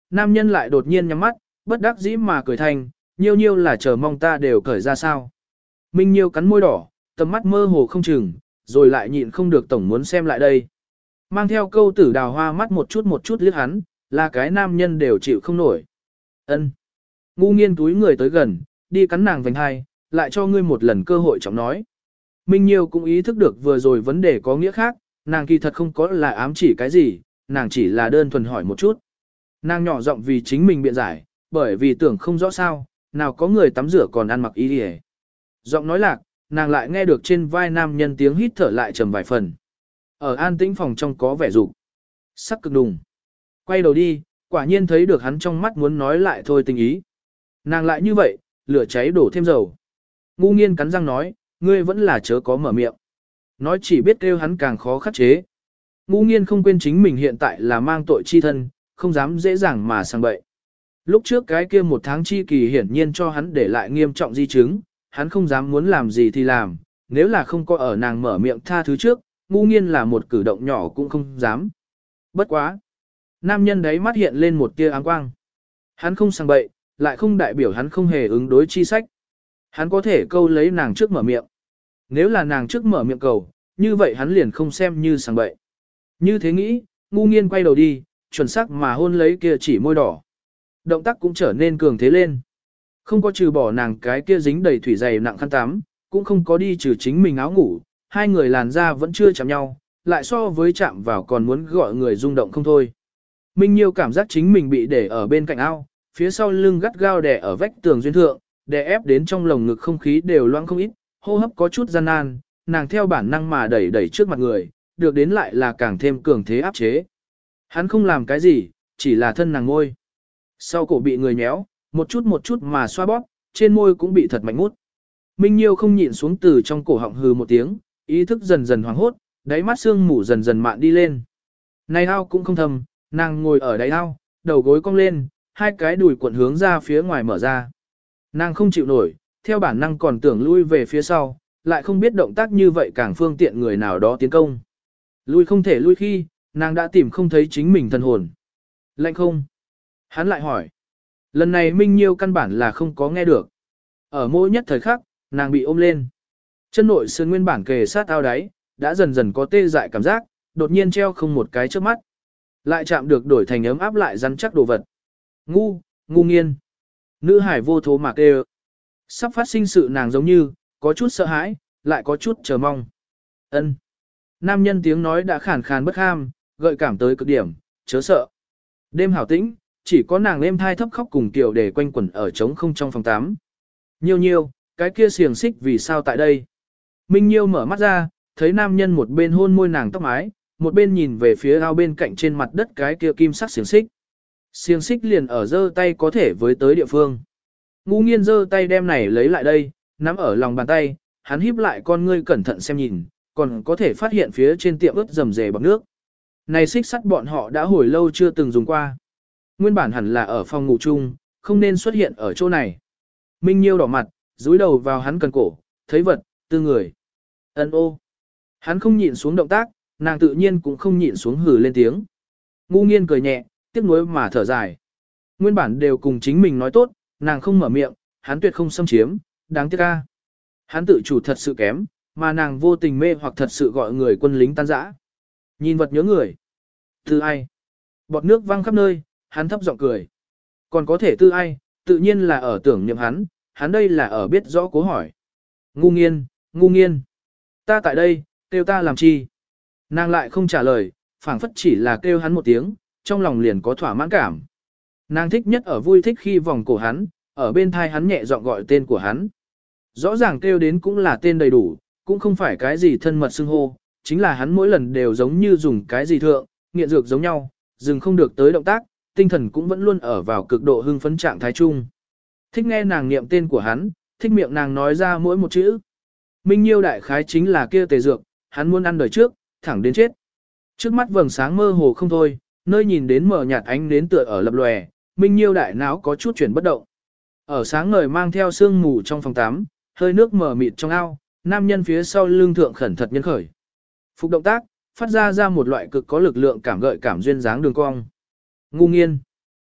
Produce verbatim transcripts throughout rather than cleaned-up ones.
nam nhân lại đột nhiên nhắm mắt, bất đắc dĩ mà cười thành, nhiêu nhiêu là chờ mong ta đều cởi ra sao. Minh Nhiêu cắn môi đỏ, tầm mắt mơ hồ không chừng, rồi lại nhịn không được tổng muốn xem lại đây. Mang theo câu tử đào hoa mắt một chút một chút liếc hắn, là cái nam nhân đều chịu không nổi. Ân. Ngu nghiên túi người tới gần, đi cắn nàng vành hai, lại cho ngươi một lần cơ hội trọng nói. Minh Nhiêu cũng ý thức được vừa rồi vấn đề có nghĩa khác, nàng kỳ thật không có là ám chỉ cái gì, nàng chỉ là đơn thuần hỏi một chút. Nàng nhỏ giọng vì chính mình biện giải, bởi vì tưởng không rõ sao, nào có người tắm rửa còn ăn mặc y đi. Giọng nói lạc, nàng lại nghe được trên vai nam nhân tiếng hít thở lại trầm vài phần. Ở an tĩnh phòng trong có vẻ dục sắc cực đùng. Quay đầu đi, quả nhiên thấy được hắn trong mắt muốn nói lại thôi tình ý. Nàng lại như vậy, lửa cháy đổ thêm dầu. Ngu nghiên cắn răng nói, ngươi vẫn là chớ có mở miệng. Nói chỉ biết kêu hắn càng khó khắc chế. Ngu nghiên không quên chính mình hiện tại là mang tội chi thân, không dám dễ dàng mà sang bậy. Lúc trước cái kia một tháng chi kỳ hiển nhiên cho hắn để lại nghiêm trọng di chứng, hắn không dám muốn làm gì thì làm, nếu là không có ở nàng mở miệng tha thứ trước, ngu nghiên là một cử động nhỏ cũng không dám. Bất quá. Nam nhân đấy mắt hiện lên một tia áng quang. Hắn không sang bậy, lại không đại biểu hắn không hề ứng đối chi sách. Hắn có thể câu lấy nàng trước mở miệng. Nếu là nàng trước mở miệng cầu, như vậy hắn liền không xem như sang bậy. Như thế nghĩ, ngu nghiên quay đầu đi, chuẩn xác mà hôn lấy kia chỉ môi đỏ. Động tác cũng trở nên cường thế lên. Không có trừ bỏ nàng cái kia dính đầy thủy dày nặng khăn tắm, cũng không có đi trừ chính mình áo ngủ, hai người làn da vẫn chưa chạm nhau, lại so với chạm vào còn muốn gọi người rung động không thôi. Minh Nhiêu cảm giác chính mình bị để ở bên cạnh ao, phía sau lưng gắt gao đè ở vách tường duyên thượng, đè ép đến trong lồng ngực không khí đều loãng không ít, hô hấp có chút gian nan, nàng theo bản năng mà đẩy đẩy trước mặt người, được đến lại là càng thêm cường thế áp chế. Hắn không làm cái gì, chỉ là thân nàng ngôi. Sau cổ bị người nhéo, một chút một chút mà xoa bóp, trên môi cũng bị thật mạnh mút. Minh Nhiêu không nhịn xuống từ trong cổ họng hừ một tiếng, ý thức dần dần hoảng hốt, đáy mắt sương mù dần dần mạn đi lên. Này ao cũng không thầm, nàng ngồi ở đáy ao, đầu gối cong lên, hai cái đùi cuộn hướng ra phía ngoài mở ra. Nàng không chịu nổi, theo bản năng còn tưởng lui về phía sau, lại không biết động tác như vậy càng phương tiện người nào đó tiến công. Lui không thể lui khi, nàng đã tìm không thấy chính mình thân hồn. Lạnh không? Hắn lại hỏi. Lần này Minh Nhiêu căn bản là không có nghe được. Ở mỗi nhất thời khắc, nàng bị ôm lên. Chân nội sườn nguyên bản kề sát ao đáy, đã dần dần có tê dại cảm giác, đột nhiên treo không một cái trước mắt. Lại chạm được đổi thành ấm áp lại rắn chắc đồ vật. Ngu, ngu nghiên. Nữ hải vô thố mà kêu. Sắp phát sinh sự nàng giống như, có chút sợ hãi, lại có chút chờ mong. Ân. Nam nhân tiếng nói đã khàn khàn bất ham, gợi cảm tới cực điểm, chớ sợ. Đêm hảo tĩnh, chỉ có nàng êm thai thấp khóc cùng tiểu để quanh quẩn ở trống không trong phòng tắm. Nhiêu nhiêu, cái kia xiềng xích vì sao tại đây? Minh Nhiêu mở mắt ra, thấy nam nhân một bên hôn môi nàng tóc mái, một bên nhìn về phía ao bên cạnh trên mặt đất cái kia kim sắc xiềng xích. Xiềng xích liền ở giơ tay có thể với tới địa phương. Ngu nghiên giơ tay đem này lấy lại đây, nắm ở lòng bàn tay, hắn híp lại con ngươi cẩn thận xem nhìn, còn có thể phát hiện phía trên tiệm ướt rầm rề bằng nước. Này xích sắt bọn họ đã hồi lâu chưa từng dùng qua. Nguyên bản hẳn là ở phòng ngủ chung, không nên xuất hiện ở chỗ này. Minh Nhiêu đỏ mặt, dúi đầu vào hắn cần cổ, thấy vật, tư người. Ân ô. Hắn không nhịn xuống động tác, nàng tự nhiên cũng không nhịn xuống hừ lên tiếng. Ngu nghiên cười nhẹ, tiếc nuối mà thở dài. Nguyên bản đều cùng chính mình nói tốt, nàng không mở miệng, hắn tuyệt không xâm chiếm, đáng tiếc ca. Hắn tự chủ thật sự kém, mà nàng vô tình mê hoặc thật sự gọi người quân lính tan rã. Nhìn vật nhớ người. Tư ai? Bọt nước văng khắp nơi, hắn thấp giọng cười. Còn có thể tư ai, tự nhiên là ở tưởng niệm hắn, hắn đây là ở biết rõ cố hỏi. Ngu nghiên, ngu nghiên. Ta tại đây, kêu ta làm chi? Nàng lại không trả lời, phảng phất chỉ là kêu hắn một tiếng, trong lòng liền có thỏa mãn cảm. Nàng thích nhất ở vui thích khi vòng cổ hắn, ở bên thai hắn nhẹ giọng gọi tên của hắn. Rõ ràng kêu đến cũng là tên đầy đủ, cũng không phải cái gì thân mật xưng hô, chính là hắn mỗi lần đều giống như dùng cái gì thượng, nghiện dược giống nhau, dừng không được tới động tác, tinh thần cũng vẫn luôn ở vào cực độ hưng phấn trạng thái chung. Thích nghe nàng niệm tên của hắn, thích miệng nàng nói ra mỗi một chữ. Minh Nhiêu đại khái chính là kia tề dược, hắn muốn ăn đời trước, thẳng đến chết. Trước mắt vầng sáng mơ hồ không thôi, nơi nhìn đến mờ nhạt ánh đến tựa ở lập lòe, Minh Nhiêu đại não có chút chuyển bất động. Ở sáng ngời mang theo sương mù trong phòng tắm, hơi nước mờ mịt trong ao, nam nhân phía sau lưng thượng khẩn thật nhân khởi. Phục động tác, phát ra ra một loại cực có lực lượng cảm gợi cảm duyên dáng đường cong. Ngu nghiên.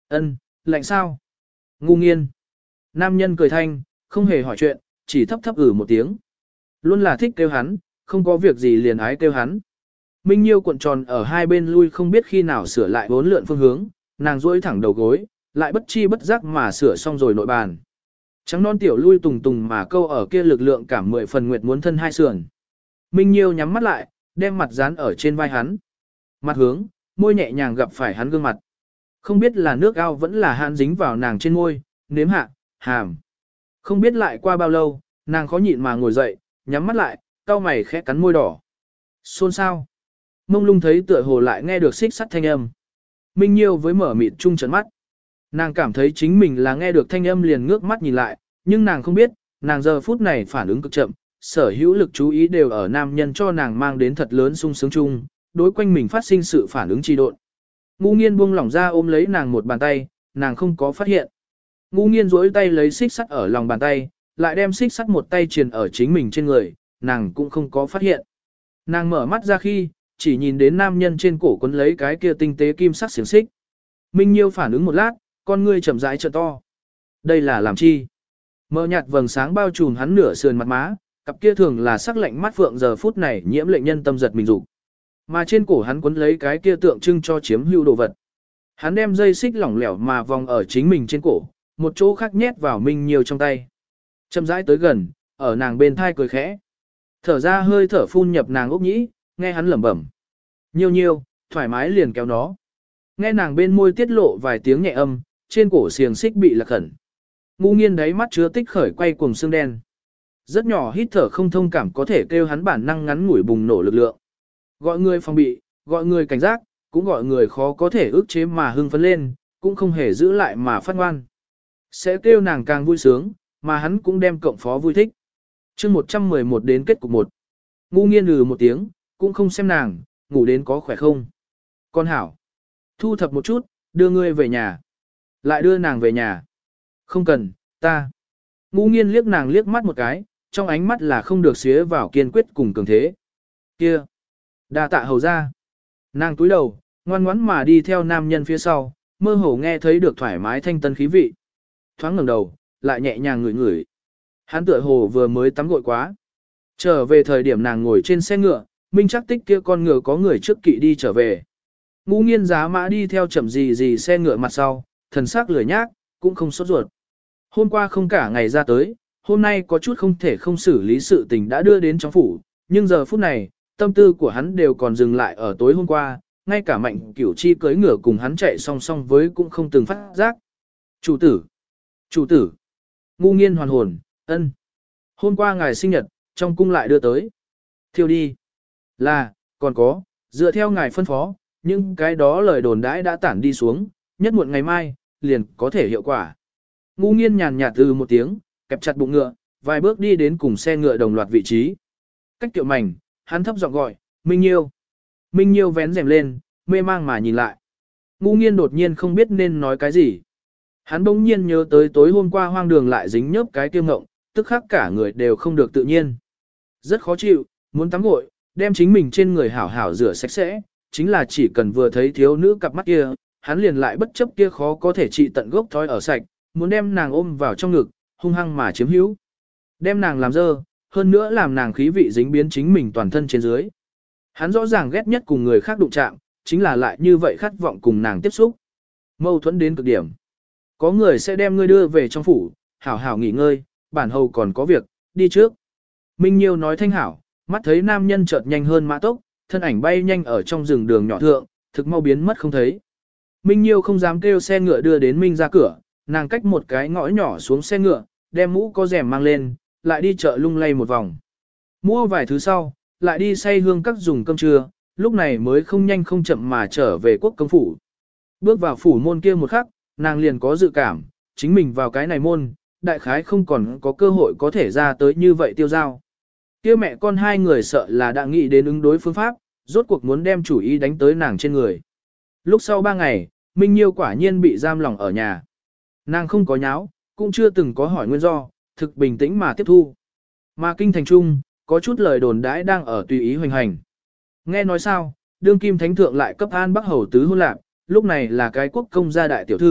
Ân, lạnh sao? Ngu nghiên. Nam nhân cười thanh, không hề hỏi chuyện, chỉ thấp thấp ử một tiếng. Luôn là thích kêu hắn, không có việc gì liền ái kêu hắn. Minh Nhiêu cuộn tròn ở hai bên lui không biết khi nào sửa lại bốn lượn phương hướng, nàng duỗi thẳng đầu gối, lại bất chi bất giác mà sửa xong rồi nội bàn. Trắng non tiểu lui tùng tùng mà câu ở kia lực lượng cảm mười phần nguyệt muốn thân hai sườn. Minh Nhiêu nhắm mắt lại, đem mặt dán ở trên vai hắn. Mặt hướng, môi nhẹ nhàng gặp phải hắn gương mặt. Không biết là nước ao vẫn là hãn dính vào nàng trên môi, nếm hạ, hàm. Không biết lại qua bao lâu, nàng khó nhịn mà ngồi dậy, nhắm mắt lại, cau mày khẽ cắn môi đỏ. Xôn sao? Mông lung thấy tựa hồ lại nghe được xích sắt thanh âm. Minh Nhiêu với mở mịt chung trấn mắt. Nàng cảm thấy chính mình là nghe được thanh âm liền ngước mắt nhìn lại, nhưng nàng không biết, nàng giờ phút này phản ứng cực chậm, sở hữu lực chú ý đều ở nam nhân cho nàng mang đến thật lớn sung sướng chung, đối quanh mình phát sinh sự phản ứng trì độn. Ngu nghiên buông lỏng ra ôm lấy nàng một bàn tay, nàng không có phát hiện. Ngu nghiên duỗi tay lấy xích sắt ở lòng bàn tay, lại đem xích sắt một tay truyền ở chính mình trên người, nàng cũng không có phát hiện. Nàng mở mắt ra khi, chỉ nhìn đến nam nhân trên cổ quấn lấy cái kia tinh tế kim sắc xiềng xích. Minh Nhiêu phản ứng một lát, con ngươi chậm rãi trợ to. Đây là làm chi? Mờ nhạt vầng sáng bao trùm hắn nửa sườn mặt má, cặp kia thường là sắc lạnh mắt phượng giờ phút này nhiễm lệnh nhân tâm giật mình dục. Mà trên cổ hắn quấn lấy cái kia tượng trưng cho chiếm hữu đồ vật. Hắn đem dây xích lỏng lẻo mà vòng ở chính mình trên cổ, một chỗ khác nhét vào Minh Nhiêu trong tay. Chậm rãi tới gần, ở nàng bên thai cười khẽ. Thở ra hơi thở phun nhập nàng ốc nhĩ, nghe hắn lẩm bẩm. Nhiêu nhiêu, thoải mái liền kéo nó. Nghe nàng bên môi tiết lộ vài tiếng nhẹ âm, trên cổ xiềng xích bị lạc khẩn. Ngu nghiên đáy mắt chứa tích khởi quay cuồng xương đen. Rất nhỏ hít thở không thông cảm có thể kêu hắn bản năng ngắn ngủi bùng nổ lực lượng. Gọi người phòng bị, gọi người cảnh giác, cũng gọi người khó có thể ức chế mà hưng phấn lên, cũng không hề giữ lại mà phát ngoan. Sẽ kêu nàng càng vui sướng, mà hắn cũng đem cộng phó vui thích. chương một trăm mười một đến kết cục một. Ngu nghiên lừ một tiếng, cũng không xem nàng, ngủ đến có khỏe không. Con hảo. Thu thập một chút, đưa ngươi về nhà. Lại đưa nàng về nhà. Không cần, ta. Ngu nghiên liếc nàng liếc mắt một cái, trong ánh mắt là không được xía vào kiên quyết cùng cường thế. Kia. Đa tạ hầu ra. Nàng túi đầu, ngoan ngoãn mà đi theo nam nhân phía sau, mơ hồ nghe thấy được thoải mái thanh tân khí vị. Thoáng ngẩng đầu, lại nhẹ nhàng ngửi ngửi. Hắn tựa hồ vừa mới tắm gội quá. Trở về thời điểm nàng ngồi trên xe ngựa, minh chắc tích kia con ngựa có người trước kỵ đi trở về. Ngũ nghiên giá mã đi theo chậm gì gì xe ngựa mặt sau, thần sắc lười nhác, cũng không sốt ruột. Hôm qua không cả ngày ra tới, hôm nay có chút không thể không xử lý sự tình đã đưa đến trong phủ, nhưng giờ phút này, tâm tư của hắn đều còn dừng lại ở tối hôm qua, ngay cả mạnh cửu chi cưới ngựa cùng hắn chạy song song với cũng không từng phát giác. Chủ tử! Chủ tử! Ngu nghiên hoàn hồn, ân. Hôm qua ngài sinh nhật, trong cung lại đưa tới. Thiêu đi! Là, còn có, dựa theo ngài phân phó, nhưng cái đó lời đồn đãi đã tản đi xuống, nhất muộn ngày mai, liền có thể hiệu quả. Ngu nghiên nhàn nhạt từ một tiếng, kẹp chặt bụng ngựa, vài bước đi đến cùng xe ngựa đồng loạt vị trí. Cách kiệu mảnh, hắn thấp giọng gọi, Minh Nhiêu. Minh Nhiêu vén rèm lên, mê mang mà nhìn lại. Ngu nghiên đột nhiên không biết nên nói cái gì. Hắn bỗng nhiên nhớ tới tối hôm qua hoang đường lại dính nhớp cái kiêu ngộng, tức khắc cả người đều không được tự nhiên. Rất khó chịu, muốn tắm gội, đem chính mình trên người hảo hảo rửa sạch sẽ, chính là chỉ cần vừa thấy thiếu nữ cặp mắt kia, hắn liền lại bất chấp kia khó có thể trị tận gốc thói ở sạch, muốn đem nàng ôm vào trong ngực, hung hăng mà chiếm hữu. Đem nàng làm dơ, hơn nữa làm nàng khí vị dính biến chính mình toàn thân trên dưới. Hắn rõ ràng ghét nhất cùng người khác đụng chạm, chính là lại như vậy khát vọng cùng nàng tiếp xúc. Mâu thuẫn đến cực điểm. Có người sẽ đem ngươi đưa về trong phủ, hảo hảo nghỉ ngơi, bản hầu còn có việc, đi trước. Minh Nhiêu nói thanh hảo, mắt thấy nam nhân chợt nhanh hơn mã tốc, thân ảnh bay nhanh ở trong rừng đường nhỏ thượng, thực mau biến mất không thấy. Minh Nhiêu không dám kêu xe ngựa đưa đến Minh ra cửa, nàng cách một cái ngõ nhỏ xuống xe ngựa, đem mũ có rèm mang lên, lại đi chợ lung lay một vòng. Mua vài thứ sau, lại đi xay hương các dùng cơm trưa, lúc này mới không nhanh không chậm mà trở về quốc công phủ. Bước vào phủ môn kia một khắc, nàng liền có dự cảm, chính mình vào cái này môn, đại khái không còn có cơ hội có thể ra tới như vậy tiêu giao. Kia mẹ con hai người sợ là đã nghĩ đến ứng đối phương pháp, rốt cuộc muốn đem chủ ý đánh tới nàng trên người. Lúc sau ba ngày, Minh Nhiêu quả nhiên bị giam lỏng ở nhà. Nàng không có nháo, cũng chưa từng có hỏi nguyên do, thực bình tĩnh mà tiếp thu. Mà kinh thành trung, có chút lời đồn đãi đang ở tùy ý hoành hành. Nghe nói sao, đương kim thánh thượng lại cấp an bắc hầu tứ hôn lạc, lúc này là cái quốc công gia đại tiểu thư,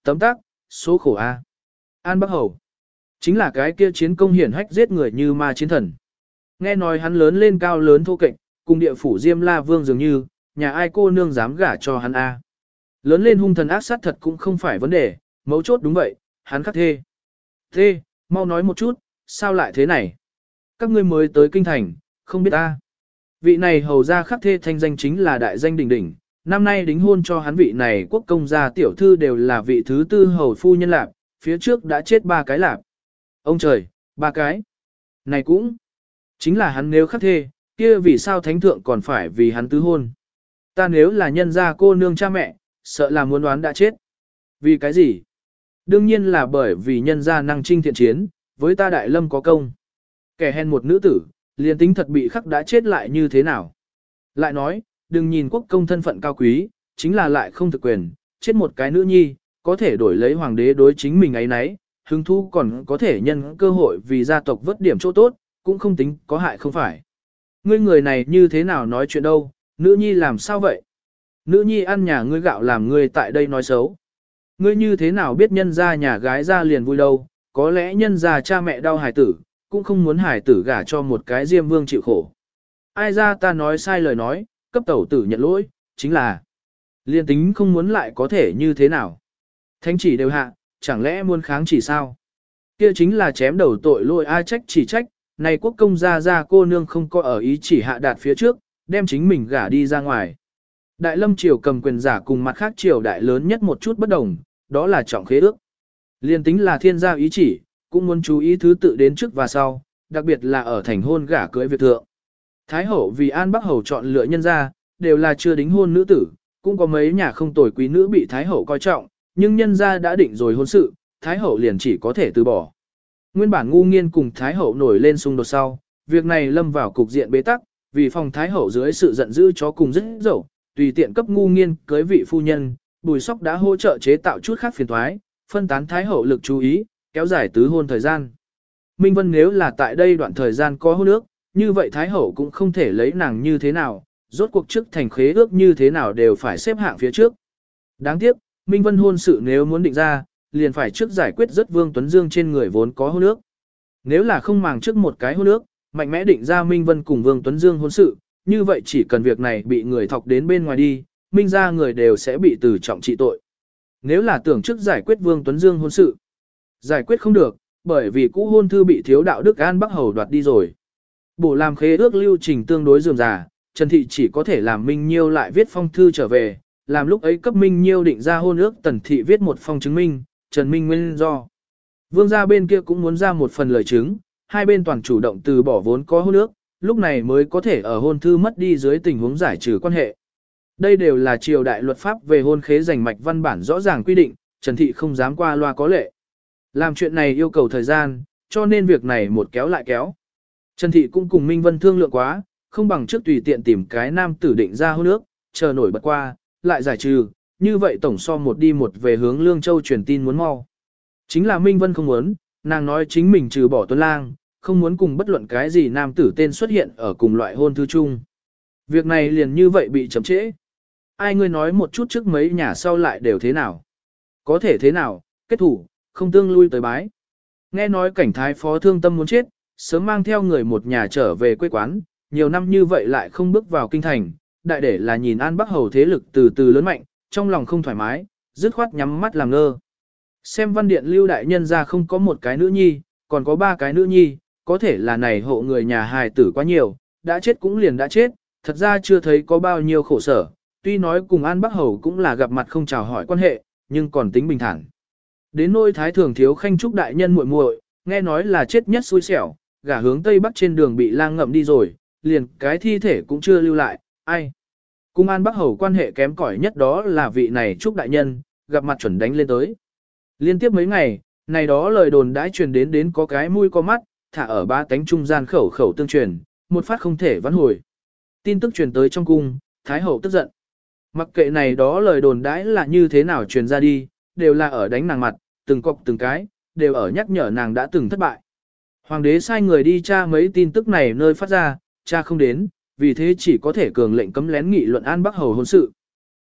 tấm tắc, số khổ a. An Bắc Hầu. Chính là cái kia chiến công hiển hách giết người như ma chiến thần. Nghe nói hắn lớn lên cao lớn thô kệch, cùng địa phủ Diêm La Vương dường như, nhà ai cô nương dám gả cho hắn a. Lớn lên hung thần ác sát thật cũng không phải vấn đề, mấu chốt đúng vậy, hắn khắc thê. Thê, mau nói một chút, sao lại thế này? Các ngươi mới tới kinh thành, không biết ta. Vị này hầu ra khắc thê thanh danh chính là đại danh đỉnh đỉnh, năm nay đính hôn cho hắn vị này quốc công gia tiểu thư đều là vị thứ tư hầu phu nhân lạc, phía trước đã chết ba cái lạc. Ông trời, ba cái. Này cũng, chính là hắn nếu khắc thê, kia vì sao thánh thượng còn phải vì hắn tứ hôn. Ta nếu là nhân gia cô nương cha mẹ, sợ là muốn đoán đã chết. Vì cái gì? Đương nhiên là bởi vì nhân gia năng trinh thiện chiến, với ta đại lâm có công. Kẻ hèn một nữ tử, liền tính thật bị khắc đã chết lại như thế nào? Lại nói, đừng nhìn quốc công thân phận cao quý, chính là lại không thực quyền, chết một cái nữ nhi, có thể đổi lấy hoàng đế đối chính mình ấy nấy, hứng thú còn có thể nhân cơ hội vì gia tộc vớt điểm chỗ tốt, cũng không tính có hại không phải. Ngươi người này như thế nào nói chuyện đâu, nữ nhi làm sao vậy? Nữ nhi ăn nhà ngươi gạo làm ngươi tại đây nói xấu. Ngươi như thế nào biết nhân gia nhà gái ra liền vui đâu, có lẽ nhân gia cha mẹ đau hài tử, cũng không muốn hài tử gả cho một cái diêm vương chịu khổ. Ai ra ta nói sai lời nói, cấp tẩu tử nhận lỗi, chính là liên tính không muốn lại có thể như thế nào. Thánh chỉ đều hạ, chẳng lẽ muốn kháng chỉ sao? Kia chính là chém đầu tội lỗi ai trách chỉ trách, này quốc công gia gia cô nương không có ở ý chỉ hạ đạt phía trước, đem chính mình gả đi ra ngoài. Đại lâm triều cầm quyền giả cùng mặt khác triều đại lớn nhất một chút bất đồng, đó là trọng khế ước. Liên tính là thiên gia ý chỉ, cũng muốn chú ý thứ tự đến trước và sau, đặc biệt là ở thành hôn gả cưới việc thượng. Thái hậu vì An Bắc Hầu chọn lựa nhân gia, đều là chưa đính hôn nữ tử, cũng có mấy nhà không tồi quý nữ bị Thái hậu coi trọng, nhưng nhân gia đã định rồi hôn sự, Thái hậu liền chỉ có thể từ bỏ. Nguyên bản ngu nghiên cùng Thái hậu nổi lên xung đột sau, việc này lâm vào cục diện bế tắc, vì phòng Thái hậu dưới sự giận dữ chó cùng rất dẫu, tùy tiện cấp ngu nghiên cưới vị phu nhân, Bùi Sóc đã hỗ trợ chế tạo chút khác phiền toái, phân tán Thái hậu lực chú ý, kéo dài tứ hôn thời gian. Minh Vân nếu là tại đây đoạn thời gian có hôn ước, như vậy Thái hậu cũng không thể lấy nàng như thế nào, rốt cuộc trước thành khế ước như thế nào đều phải xếp hạng phía trước. Đáng tiếc, Minh Vân hôn sự nếu muốn định ra, liền phải trước giải quyết rất Vương Tuấn Dương trên người vốn có hôn ước. Nếu là không màng trước một cái hôn ước, mạnh mẽ định ra Minh Vân cùng Vương Tuấn Dương hôn sự, như vậy chỉ cần việc này bị người thọc đến bên ngoài đi, Minh ra người đều sẽ bị từ trọng trị tội. Nếu là tưởng trước giải quyết Vương Tuấn Dương hôn sự, giải quyết không được, bởi vì cũ hôn thư bị thiếu đạo đức An Bắc Hầu đoạt đi rồi. Bổ làm khế ước lưu trình tương đối rườm rà, Trần Thị chỉ có thể làm Minh Nhiêu lại viết phong thư trở về, làm lúc ấy cấp Minh Nhiêu định ra hôn ước, Tần Thị viết một phong chứng minh, Trần Minh nguyên do. Vương gia bên kia cũng muốn ra một phần lời chứng, hai bên toàn chủ động từ bỏ vốn có hôn ước, lúc này mới có thể ở hôn thư mất đi dưới tình huống giải trừ quan hệ. Đây đều là triều đại luật pháp về hôn khế giành mạch văn bản rõ ràng quy định, Trần Thị không dám qua loa có lệ. Làm chuyện này yêu cầu thời gian, cho nên việc này một kéo lại kéo. Trần Thị cũng cùng Minh Vân thương lượng quá, không bằng trước tùy tiện tìm cái nam tử định ra hôn ước, chờ nổi bật qua, lại giải trừ, như vậy tổng so một đi một về hướng Lương Châu truyền tin muốn mau. Chính là Minh Vân không muốn, nàng nói chính mình trừ bỏ Tuấn Lang, không muốn cùng bất luận cái gì nam tử tên xuất hiện ở cùng loại hôn thư chung. Việc này liền như vậy bị chậm trễ. Ai ngươi nói một chút trước mấy nhà sau lại đều thế nào? Có thể thế nào, kết thủ, không tương lui tới bái. Nghe nói cảnh thái phó thương tâm muốn chết, sớm mang theo người một nhà trở về quê quán, nhiều năm như vậy lại không bước vào kinh thành, đại để là nhìn An Bắc Hầu thế lực từ từ lớn mạnh, trong lòng không thoải mái, dứt khoát nhắm mắt làm ngơ. Xem văn điện lưu đại nhân ra không có một cái nữ nhi, còn có ba cái nữ nhi, có thể là này hộ người nhà hài tử quá nhiều, đã chết cũng liền đã chết, thật ra chưa thấy có bao nhiêu khổ sở, tuy nói cùng An Bắc Hầu cũng là gặp mặt không chào hỏi quan hệ, nhưng còn tính bình thản. Đến nôi thái thường thiếu khanh trúc đại nhân muội muội, nghe nói là chết nhất xui xẻo, gả hướng tây bắc trên đường bị lang ngậm đi rồi, liền cái thi thể cũng chưa lưu lại, ai. Cùng An Bắc Hầu quan hệ kém cỏi nhất đó là vị này trúc đại nhân, gặp mặt chuẩn đánh lên tới. Liên tiếp mấy ngày, này đó lời đồn đãi truyền đến đến có cái mũi có mắt, thả ở ba cánh trung gian khẩu khẩu tương truyền, một phát không thể vãn hồi. Tin tức truyền tới trong cung, Thái hậu tức giận. Mặc kệ này đó lời đồn đãi là như thế nào truyền ra đi, đều là ở đánh nàng mặt, từng cọc từng cái, đều ở nhắc nhở nàng đã từng thất bại. Hoàng đế sai người đi tra mấy tin tức này nơi phát ra, tra không đến, vì thế chỉ có thể cường lệnh cấm lén nghị luận An Bắc Hầu hôn sự.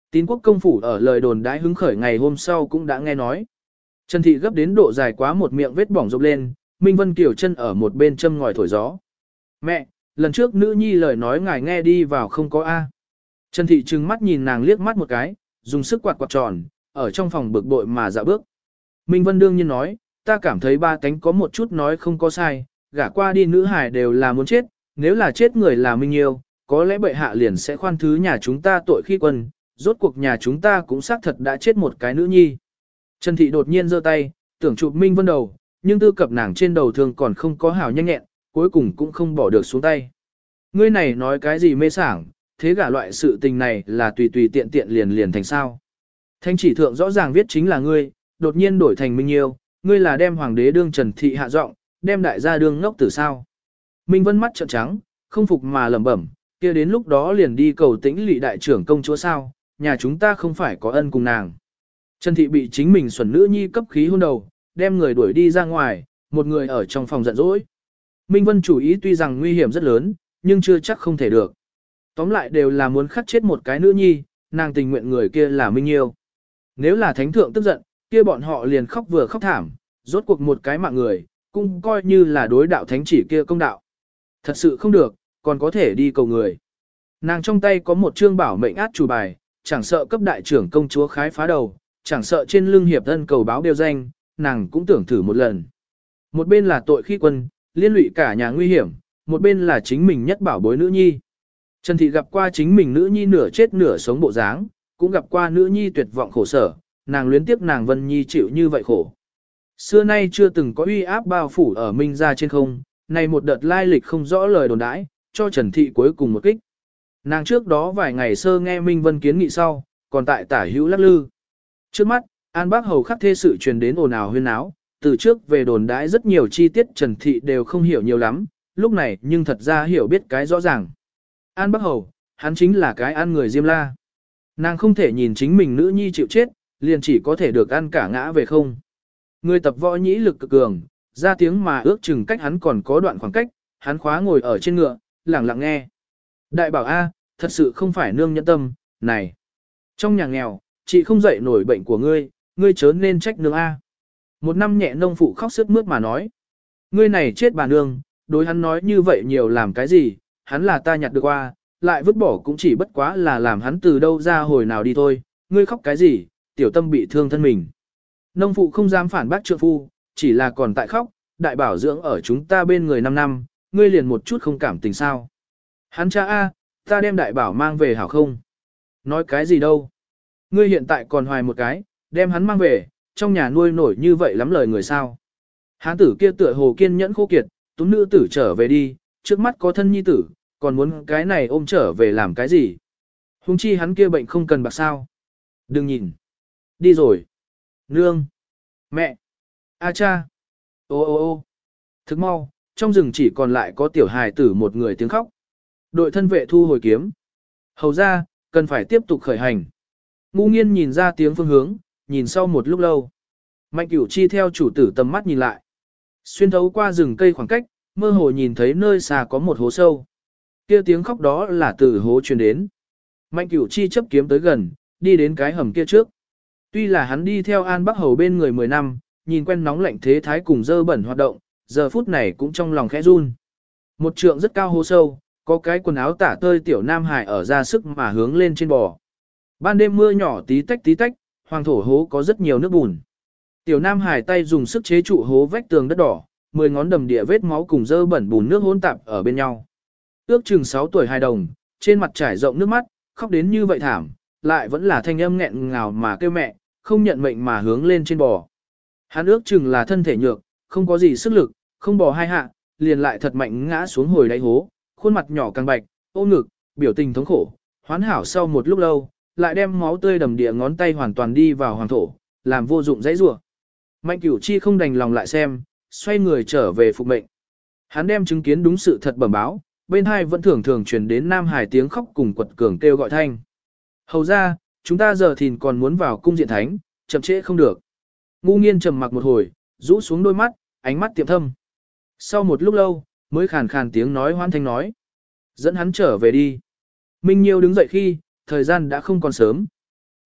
Tín quốc công phủ ở lời đồn đãi hứng khởi ngày hôm sau cũng đã nghe nói. Trần Thị gấp đến độ dài quá một miệng vết bỏng rộp lên, Minh Vân Kiều chân ở một bên châm ngòi thổi gió. Mẹ, lần trước nữ nhi lời nói ngài nghe đi vào không có A. Trần Thị trừng mắt nhìn nàng liếc mắt một cái, dùng sức quạt quạt tròn, ở trong phòng bực bội mà dạo bước. Minh Vân đương nhiên nói, ta cảm thấy ba tánh có một chút nói không có sai, gả qua đi nữ hài đều là muốn chết, nếu là chết người là Minh Nhiêu, có lẽ bệ hạ liền sẽ khoan thứ nhà chúng ta tội khi quân, rốt cuộc nhà chúng ta cũng xác thật đã chết một cái nữ nhi. Trần Thị đột nhiên giơ tay, tưởng chụp Minh Vân đầu, nhưng tư cập nàng trên đầu thường còn không có hảo nhanh nhẹn, cuối cùng cũng không bỏ được xuống tay. Ngươi này nói cái gì mê sảng, thế gả loại sự tình này là tùy tùy tiện tiện liền liền thành sao. Thanh chỉ thượng rõ ràng viết chính là ngươi, đột nhiên đổi thành Minh Nhiêu, ngươi là đem hoàng đế đương Trần Thị hạ giọng, đem đại gia đương ngốc tử sao. Minh Vân mắt trợn trắng, không phục mà lẩm bẩm, kia đến lúc đó liền đi cầu tĩnh lỵ đại trưởng công chúa sao, nhà chúng ta không phải có ân cùng nàng. Trần Thị bị chính mình xuẩn nữ nhi cấp khí hôn đầu, đem người đuổi đi ra ngoài, một người ở trong phòng giận dỗi. Minh Vân chủ ý tuy rằng nguy hiểm rất lớn, nhưng chưa chắc không thể được. Tóm lại đều là muốn khắc chết một cái nữ nhi, nàng tình nguyện người kia là Minh Nhiêu. Nếu là thánh thượng tức giận, kia bọn họ liền khóc vừa khóc thảm, rốt cuộc một cái mạng người, cũng coi như là đối đạo thánh chỉ kia công đạo. Thật sự không được, còn có thể đi cầu người. Nàng trong tay có một chương bảo mệnh át chủ bài, chẳng sợ cấp đại trưởng công chúa khái phá đầu, chẳng sợ trên lưng hiệp thân cầu báo đều danh, nàng cũng tưởng thử một lần. Một bên là tội khi quân, liên lụy cả nhà nguy hiểm, một bên là chính mình nhất bảo bối nữ nhi. Trần Thị gặp qua chính mình nữ nhi nửa chết nửa sống bộ dáng, cũng gặp qua nữ nhi tuyệt vọng khổ sở, nàng luyến tiếc nàng Vân Nhi chịu như vậy khổ. Xưa nay chưa từng có uy áp bao phủ ở Minh gia trên không, này một đợt lai lịch không rõ lời đồn đãi, cho Trần Thị cuối cùng một kích. Nàng trước đó vài ngày sơ nghe Minh Vân kiến nghị sau, còn tại tả hữu lắc lư. Trước mắt, An Bác Hầu khắc thê sự truyền đến ồn ào huyên náo, từ trước về đồn đãi rất nhiều chi tiết Trần Thị đều không hiểu nhiều lắm, lúc này nhưng thật ra hiểu biết cái rõ ràng. An Bác Hầu, hắn chính là cái ăn người Diêm La. Nàng không thể nhìn chính mình nữ nhi chịu chết, liền chỉ có thể được ăn cả ngã về không. Người tập võ nhĩ lực cực cường, ra tiếng mà ước chừng cách hắn còn có đoạn khoảng cách, hắn khóa ngồi ở trên ngựa, lặng lặng nghe. Đại bảo A, thật sự không phải nương nhẫn tâm, này. Trong nhà nghèo, chị không dậy nổi bệnh của ngươi, ngươi chớ nên trách nương A. Một năm nhẹ nông phụ khóc sướt mướt mà nói. Ngươi này chết bà nương, đối hắn nói như vậy nhiều làm cái gì, hắn là ta nhặt được qua, lại vứt bỏ cũng chỉ bất quá là làm hắn từ đâu ra hồi nào đi thôi, ngươi khóc cái gì, tiểu tâm bị thương thân mình. Nông phụ không dám phản bác trượng phu, chỉ là còn tại khóc, đại bảo dưỡng ở chúng ta bên người năm năm, ngươi liền một chút không cảm tình sao. Hắn cha A, ta đem đại bảo mang về hảo không? Nói cái gì đâu? Ngươi hiện tại còn hoài một cái, đem hắn mang về, trong nhà nuôi nổi như vậy lắm lời người sao. Hán tử kia tựa hồ kiên nhẫn khô kiệt, túm nữ tử trở về đi, trước mắt có thân nhi tử, còn muốn cái này ôm trở về làm cái gì? Hùng chi hắn kia bệnh không cần bạc sao. Đừng nhìn. Đi rồi. Nương. Mẹ. A cha. Ô ô ô. Thức mau, trong rừng chỉ còn lại có tiểu hài tử một người tiếng khóc. Đội thân vệ thu hồi kiếm. Hầu ra, cần phải tiếp tục khởi hành. Ngu nghiên nhìn ra tiếng phương hướng, nhìn sau một lúc lâu. Mạnh cửu chi theo chủ tử tầm mắt nhìn lại. Xuyên thấu qua rừng cây khoảng cách, mơ hồ nhìn thấy nơi xa có một hố sâu. Kia tiếng khóc đó là từ hố truyền đến. Mạnh cửu chi chấp kiếm tới gần, đi đến cái hầm kia trước. Tuy là hắn đi theo An Bắc Hầu bên người mười năm, nhìn quen nóng lạnh thế thái cùng dơ bẩn hoạt động, giờ phút này cũng trong lòng khẽ run. Một trượng rất cao hố sâu, có cái quần áo tả tơi tiểu nam hải ở ra sức mà hướng lên trên bò. Ban đêm mưa nhỏ tí tách tí tách, hoàng thổ hố có rất nhiều nước bùn. Tiểu nam hải tay dùng sức chế trụ hố vách tường đất đỏ, mười ngón đầm địa vết máu cùng dơ bẩn bùn nước hỗn tạp ở bên nhau. Ước chừng sáu tuổi hài đồng, trên mặt trải rộng nước mắt, khóc đến như vậy thảm, lại vẫn là thanh âm nghẹn ngào mà kêu mẹ, không nhận mệnh mà hướng lên trên bò. Hắn ước chừng là thân thể nhược, không có gì sức lực, không bò hai hạ, liền lại thật mạnh ngã xuống hồi đáy hố, khuôn mặt nhỏ càng bạch, ôm ngực, biểu tình thống khổ, hoán hảo sau một lúc lâu, lại đem máu tươi đầm địa ngón tay hoàn toàn đi vào hoàng thổ, làm vô dụng dãy rủa. Mạnh Cửu Chi không đành lòng lại xem, xoay người trở về phục mệnh. Hắn đem chứng kiến đúng sự thật bẩm báo, bên hai vẫn thường thường truyền đến Nam Hải tiếng khóc cùng quật cường kêu gọi thanh. Hầu ra, chúng ta giờ thìn còn muốn vào cung diện thánh, chậm trễ không được. Ngu nghiên trầm mặc một hồi, rũ xuống đôi mắt, ánh mắt tiệm thâm. Sau một lúc lâu, mới khàn khàn tiếng nói hoan thanh nói. Dẫn hắn trở về đi. Minh Nhiêu đứng dậy khi, thời gian đã không còn sớm.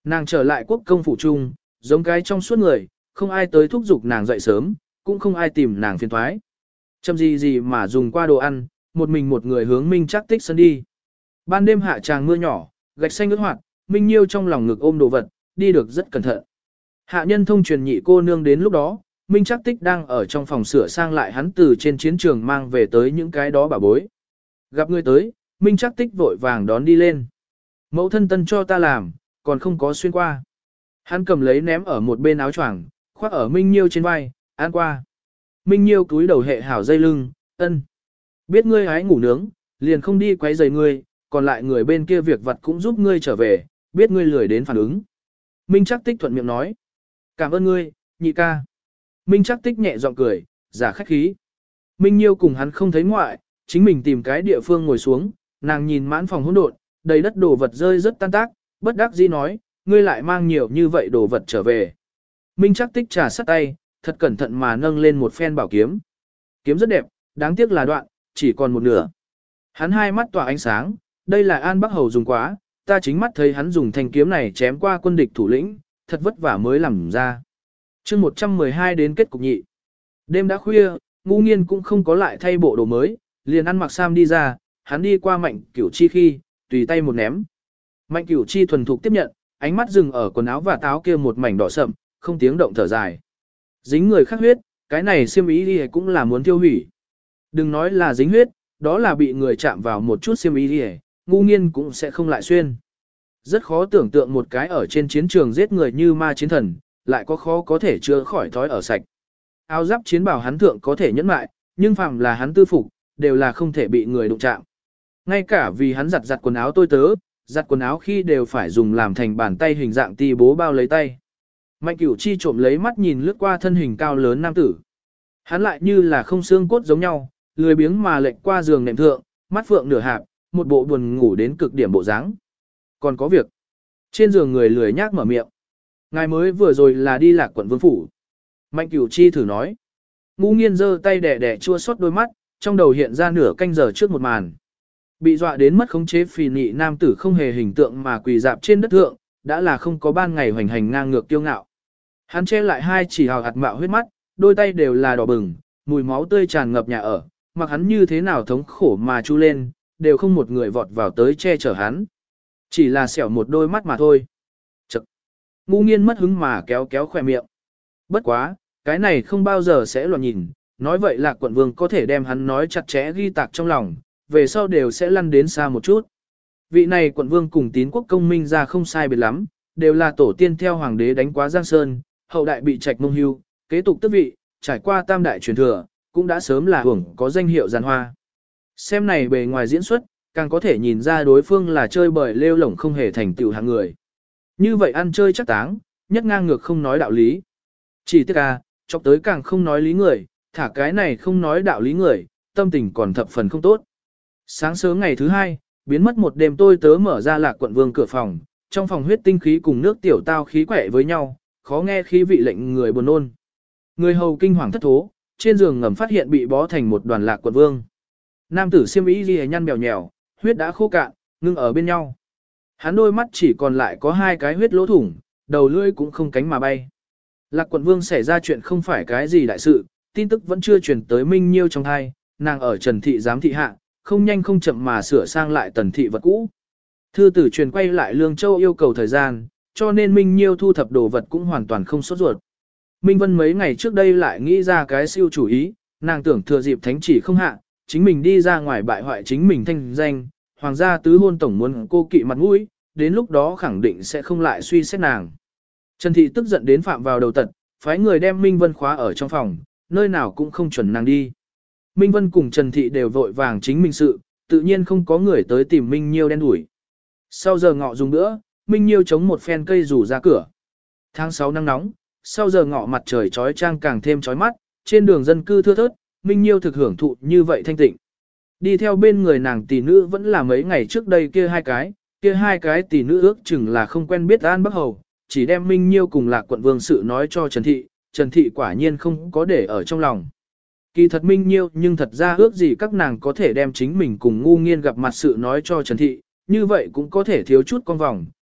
Nàng trở lại quốc công phủ trung, giống cái trong suốt người, không ai tới thúc giục nàng dậy sớm, cũng không ai tìm nàng phiền thoái. Chậm gì gì mà dùng qua đồ ăn, một mình một người hướng Minh Trác Tích sân đi. Ban đêm hạ tràng mưa nhỏ, gạch xanh ướt hoạt, Minh Nhiêu trong lòng ngực ôm đồ vật, đi được rất cẩn thận. Hạ nhân thông truyền nhị cô nương đến lúc đó, Minh Trác Tích đang ở trong phòng sửa sang lại hắn từ trên chiến trường mang về tới những cái đó bảo bối. Gặp người tới, Minh Trác Tích vội vàng đón đi lên. Mẫu thân tân cho ta làm, còn không có xuyên qua. Hắn cầm lấy ném ở một bên áo choàng, khoác ở Minh Nhiêu trên vai, ăn qua. Minh Nhiêu cúi đầu hệ hảo dây lưng, ân. Biết ngươi hái ngủ nướng, liền không đi quấy rầy ngươi, còn lại người bên kia việc vặt cũng giúp ngươi trở về, biết ngươi lười đến phản ứng. Minh Trác Tích thuận miệng nói. Cảm ơn ngươi, nhị ca. Minh Trác Tích nhẹ giọng cười, giả khách khí. Minh Nhiêu cùng hắn không thấy ngoại, chính mình tìm cái địa phương ngồi xuống, nàng nhìn mãn phòng hỗn độn, đầy đất đồ vật rơi rất tan tác, bất đắc dĩ nói, ngươi lại mang nhiều như vậy đồ vật trở về. Minh Trác Tích trà sắt tay, thật cẩn thận mà nâng lên một phen bảo kiếm. Kiếm rất đẹp, đáng tiếc là đoạn, chỉ còn một nửa. Hắn hai mắt tỏa ánh sáng, đây là An Bắc Hầu dùng quá, ta chính mắt thấy hắn dùng thanh kiếm này chém qua quân địch thủ lĩnh, thật vất vả mới làm ra. chương một trăm mười hai đến kết cục nhị. Đêm đã khuya, Ngũ Nghiên cũng không có lại thay bộ đồ mới, liền ăn mặc sam đi ra, hắn đi qua Mạnh Cửu Chi khi, tùy tay một ném. Mạnh Cửu Chi thuần thục tiếp nhận, ánh mắt dừng ở quần áo và táo kia một mảnh đỏ sậm, không tiếng động thở dài. Dính người khác huyết, cái này xiêm ý đi cũng là muốn tiêu hủy. Đừng nói là dính huyết, đó là bị người chạm vào một chút xiêm ý đi, Ngũ Nghiên cũng sẽ không lại xuyên. Rất khó tưởng tượng một cái ở trên chiến trường giết người như ma chiến thần, lại có khó có thể chữa khỏi thói ở sạch. Áo giáp chiến bảo hắn thượng có thể nhẫn mại, nhưng phàm là hắn tư phục, đều là không thể bị người đụng chạm. Ngay cả vì hắn giặt giặt quần áo tôi tớ, giặt quần áo khi đều phải dùng làm thành bàn tay hình dạng ti bố bao lấy tay. Mạnh Cửu Chi trộm lấy mắt nhìn lướt qua thân hình cao lớn nam tử. Hắn lại như là không xương cốt giống nhau, lười biếng mà lệch qua giường nệm thượng, mắt phượng nửa hạp, một bộ buồn ngủ đến cực điểm bộ dáng. Còn có việc. Trên giường người lười nhác mở miệng. Ngài mới vừa rồi là đi Lạc Quận Vương phủ. Mạnh Cửu Chi thử nói. Ngũ Nghiên giơ tay đẻ đẻ chua xót đôi mắt, trong đầu hiện ra nửa canh giờ trước một màn. Bị dọa đến mất khống chế phì nị nam tử không hề hình tượng mà quỳ dạp trên đất thượng, đã là không có ban ngày hoành hành ngang ngược kiêu ngạo. Hắn che lại hai chỉ hào hạt mạo huyết mắt, đôi tay đều là đỏ bừng, mùi máu tươi tràn ngập nhà ở, mặc hắn như thế nào thống khổ mà chu lên, đều không một người vọt vào tới che chở hắn. Chỉ là xẻo một đôi mắt mà thôi. Chật! Ngũ Nghiên mất hứng mà kéo kéo khỏe miệng. Bất quá, cái này không bao giờ sẽ loạn nhìn, nói vậy là quận vương có thể đem hắn nói chặt chẽ ghi tạc trong lòng, về sau đều sẽ lăn đến xa một chút. Vị này quận vương cùng Tín quốc công minh ra không sai biệt lắm, đều là tổ tiên theo hoàng đế đánh quá Giang Sơn, hậu đại bị trạch mông hưu, kế tục tước vị, trải qua tam đại truyền thừa, cũng đã sớm là hưởng có danh hiệu giàn hoa. Xem này bề ngoài diễn xuất, càng có thể nhìn ra đối phương là chơi bời lêu lổng không hề thành tựu hạng người. Như vậy ăn chơi chắc táng, nhất ngang ngược không nói đạo lý. Chỉ tiếc à, chọc tới càng không nói lý người, thả cái này không nói đạo lý người, tâm tình còn thập phần không tốt. Sáng sớm ngày thứ hai, biến mất một đêm tôi tớ mở ra Lạc Quận Vương cửa phòng, trong phòng huyết tinh khí cùng nước tiểu tao khí quẻ với nhau, khó nghe khí vị lệnh người buồn nôn. Người hầu kinh hoàng thất thố, trên giường ngầm phát hiện bị bó thành một đoàn Lạc Quận Vương. Nam tử xiêm y ghi nhăn bèo nhèo, huyết đã khô cạn, ngưng ở bên nhau. Hắn đôi mắt chỉ còn lại có hai cái huyết lỗ thủng, đầu lưỡi cũng không cánh mà bay. Lạc Quận Vương xảy ra chuyện không phải cái gì đại sự, tin tức vẫn chưa truyền tới Minh Nhiêu trong thai, nàng ở Trần Thị giám thị hạ, không nhanh không chậm mà sửa sang lại Tần Thị vật cũ. Thư tử truyền quay lại Lương Châu yêu cầu thời gian, cho nên Minh Nhiêu thu thập đồ vật cũng hoàn toàn không sốt ruột. Minh Vân mấy ngày trước đây lại nghĩ ra cái siêu chủ ý, nàng tưởng thừa dịp thánh chỉ không hạ, chính mình đi ra ngoài bại hoại chính mình thanh danh, hoàng gia tứ hôn tổng muốn cô kỵ mặt mũi, đến lúc đó khẳng định sẽ không lại suy xét nàng. Trần Thị tức giận đến phạm vào đầu tật, phái người đem Minh Vân khóa ở trong phòng, nơi nào cũng không chuẩn nàng đi. Minh Vân cùng Trần Thị đều vội vàng chính mình sự, tự nhiên không có người tới tìm Minh Nhiêu đen đuổi. Sau giờ ngọ dùng nữa, Minh Nhiêu chống một phen cây rủ ra cửa. Tháng sáu nắng nóng, sau giờ ngọ mặt trời trói trang càng thêm trói mắt, trên đường dân cư thưa thớt, Minh Nhiêu thực hưởng thụ như vậy thanh tịnh. Đi theo bên người nàng tỷ nữ vẫn là mấy ngày trước đây kia hai cái, kia hai cái tỷ nữ ước chừng là không quen biết An Bắc Hầu, chỉ đem Minh Nhiêu cùng Lạc Quận Vương sự nói cho Trần Thị, Trần Thị quả nhiên không có để ở trong lòng. Kỳ thật Minh Nhiêu nhưng thật ra ước gì các nàng có thể đem chính mình cùng Ngu Nghiên gặp mặt sự nói cho Trần Thị, như vậy cũng có thể thiếu chút con vòng,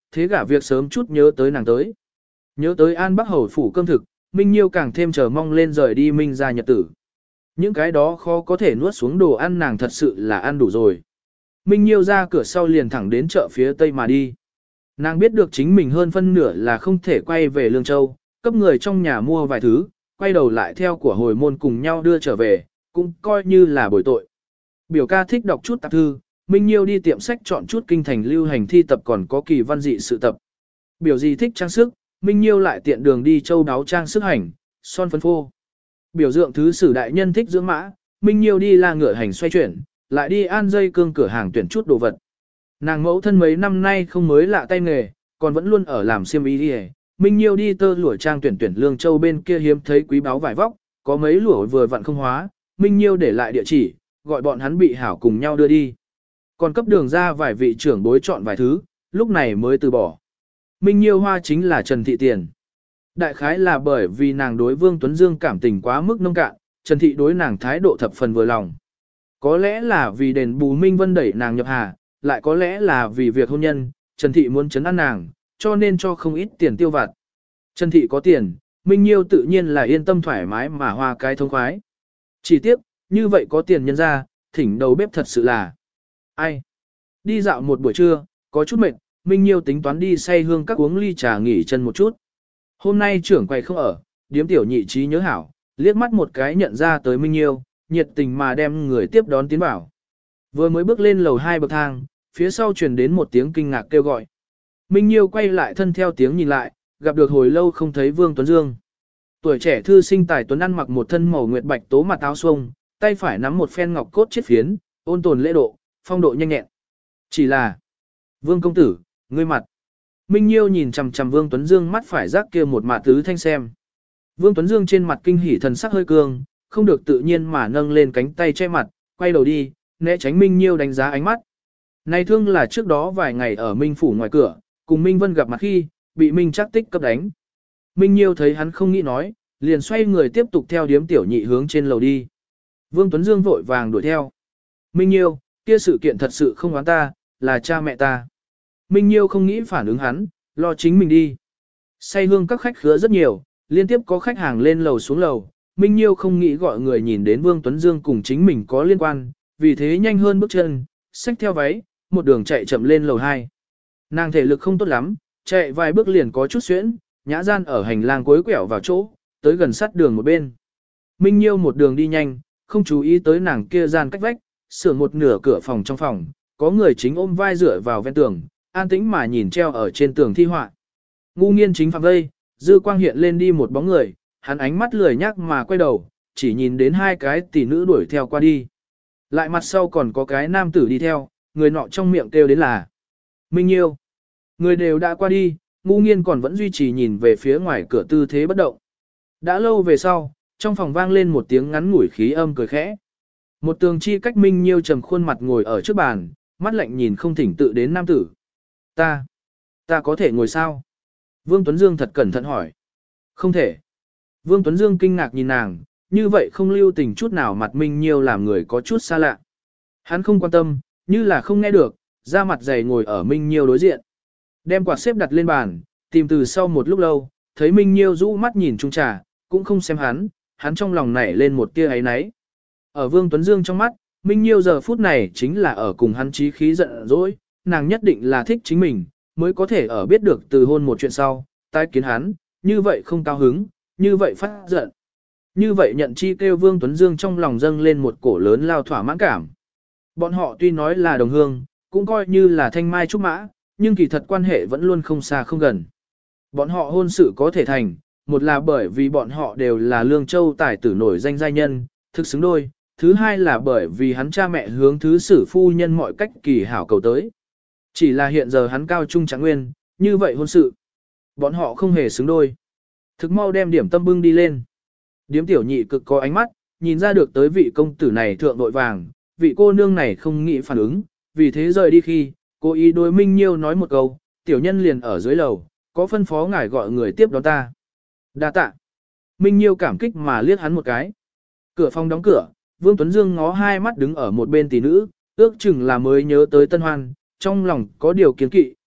thế gả việc sớm chút nhớ tới nàng tới. Nhớ tới An Bắc Hầu phủ cơm thực, Minh Nhiêu càng thêm chờ mong lên rời đi Minh ra nhật tử. Những cái đó khó có thể nuốt xuống đồ ăn nàng thật sự là ăn đủ rồi. Minh Nhiêu ra cửa sau liền thẳng đến chợ phía tây mà đi. Nàng biết được chính mình hơn phân nửa là không thể quay về Lương Châu, cấp người trong nhà mua vài thứ, quay đầu lại theo của hồi môn cùng nhau đưa trở về, cũng coi như là bồi tội. Biểu ca thích đọc chút tạp thư, Minh Nhiêu đi tiệm sách chọn chút kinh thành lưu hành thi tập còn có kỳ văn dị sự tập. Biểu gì thích trang sức, Minh Nhiêu lại tiện đường đi châu đáo trang sức hành, son phấn phô. Biểu dượng thứ sử đại nhân thích dưỡng mã, Minh Nhiêu đi la ngựa hành xoay chuyển, lại đi an dây cương cửa hàng tuyển chút đồ vật. Nàng mẫu thân mấy năm nay không mới lạ tay nghề, còn vẫn luôn ở làm xiêm y đi. Minh Nhiêu đi tơ lụa trang tuyển tuyển Lương Châu bên kia hiếm thấy quý báu vải vóc, có mấy lụa vừa vặn không hóa, Minh Nhiêu để lại địa chỉ, gọi bọn hắn bị hảo cùng nhau đưa đi. Còn cấp đường ra vài vị trưởng bối chọn vài thứ, lúc này mới từ bỏ. Minh Nhiêu hoa chính là Trần Thị tiền. Đại khái là bởi vì nàng đối Vương Tuấn Dương cảm tình quá mức nông cạn, Trần Thị đối nàng thái độ thập phần vừa lòng. Có lẽ là vì đền bù Minh Vân đẩy nàng nhập hà, lại có lẽ là vì việc hôn nhân, Trần Thị muốn chấn an nàng, cho nên cho không ít tiền tiêu vặt. Trần Thị có tiền, Minh Nhiêu tự nhiên là yên tâm thoải mái mà hoa cái thông khoái. Chỉ tiếc, như vậy có tiền nhân ra, thỉnh đầu bếp thật sự là ai. Đi dạo một buổi trưa, có chút mệt, Minh Nhiêu tính toán đi say hương các uống ly trà nghỉ chân một chút. Hôm nay trưởng quầy không ở, điếm tiểu nhị trí nhớ hảo, liếc mắt một cái nhận ra tới Minh Nhiêu, nhiệt tình mà đem người tiếp đón tiến vào. Vừa mới bước lên lầu hai bậc thang, phía sau truyền đến một tiếng kinh ngạc kêu gọi. Minh Nhiêu quay lại thân theo tiếng nhìn lại, gặp được hồi lâu không thấy Vương Tuấn Dương. Tuổi trẻ thư sinh tài tuấn ăn mặc một thân màu nguyệt bạch tố mặt áo xuông, tay phải nắm một phen ngọc cốt chiết phiến, ôn tồn lễ độ, phong độ nhanh nhẹn. Chỉ là, Vương công tử, ngươi mặt. Minh Nhiêu nhìn chằm chằm Vương Tuấn Dương mắt phải rác kia một mạt tứ thanh xem. Vương Tuấn Dương trên mặt kinh hỉ thần sắc hơi cương, không được tự nhiên mà nâng lên cánh tay che mặt, quay đầu đi, né tránh Minh Nhiêu đánh giá ánh mắt. Này thương là trước đó vài ngày ở Minh phủ ngoài cửa, cùng Minh Vân gặp mặt khi, bị Minh Trác Tích cấp đánh. Minh Nhiêu thấy hắn không nghĩ nói, liền xoay người tiếp tục theo điếm tiểu nhị hướng trên lầu đi. Vương Tuấn Dương vội vàng đuổi theo. Minh Nhiêu, kia sự kiện thật sự không oán ta, là cha mẹ ta. Minh Nhiêu không nghĩ phản ứng hắn, lo chính mình đi. Say hương các khách khứa rất nhiều, liên tiếp có khách hàng lên lầu xuống lầu. Minh Nhiêu không nghĩ gọi người nhìn đến Vương Tuấn Dương cùng chính mình có liên quan, vì thế nhanh hơn bước chân, xách theo váy, một đường chạy chậm lên lầu hai. Nàng thể lực không tốt lắm, chạy vài bước liền có chút xuyễn, nhã gian ở hành lang cuối quẹo vào chỗ, tới gần sát đường một bên. Minh Nhiêu một đường đi nhanh, không chú ý tới nàng kia gian cách vách, sửa một nửa cửa phòng trong phòng, có người chính ôm vai dựa vào ven tường, an tĩnh mà nhìn treo ở trên tường thi họa. Ngu nghiên chính phạm vây, dư quang hiện lên đi một bóng người, hắn ánh mắt lười nhác mà quay đầu, chỉ nhìn đến hai cái tỷ nữ đuổi theo qua đi. Lại mặt sau còn có cái nam tử đi theo, người nọ trong miệng kêu đến là Minh Nhiêu. Người đều đã qua đi, ngu nghiên còn vẫn duy trì nhìn về phía ngoài cửa tư thế bất động. Đã lâu về sau, trong phòng vang lên một tiếng ngắn ngủi khí âm cười khẽ. Một tường chi cách Minh Nhiêu trầm khuôn mặt ngồi ở trước bàn, mắt lạnh nhìn không thỉnh tự đến nam tử. Ta, ta có thể ngồi sao? Vương Tuấn Dương thật cẩn thận hỏi. Không thể. Vương Tuấn Dương kinh ngạc nhìn nàng, như vậy không lưu tình chút nào mặt Minh Nhiêu làm người có chút xa lạ. Hắn không quan tâm, như là không nghe được, ra mặt dày ngồi ở Minh Nhiêu đối diện. Đem quạt xếp đặt lên bàn, tìm từ sau một lúc lâu, thấy Minh Nhiêu rũ mắt nhìn chung trà, cũng không xem hắn, hắn trong lòng nảy lên một tia ấy náy. Ở Vương Tuấn Dương trong mắt, Minh Nhiêu giờ phút này chính là ở cùng hắn chí khí giận dỗi, nàng nhất định là thích chính mình, mới có thể ở biết được từ hôn một chuyện sau, tái kiến hắn, như vậy không cao hứng, như vậy phát giận. Như vậy nhận chi kêu Vương Tuấn Dương trong lòng dâng lên một cổ lớn lao thỏa mãn cảm. Bọn họ tuy nói là đồng hương, cũng coi như là thanh mai trúc mã, nhưng kỳ thật quan hệ vẫn luôn không xa không gần. Bọn họ hôn sự có thể thành, một là bởi vì bọn họ đều là Lương Châu tài tử nổi danh giai nhân, thực xứng đôi, thứ hai là bởi vì hắn cha mẹ hướng thứ sử phu nhân mọi cách kỳ hảo cầu tới. Chỉ là hiện giờ hắn cao trung trạng nguyên, như vậy hôn sự. Bọn họ không hề xứng đôi. Thực mau đem điểm tâm bưng đi lên. Điếm tiểu nhị cực có ánh mắt, nhìn ra được tới vị công tử này thượng đội vàng, vị cô nương này không nghĩ phản ứng, vì thế rời đi khi, cô ý đối Minh Nhiêu nói một câu, tiểu nhân liền ở dưới lầu, có phân phó ngài gọi người tiếp đón ta. Đa tạ. Minh Nhiêu cảm kích mà liếc hắn một cái. Cửa phòng đóng cửa, Vương Tuấn Dương ngó hai mắt đứng ở một bên tỷ nữ, ước chừng là mới nhớ tới Tân Hoan, trong lòng có điều kiến kỵ,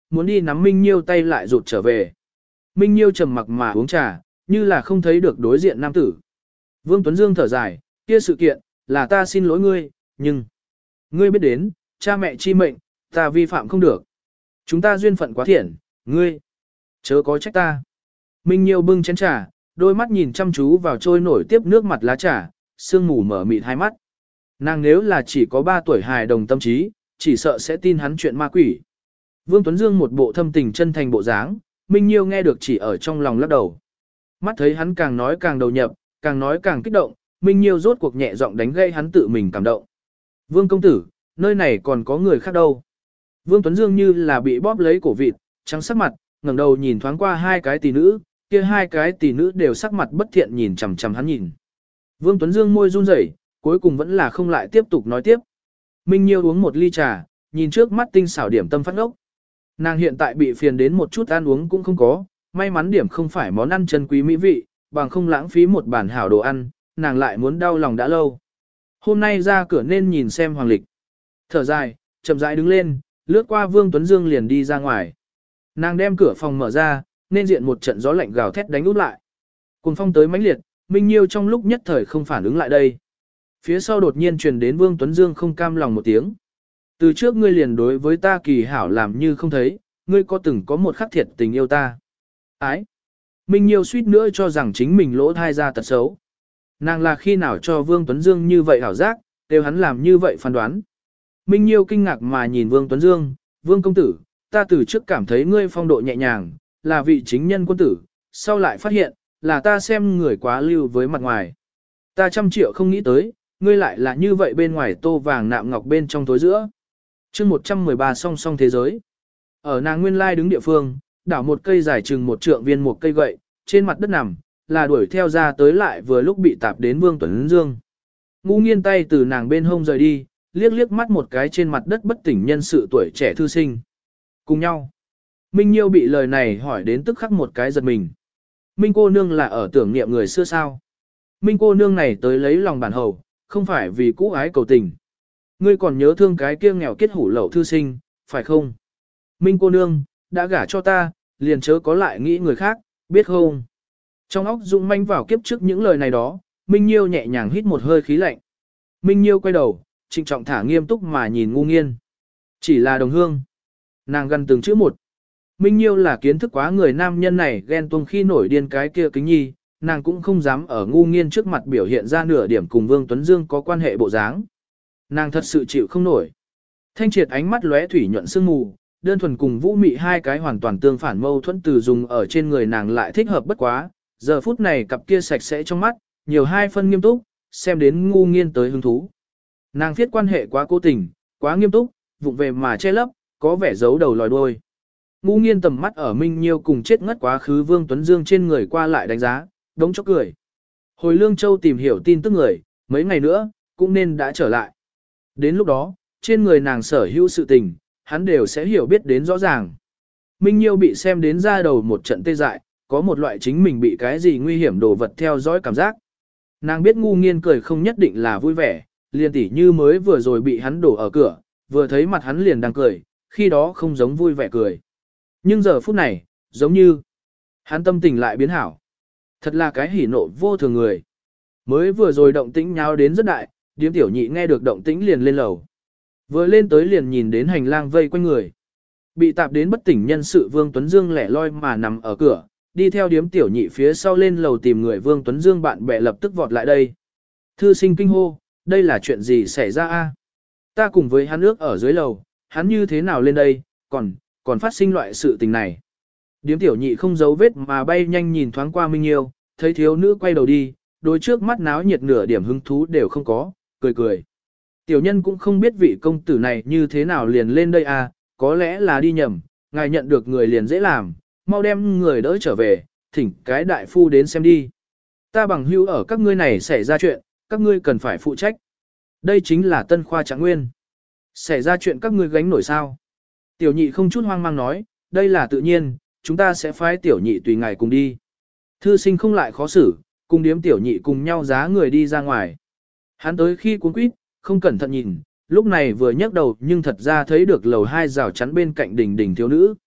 muốn đi nắm Minh Nhiêu tay lại rụt trở về. Minh Nhiêu trầm mặc mà uống trà, như là không thấy được đối diện nam tử. Vương Tuấn Dương thở dài, kia sự kiện, là ta xin lỗi ngươi, nhưng... Ngươi biết đến, cha mẹ chi mệnh, ta vi phạm không được. Chúng ta duyên phận quá thiện, ngươi, chớ có trách ta. Minh Nhiêu bưng chén trà, đôi mắt nhìn chăm chú vào trôi nổi tiếp nước mặt lá trà, sương mù mở mịt hai mắt. Nàng nếu là chỉ có ba tuổi hài đồng tâm trí, chỉ sợ sẽ tin hắn chuyện ma quỷ. Vương Tuấn Dương một bộ thâm tình chân thành bộ dáng, Minh Nhiêu nghe được chỉ ở trong lòng lắc đầu. Mắt thấy hắn càng nói càng đầu nhập, càng nói càng kích động, Minh Nhiêu rốt cuộc nhẹ giọng đánh gây hắn tự mình cảm động. Vương công tử, nơi này còn có người khác đâu. Vương Tuấn Dương như là bị bóp lấy cổ vịt, trắng sắc mặt, ngẩng đầu nhìn thoáng qua hai cái tỷ nữ, kia hai cái tỷ nữ đều sắc mặt bất thiện nhìn chằm chằm hắn nhìn. Vương Tuấn Dương môi run rẩy, cuối cùng vẫn là không lại tiếp tục nói tiếp. Minh Nhiêu uống một ly trà, nhìn trước mắt tinh xảo điểm tâm phát ốc. Nàng hiện tại bị phiền đến một chút ăn uống cũng không có, may mắn điểm không phải món ăn chân quý mỹ vị, bằng không lãng phí một bản hảo đồ ăn, nàng lại muốn đau lòng đã lâu. Hôm nay ra cửa nên nhìn xem hoàng lịch. Thở dài, chậm rãi đứng lên, lướt qua Vương Tuấn Dương liền đi ra ngoài. Nàng đem cửa phòng mở ra, nên diện một trận gió lạnh gào thét đánh út lại. Cùng phong tới mãnh liệt, Minh Nhiêu trong lúc nhất thời không phản ứng lại đây. Phía sau đột nhiên truyền đến Vương Tuấn Dương không cam lòng một tiếng. Từ trước ngươi liền đối với ta kỳ hảo làm như không thấy, ngươi có từng có một khắc thiệt tình yêu ta. Ái! Minh Nhiêu suýt nữa cho rằng chính mình lỗ thai ra tật xấu. Nàng là khi nào cho Vương Tuấn Dương như vậy hảo giác, đều hắn làm như vậy phán đoán. Minh Nhiêu kinh ngạc mà nhìn Vương Tuấn Dương, Vương công tử, ta từ trước cảm thấy ngươi phong độ nhẹ nhàng, là vị chính nhân quân tử, sau lại phát hiện, là ta xem người quá lưu với mặt ngoài. Ta trăm triệu không nghĩ tới, ngươi lại là như vậy bên ngoài tô vàng nạm ngọc bên trong tối giữa. chương một trăm mười ba song song thế giới. Ở nàng nguyên lai đứng địa phương, đảo một cây dài chừng một trượng viên một cây gậy, trên mặt đất nằm, là đuổi theo ra tới lại vừa lúc bị tạp đến Vương Tuấn Dương. Ngu nghiên tay từ nàng bên hông rời đi, liếc liếc mắt một cái trên mặt đất bất tỉnh nhân sự tuổi trẻ thư sinh. Cùng nhau. Minh Nhiêu bị lời này hỏi đến tức khắc một cái giật mình. Minh cô nương là ở tưởng niệm người xưa sao? Minh cô nương này tới lấy lòng bản hầu, không phải vì cũ ái cầu tình. Ngươi còn nhớ thương cái kia nghèo kết hủ lậu thư sinh, phải không? Minh cô nương, đã gả cho ta, liền chớ có lại nghĩ người khác, biết không? Trong óc Dũng manh vào kiếp trước những lời này đó, Minh Nhiêu nhẹ nhàng hít một hơi khí lạnh. Minh Nhiêu quay đầu, trịnh trọng thả nghiêm túc mà nhìn ngu nghiên. Chỉ là đồng hương. Nàng gần từng chữ một. Minh Nhiêu là kiến thức quá người nam nhân này ghen tuông khi nổi điên cái kia kính nhi, nàng cũng không dám ở ngu nghiên trước mặt biểu hiện ra nửa điểm cùng Vương Tuấn Dương có quan hệ bộ dáng. Nàng thật sự chịu không nổi. Thanh triệt ánh mắt lóe thủy nhuận sương mù, đơn thuần cùng vũ mị hai cái hoàn toàn tương phản mâu thuẫn từ dùng ở trên người nàng lại thích hợp bất quá, giờ phút này cặp kia sạch sẽ trong mắt, nhiều hai phân nghiêm túc, xem đến ngu nghiên tới hứng thú. Nàng viết quan hệ quá cố tình, quá nghiêm túc, vụng về mà che lấp, có vẻ giấu đầu lòi đuôi. Ngu nghiên tầm mắt ở Minh Nhiêu cùng chết ngất quá khứ Vương Tuấn Dương trên người qua lại đánh giá, đống chốc cười. Hồi Lương Châu tìm hiểu tin tức người, mấy ngày nữa, cũng nên đã trở lại. Đến lúc đó, trên người nàng sở hữu sự tình, hắn đều sẽ hiểu biết đến rõ ràng. Minh Nhiêu bị xem đến ra đầu một trận tê dại, có một loại chính mình bị cái gì nguy hiểm đồ vật theo dõi cảm giác. Nàng biết ngu nghiên cười không nhất định là vui vẻ, liền tỉ như mới vừa rồi bị hắn đổ ở cửa, vừa thấy mặt hắn liền đang cười, khi đó không giống vui vẻ cười. Nhưng giờ phút này, giống như, hắn tâm tình lại biến hảo. Thật là cái hỉ nộ vô thường người. Mới vừa rồi động tĩnh nháo đến rất đại, điếm tiểu nhị nghe được động tĩnh liền lên lầu. Vừa lên tới liền nhìn đến hành lang vây quanh người. Bị tạp đến bất tỉnh nhân sự Vương Tuấn Dương lẻ loi mà nằm ở cửa, đi theo điếm tiểu nhị phía sau lên lầu tìm người Vương Tuấn Dương bạn bè lập tức vọt lại đây. Thư sinh kinh hô, đây là chuyện gì xảy ra a? Ta cùng với hắn ước ở dưới lầu, hắn như thế nào lên đây, còn, còn phát sinh loại sự tình này. Điếm tiểu nhị không giấu vết mà bay nhanh nhìn thoáng qua Minh Nhiêu, thấy thiếu nữ quay đầu đi, đôi trước mắt náo nhiệt nửa điểm hứng thú đều không có, cười cười. Tiểu nhân cũng không biết vị công tử này như thế nào liền lên đây à, có lẽ là đi nhầm, ngài nhận được người liền dễ làm, mau đem người đỡ trở về, thỉnh cái đại phu đến xem đi. Ta bằng hữu ở các ngươi này xảy ra chuyện, các ngươi cần phải phụ trách. Đây chính là tân khoa trạng nguyên. Xảy ra chuyện các ngươi gánh nổi sao? Tiểu nhị không chút hoang mang nói, đây là tự nhiên, chúng ta sẽ phái tiểu nhị tùy ngài cùng đi. Thư sinh không lại khó xử, cùng điếm tiểu nhị cùng nhau giá người đi ra ngoài. Hắn tới khi cuốn quýt, không cẩn thận nhìn, lúc này vừa nhấc đầu nhưng thật ra thấy được lầu hai rào chắn bên cạnh đỉnh đỉnh thiếu nữ.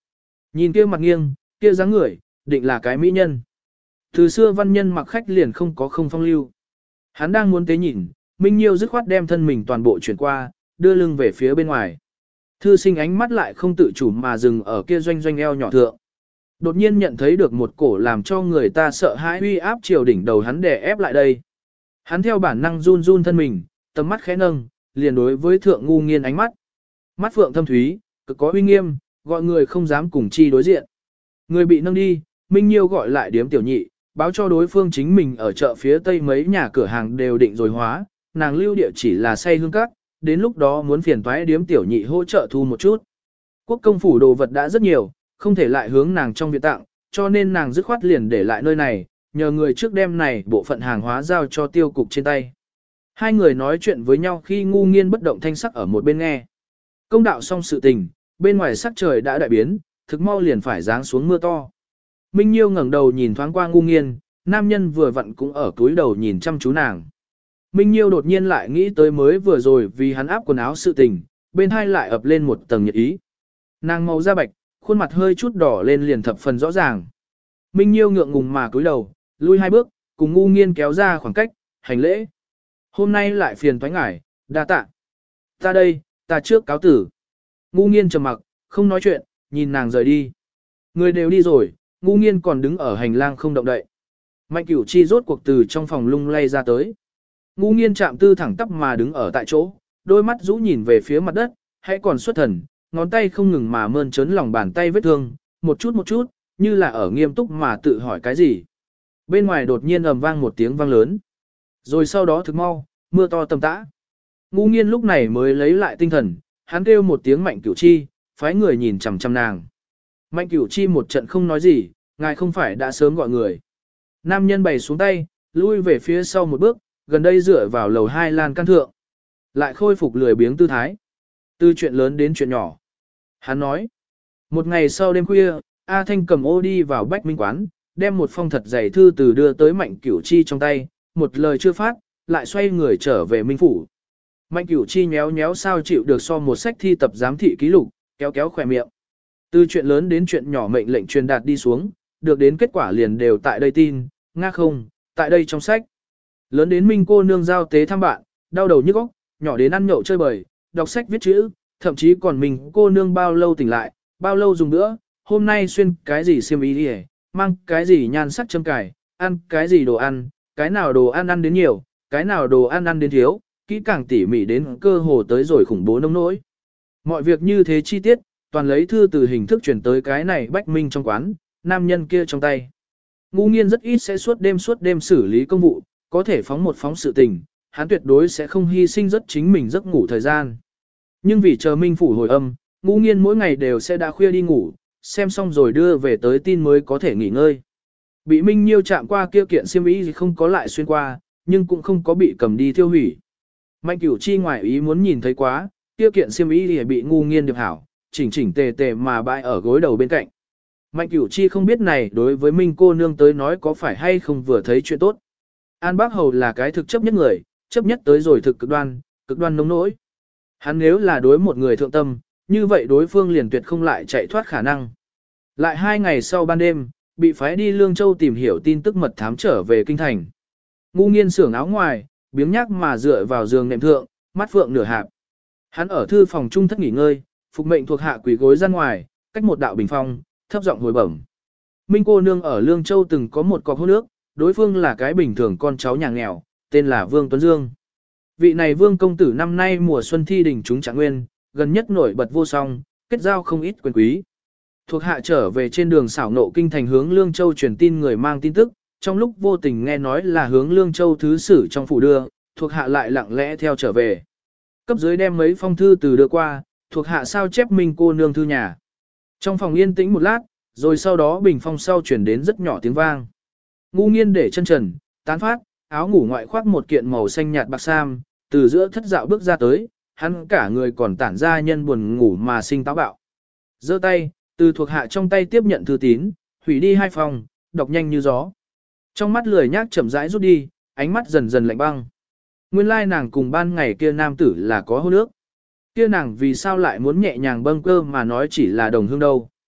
Nhìn kia mặt nghiêng, kia dáng người, định là cái mỹ nhân. Từ xưa văn nhân mặc khách liền không có không phong lưu. Hắn đang muốn tế nhìn, Minh Nhiêu dứt khoát đem thân mình toàn bộ chuyển qua, đưa lưng về phía bên ngoài. Thư sinh ánh mắt lại không tự chủ mà dừng ở kia doanh doanh eo nhỏ thượng. Đột nhiên nhận thấy được một cổ làm cho người ta sợ hãi uy áp triều đỉnh đầu hắn đè ép lại đây. Hắn theo bản năng run run thân mình, tầm mắt khẽ nâng, liền đối với thượng ngu nghiên ánh mắt. Mắt phượng thâm thúy, cực có uy nghiêm, gọi người không dám cùng chi đối diện. Người bị nâng đi, Minh Nhiêu gọi lại điếm tiểu nhị, báo cho đối phương chính mình ở chợ phía tây mấy nhà cửa hàng đều định rồi hóa, nàng lưu địa chỉ là say hương các, đến lúc đó muốn phiền toái điếm tiểu nhị hỗ trợ thu một chút. Quốc công phủ đồ vật đã rất nhiều, không thể lại hướng nàng trong viện tặng, cho nên nàng dứt khoát liền để lại nơi này, nhờ người trước đem này bộ phận hàng hóa giao cho tiêu cục trên tay. Hai người nói chuyện với nhau khi ngu nghiên bất động thanh sắc ở một bên nghe. Công đạo xong sự tình, bên ngoài sắc trời đã đại biến, thực mau liền phải giáng xuống mưa to. Minh Nhiêu ngẩng đầu nhìn thoáng qua ngu nghiên, nam nhân vừa vặn cũng ở túi đầu nhìn chăm chú nàng. Minh Nhiêu đột nhiên lại nghĩ tới mới vừa rồi vì hắn áp quần áo sự tình, bên hai lại ập lên một tầng nhiệt ý. Nàng màu da bạch, khuôn mặt hơi chút đỏ lên liền thập phần rõ ràng. Minh Nhiêu ngượng ngùng mà cúi đầu, lui hai bước, cùng ngu nghiên kéo ra khoảng cách, hành lễ. Hôm nay lại phiền toái ngải, đa tạ. Ta đây, ta trước cáo tử. Ngu nghiên trầm mặc, không nói chuyện, nhìn nàng rời đi. Người đều đi rồi, ngu nghiên còn đứng ở hành lang không động đậy. Mạnh Cửu Chi rốt cuộc từ trong phòng lung lay ra tới. Ngu nghiên chạm tư thẳng tắp mà đứng ở tại chỗ, đôi mắt rũ nhìn về phía mặt đất, hãy còn xuất thần, ngón tay không ngừng mà mơn trớn lòng bàn tay vết thương, một chút một chút, như là ở nghiêm túc mà tự hỏi cái gì. Bên ngoài đột nhiên ầm vang một tiếng vang lớn. Rồi sau đó thực mau, mưa to tầm tã. Ngu nghiên lúc này mới lấy lại tinh thần, hắn kêu một tiếng Mạnh Cửu Chi, phái người nhìn chằm chằm nàng. Mạnh Cửu Chi một trận không nói gì, ngài không phải đã sớm gọi người. Nam nhân bày xuống tay, lui về phía sau một bước, gần đây dựa vào lầu hai lan can thượng. Lại khôi phục lười biếng tư thái. Từ chuyện lớn đến chuyện nhỏ. Hắn nói. Một ngày sau đêm khuya, A Thanh cầm ô đi vào Bách Minh quán, đem một phong thật dày thư từ đưa tới Mạnh Cửu Chi trong tay, một lời chưa phát, lại xoay người trở về Minh phủ. Mạnh Cửu Chi nhéo nhéo sao chịu được so một sách thi tập giám thị ký lục, kéo kéo khỏe miệng. Từ chuyện lớn đến chuyện nhỏ mệnh lệnh truyền đạt đi xuống, được đến kết quả liền đều tại đây tin, nga không, tại đây trong sách. Lớn đến Minh cô nương giao tế thăm bạn, đau đầu nhức óc, nhỏ đến ăn nhậu chơi bời, đọc sách viết chữ, thậm chí còn mình cô nương bao lâu tỉnh lại, bao lâu dùng nữa, hôm nay xuyên cái gì xiêm y đi, mang cái gì nhan sắc châm cài, ăn cái gì đồ ăn, cái nào đồ ăn ăn đến nhiều, cái nào đồ ăn ăn đến thiếu, kỹ càng tỉ mỉ đến cơ hồ tới rồi khủng bố nông nỗi. Mọi việc như thế chi tiết, toàn lấy thư từ hình thức chuyển tới cái này Bách Minh trong quán, nam nhân kia trong tay. Ngu nghiên rất ít sẽ suốt đêm suốt đêm xử lý công vụ, có thể phóng một phóng sự tình, hắn tuyệt đối sẽ không hy sinh rất chính mình giấc ngủ thời gian. Nhưng vì chờ Minh phủ hồi âm, ngu nghiên mỗi ngày đều sẽ đã khuya đi ngủ, xem xong rồi đưa về tới tin mới có thể nghỉ ngơi. Bị Minh Nhiêu chạm qua kia kiện xiêm y gì không có lại xuyên qua, nhưng cũng không có bị cầm đi tiêu hủy. Mạnh Cửu Chi ngoài ý muốn nhìn thấy quá, kia kiện xiêm y thì bị ngu nghiên điệp hảo, chỉnh chỉnh tề tề mà bãi ở gối đầu bên cạnh. Mạnh Cửu Chi không biết này đối với Minh cô nương tới nói có phải hay không vừa thấy chuyện tốt. An Bác Hầu là cái thực chấp nhất người, chấp nhất tới rồi thực cực đoan, cực đoan nông nỗi. Hắn nếu là đối một người thượng tâm, như vậy đối phương liền tuyệt không lại chạy thoát khả năng. Lại hai ngày sau ban đêm, bị phái đi Lương Châu tìm hiểu tin tức mật thám trở về kinh thành. Ngu nghiên xưởng áo ngoài, biếng nhác mà dựa vào giường nệm thượng, mắt phượng nửa hạp. Hắn ở thư phòng trung thất nghỉ ngơi, phục mệnh thuộc hạ quỳ gối ra ngoài, cách một đạo bình phong, thấp giọng hồi bẩm. Minh cô nương ở Lương Châu từng có một cọc hôn ước, đối phương là cái bình thường con cháu nhà nghèo, tên là Vương Tuấn Dương. Vị này Vương công tử năm nay mùa xuân thi đình chúng trạng nguyên, gần nhất nổi bật vô song, kết giao không ít quyền quý. Thuộc hạ trở về trên đường xảo nộ kinh thành hướng Lương Châu truyền tin người mang tin tức, trong lúc vô tình nghe nói là hướng Lương Châu thứ sử trong phủ đưa, thuộc hạ lại lặng lẽ theo trở về. Cấp dưới đem mấy phong thư từ đưa qua, thuộc hạ sao chép Minh cô nương thư nhà. Trong phòng yên tĩnh một lát, rồi sau đó bình phong sau chuyển đến rất nhỏ tiếng vang. Ngu nghiên để chân trần, tán phát, áo ngủ ngoại khoác một kiện màu xanh nhạt bạc sam, từ giữa thất dạo bước ra tới, hắn cả người còn tản ra nhân buồn ngủ mà sinh táo bạo. Giơ tay, từ thuộc hạ trong tay tiếp nhận thư tín, hủy đi hai phòng, đọc nhanh như gió. Trong mắt lười nhác chậm rãi rút đi, ánh mắt dần dần lạnh băng. Nguyên lai nàng cùng ban ngày kia nam tử là có hôn ước. Kia nàng vì sao lại muốn nhẹ nhàng bâng cơ mà nói chỉ là đồng hương đâu.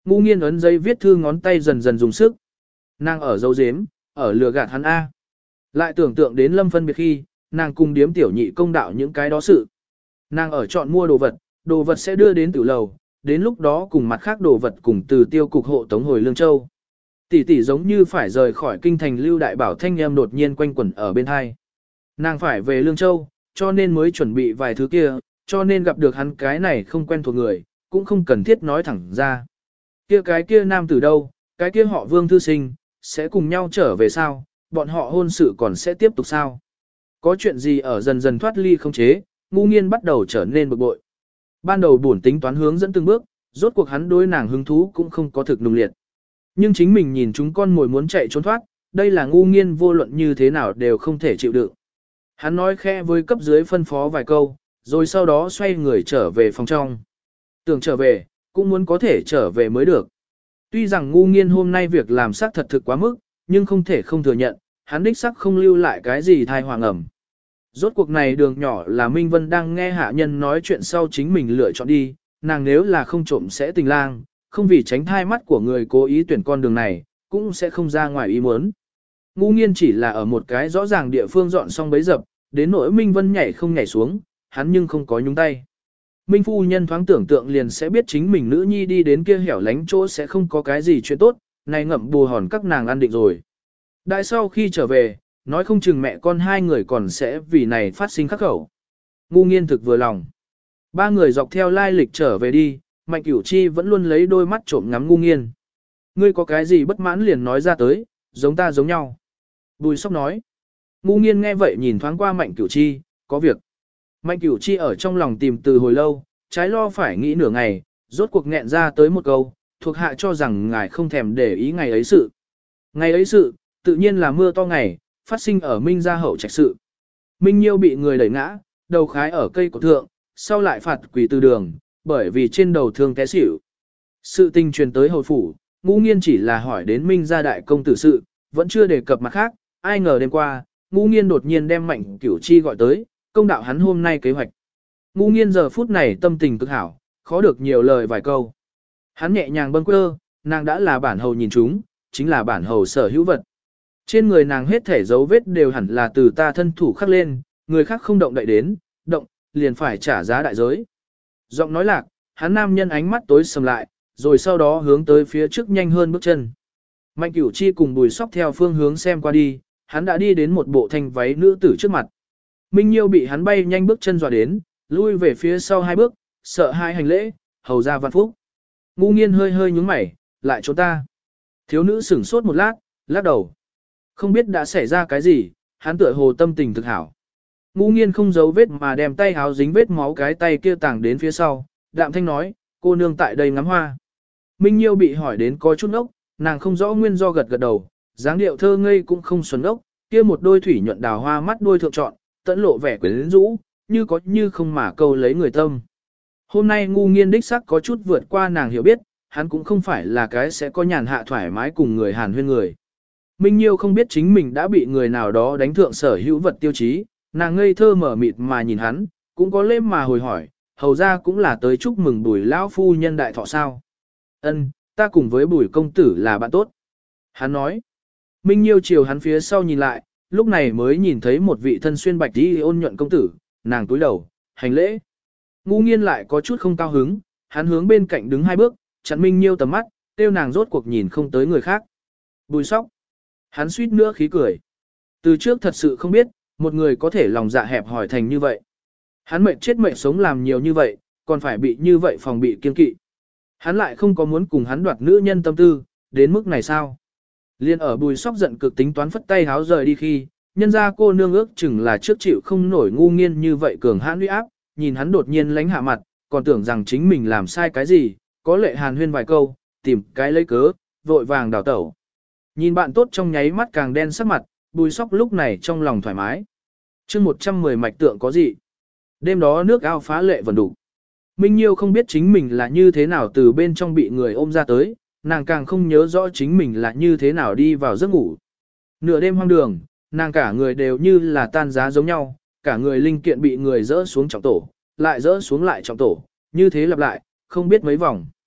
Ngu nghiên ấn giấy viết thư ngón tay dần dần dùng sức. Nàng ở dấu dếm, ở lừa gạt hắn A. Lại tưởng tượng đến lâm phân biệt khi, nàng cùng điếm tiểu nhị công đạo những cái đó sự. Nàng ở chọn mua đồ vật, đồ vật sẽ đưa đến tử lầu, đến lúc đó cùng mặt khác đồ vật cùng từ tiêu cục hộ tống hồi Lương Châu. Tỷ tỷ giống như phải rời khỏi kinh thành Lưu Đại Bảo thanh em đột nhiên quanh quẩn ở bên hai. Nàng phải về Lương Châu, cho nên mới chuẩn bị vài thứ kia, cho nên gặp được hắn cái này không quen thuộc người, cũng không cần thiết nói thẳng ra. Kia cái kia nam tử đâu, cái kia họ Vương thư sinh, sẽ cùng nhau trở về sao, bọn họ hôn sự còn sẽ tiếp tục sao. Có chuyện gì ở dần dần thoát ly không chế, ngu nghiên bắt đầu trở nên bực bội. Ban đầu buồn tính toán hướng dẫn từng bước, rốt cuộc hắn đối nàng hứng thú cũng không có thực nung liệt. Nhưng chính mình nhìn chúng con mồi muốn chạy trốn thoát, đây là ngu nghiên vô luận như thế nào đều không thể chịu đựng. Hắn nói khẽ với cấp dưới phân phó vài câu, rồi sau đó xoay người trở về phòng trong. Tưởng trở về, cũng muốn có thể trở về mới được. Tuy rằng ngu nghiên hôm nay việc làm xác thật thực quá mức, nhưng không thể không thừa nhận, hắn đích xác không lưu lại cái gì thai hoàng ẩm. Rốt cuộc này đường nhỏ là Minh Vân đang nghe hạ nhân nói chuyện sau chính mình lựa chọn đi, nàng nếu là không trộm sẽ tình lang, không vì tránh thai mắt của người cố ý tuyển con đường này, cũng sẽ không ra ngoài ý muốn. Ngu nghiên chỉ là ở một cái rõ ràng địa phương dọn xong bấy dập, đến nỗi Minh Vân nhảy không nhảy xuống, hắn nhưng không có nhúng tay. Minh phu nhân thoáng tưởng tượng liền sẽ biết chính mình nữ nhi đi đến kia hẻo lánh chỗ sẽ không có cái gì chuyện tốt, này ngậm bù hòn các nàng ăn định rồi. Đại sau khi trở về, nói không chừng mẹ con hai người còn sẽ vì này phát sinh khắc khẩu. Ngu nghiên thực vừa lòng. Ba người dọc theo lai lịch trở về đi, Mạnh Cửu Chi vẫn luôn lấy đôi mắt trộm ngắm ngu nghiên. Ngươi có cái gì bất mãn liền nói ra tới, giống ta giống nhau. Bùi Sóc nói. Ngu nghiên nghe vậy nhìn thoáng qua Mạnh Cửu Chi, có việc. Mạnh Cửu Chi ở trong lòng tìm từ hồi lâu, trái lo phải nghĩ nửa ngày, rốt cuộc nghẹn ra tới một câu, thuộc hạ cho rằng ngài không thèm để ý ngày ấy sự. Ngày ấy sự, tự nhiên là mưa to ngày, phát sinh ở Minh gia hậu trạch sự. Minh Nhiêu bị người đẩy ngã, đầu khái ở cây cổ thượng, sau lại phạt quỷ từ đường, bởi vì trên đầu thương té xỉu. Sự tình truyền tới hồi phủ, Ngũ Nghiên chỉ là hỏi đến Minh gia đại công tử sự, vẫn chưa đề cập mặt khác, ai ngờ đêm qua, Ngũ Nghiên đột nhiên đem Mạnh Cửu Chi gọi tới, công đạo hắn hôm nay kế hoạch. Ngũ Nghiên giờ phút này tâm tình cực hảo, khó được nhiều lời vài câu. Hắn nhẹ nhàng bâng quơ, nàng đã là bản hầu nhìn chúng, chính là bản hầu sở hữu vật. Trên người nàng hết thể dấu vết đều hẳn là từ ta thân thủ khắc lên, người khác không động đậy đến, động, liền phải trả giá đại giới. Giọng nói lạc, hắn nam nhân ánh mắt tối sầm lại, rồi sau đó hướng tới phía trước nhanh hơn bước chân. Mạnh Cửu Chi cùng Bùi Sóc theo phương hướng xem qua đi, hắn đã đi đến một bộ thanh váy nữ tử trước mặt. Minh Nhiêu bị hắn bay nhanh bước chân dọa đến, lui về phía sau hai bước, sợ hai hành lễ, hầu ra văn phúc. Ngu Nghiên hơi hơi nhúng mày, lại trốn ta. Thiếu nữ sửng sốt một lát, lắc đầu. Không biết đã xảy ra cái gì, hắn tựa hồ tâm tình thực hảo. Ngũ Nghiên không giấu vết mà đem tay háo dính vết máu cái tay kia tàng đến phía sau, đạm thanh nói, cô nương tại đây ngắm hoa. Minh Nhiêu bị hỏi đến có chút ốc, nàng không rõ nguyên do gật gật đầu, dáng điệu thơ ngây cũng không xuẩn ốc, kia một đôi thủy nhuận đào hoa mắt đôi thượng trọn, tẫn lộ vẻ quyến rũ, như có như không mà câu lấy người tâm. Hôm nay Ngu Nghiên đích sắc có chút vượt qua nàng hiểu biết, hắn cũng không phải là cái sẽ có nhàn hạ thoải mái cùng người hàn huyên người. Minh Nhiêu không biết chính mình đã bị người nào đó đánh thượng sở hữu vật tiêu chí, nàng ngây thơ mở mịt mà nhìn hắn, cũng có lêm mà hồi hỏi, hầu ra cũng là tới chúc mừng Bùi lão phu nhân đại thọ sao. Ân, ta cùng với Bùi công tử là bạn tốt. Hắn nói, Minh Nhiêu chiều hắn phía sau nhìn lại, lúc này mới nhìn thấy một vị thân xuyên bạch y ôn nhuận công tử, nàng túi đầu, hành lễ. Ngũ Nghiên lại có chút không cao hứng, hắn hướng bên cạnh đứng hai bước, chặn Minh Nhiêu tầm mắt, tiêu nàng rốt cuộc nhìn không tới người khác. Bùi Sóc. Hắn suýt nữa khí cười. Từ trước thật sự không biết, một người có thể lòng dạ hẹp hỏi thành như vậy. Hắn mệnh chết mệnh sống làm nhiều như vậy, còn phải bị như vậy phòng bị kiên kỵ. Hắn lại không có muốn cùng hắn đoạt nữ nhân tâm tư, đến mức này sao? Liên ở Bùi Sóc giận cực tính toán phất tay háo rời đi khi, nhân ra cô nương ước chừng là trước chịu không nổi Ngu Nghiên như vậy cường hãn uy áp, nhìn hắn đột nhiên lánh hạ mặt, còn tưởng rằng chính mình làm sai cái gì, có lệ hàn huyên vài câu, tìm cái lấy cớ, vội vàng đào tẩu. Nhìn bạn tốt trong nháy mắt càng đen sắc mặt, Bùi Sóc lúc này trong lòng thoải mái. chương một trăm mười mạch tượng có gì? Đêm đó nước ao phá lệ vần đủ. Minh Nhiêu không biết chính mình là như thế nào từ bên trong bị người ôm ra tới, nàng càng không nhớ rõ chính mình là như thế nào đi vào giấc ngủ. Nửa đêm hoang đường, nàng cả người đều như là tan giá giống nhau, cả người linh kiện bị người dỡ xuống trọng tổ, lại dỡ xuống lại trọng tổ, như thế lặp lại, không biết mấy vòng.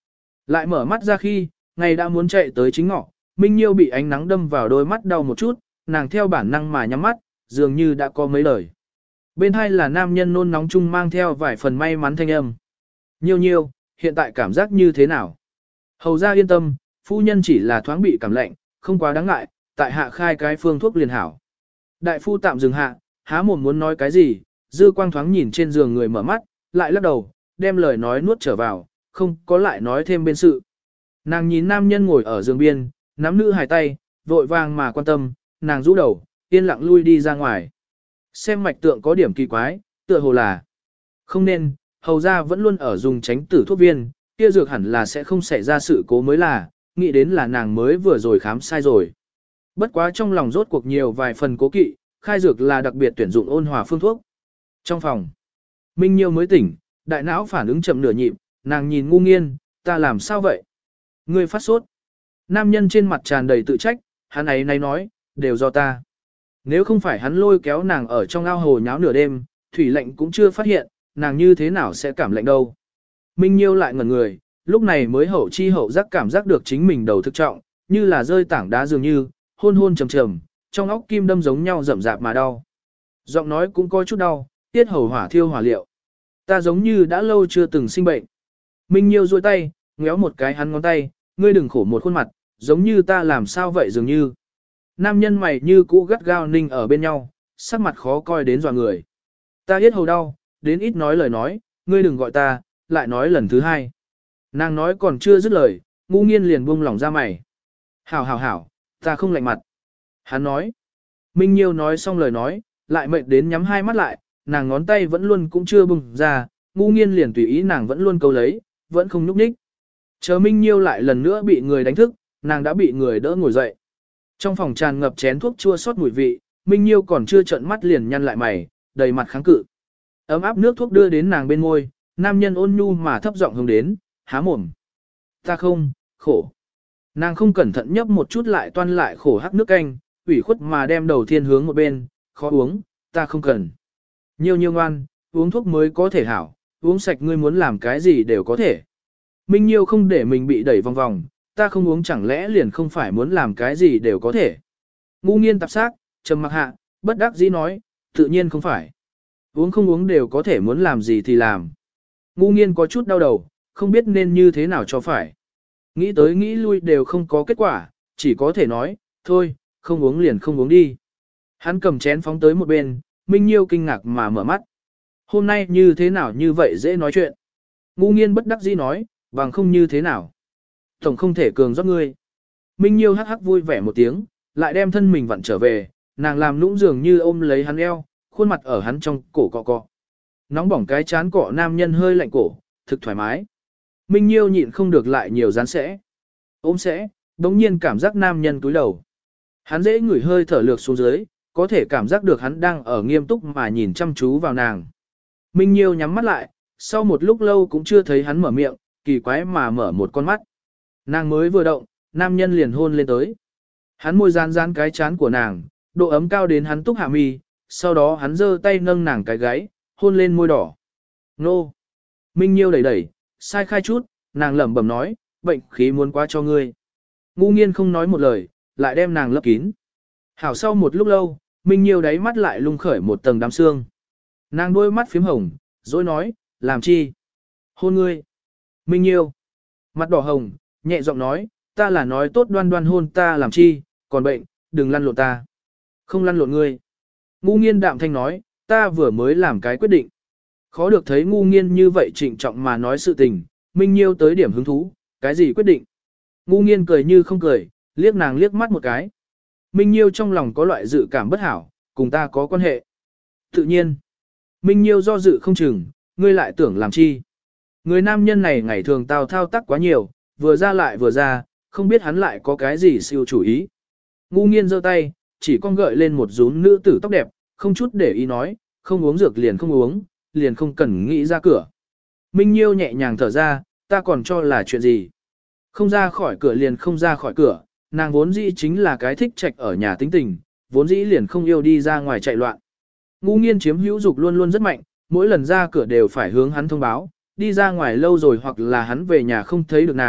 Lại mở mắt ra khi, ngày đã muốn chạy tới chính ngọ, Minh Nhiêu bị ánh nắng đâm vào đôi mắt đau một chút, nàng theo bản năng mà nhắm mắt, dường như đã có mấy lời. Bên hai là nam nhân nôn nóng chung mang theo vài phần may mắn thanh âm. Nhiêu nhiêu, hiện tại cảm giác như thế nào? Hầu ra yên tâm, phu nhân chỉ là thoáng bị cảm lạnh, không quá đáng ngại, tại hạ khai cái phương thuốc liền hảo. Đại phu tạm dừng hạ, há mồm muốn nói cái gì, dư quang thoáng nhìn trên giường người mở mắt, lại lắc đầu, đem lời nói nuốt trở vào, không có lại nói thêm bên sự. Nàng nhìn nam nhân ngồi ở giường biên, nắm nữ hài tay, vội vàng mà quan tâm, nàng rũ đầu, yên lặng lui đi ra ngoài. Xem mạch tượng có điểm kỳ quái, tựa hồ là không nên, hầu ra vẫn luôn ở dùng tránh tử thuốc viên, kia dược hẳn là sẽ không xảy ra sự cố mới là, nghĩ đến là nàng mới vừa rồi khám sai rồi. Bất quá trong lòng rốt cuộc nhiều vài phần cố kỵ, khai dược là đặc biệt tuyển dụng ôn hòa phương thuốc. Trong phòng, Minh Nhiêu mới tỉnh, đại não phản ứng chậm nửa nhịp, nàng nhìn ngu nghiên, ta làm sao vậy? Ngươi phát sốt. Nam nhân trên mặt tràn đầy tự trách, hắn ấy nay nói, đều do ta. Nếu không phải hắn lôi kéo nàng ở trong ao hồ nháo nửa đêm, thủy lệnh cũng chưa phát hiện, nàng như thế nào sẽ cảm lạnh đâu. Minh Nhiêu lại ngẩn người, lúc này mới hậu chi hậu giác cảm giác được chính mình đầu thực trọng, như là rơi tảng đá dường như, hôn hôn trầm trầm, trong óc kim đâm giống nhau rậm rạp mà đau. Giọng nói cũng có chút đau, tiết hầu hỏa thiêu hỏa liệu. Ta giống như đã lâu chưa từng sinh bệnh. Minh Nhiêu duỗi tay, ngéo một cái hắn ngón tay, ngươi đừng khổ một khuôn mặt, giống như ta làm sao vậy dường như. Nam nhân mày như cũ gắt gao ninh ở bên nhau, sắc mặt khó coi đến dọa người. Ta yết hầu đau, đến ít nói lời nói, ngươi đừng gọi ta, lại nói lần thứ hai. Nàng nói còn chưa dứt lời, ngu nghiên liền buông lỏng ra mày. Hảo hảo hảo, ta không lạnh mặt. Hắn nói. Minh Nhiêu nói xong lời nói, lại mệt đến nhắm hai mắt lại, nàng ngón tay vẫn luôn cũng chưa bùng ra, ngu nghiên liền tùy ý nàng vẫn luôn câu lấy, vẫn không nhúc nhích. Chờ Minh Nhiêu lại lần nữa bị người đánh thức, nàng đã bị người đỡ ngồi dậy. Trong phòng tràn ngập chén thuốc chua xót mùi vị, Minh Nhiêu còn chưa trợn mắt liền nhăn lại mày, đầy mặt kháng cự. Ấm áp nước thuốc đưa đến nàng bên môi, nam nhân ôn nhu mà thấp giọng hướng đến, há mồm. Ta không, khổ. Nàng không cẩn thận nhấp một chút lại toan lại khổ hắc nước canh, ủy khuất mà đem đầu thiên hướng một bên, khó uống, ta không cần. Nhiêu nhiêu ngoan, uống thuốc mới có thể hảo, uống sạch ngươi muốn làm cái gì đều có thể. Minh Nhiêu không để mình bị đẩy vòng vòng, ta không uống chẳng lẽ liền không phải muốn làm cái gì đều có thể. Ngu nghiên tạp xác, trầm mặc hạ, bất đắc dĩ nói, tự nhiên không phải. Uống không uống đều có thể muốn làm gì thì làm. Ngu nghiên có chút đau đầu, không biết nên như thế nào cho phải. Nghĩ tới nghĩ lui đều không có kết quả, chỉ có thể nói, thôi, không uống liền không uống đi. Hắn cầm chén phóng tới một bên, Minh Nhiêu kinh ngạc mà mở mắt. Hôm nay như thế nào như vậy dễ nói chuyện. Ngu nghiên bất đắc dĩ nói, bằng không như thế nào. Tổng không thể cường rót ngươi. Minh Nhiêu hắc hắc vui vẻ một tiếng, lại đem thân mình vặn trở về, nàng làm nũng dường như ôm lấy hắn eo, khuôn mặt ở hắn trong cổ cọ cọ. Nóng bỏng cái chán cọ nam nhân hơi lạnh cổ, thực thoải mái. Minh Nhiêu nhịn không được lại nhiều rán sẽ. Ôm sẽ, đống nhiên cảm giác nam nhân túi đầu. Hắn dễ ngửi hơi thở lược xuống dưới, có thể cảm giác được hắn đang ở nghiêm túc mà nhìn chăm chú vào nàng. Minh Nhiêu nhắm mắt lại, sau một lúc lâu cũng chưa thấy hắn mở miệng, kỳ quái mà mở một con mắt. Nàng mới vừa động, nam nhân liền hôn lên tới. Hắn môi rán rán cái chán của nàng, độ ấm cao đến hắn túc hạ mi, sau đó hắn giơ tay nâng nàng cái gáy, hôn lên môi đỏ. Nô! Minh Nhiêu đẩy đẩy, sai khai chút, nàng lẩm bẩm nói, bệnh khí muốn quá cho ngươi. Ngu nghiên không nói một lời, lại đem nàng lấp kín. Hảo sau một lúc lâu, Minh Nhiêu đáy mắt lại lung khởi một tầng đám xương. Nàng đôi mắt phím hồng, rồi nói, làm chi? Hôn ngươi. Minh Nhiêu. Mặt đỏ hồng, nhẹ giọng nói, ta là nói tốt đoan đoan hôn ta làm chi, còn bệnh, đừng lăn lộn ta. Không lăn lộn ngươi. Ngu nghiên đạm thanh nói, ta vừa mới làm cái quyết định. Khó được thấy ngu nghiên như vậy trịnh trọng mà nói sự tình, Minh Nhiêu tới điểm hứng thú, cái gì quyết định? Ngu nghiên cười như không cười, liếc nàng liếc mắt một cái. Minh Nhiêu trong lòng có loại dự cảm bất hảo, cùng ta có quan hệ. Tự nhiên, Minh Nhiêu do dự không chừng, ngươi lại tưởng làm chi. Người nam nhân này ngày thường tao thao tác quá nhiều, vừa ra lại vừa ra, không biết hắn lại có cái gì siêu chủ ý. Ngu nghiên giơ tay, chỉ con gợi lên một rúm nữ tử tóc đẹp, không chút để ý nói, không uống dược liền không uống, liền không cần nghĩ ra cửa. Minh Nhiêu nhẹ nhàng thở ra, ta còn cho là chuyện gì. Không ra khỏi cửa liền không ra khỏi cửa, nàng vốn dĩ chính là cái thích trạch ở nhà tính tình, vốn dĩ liền không yêu đi ra ngoài chạy loạn. Ngu nghiên chiếm hữu dục luôn luôn rất mạnh, mỗi lần ra cửa đều phải hướng hắn thông báo, đi ra ngoài lâu rồi hoặc là hắn về nhà không thấy được nàng,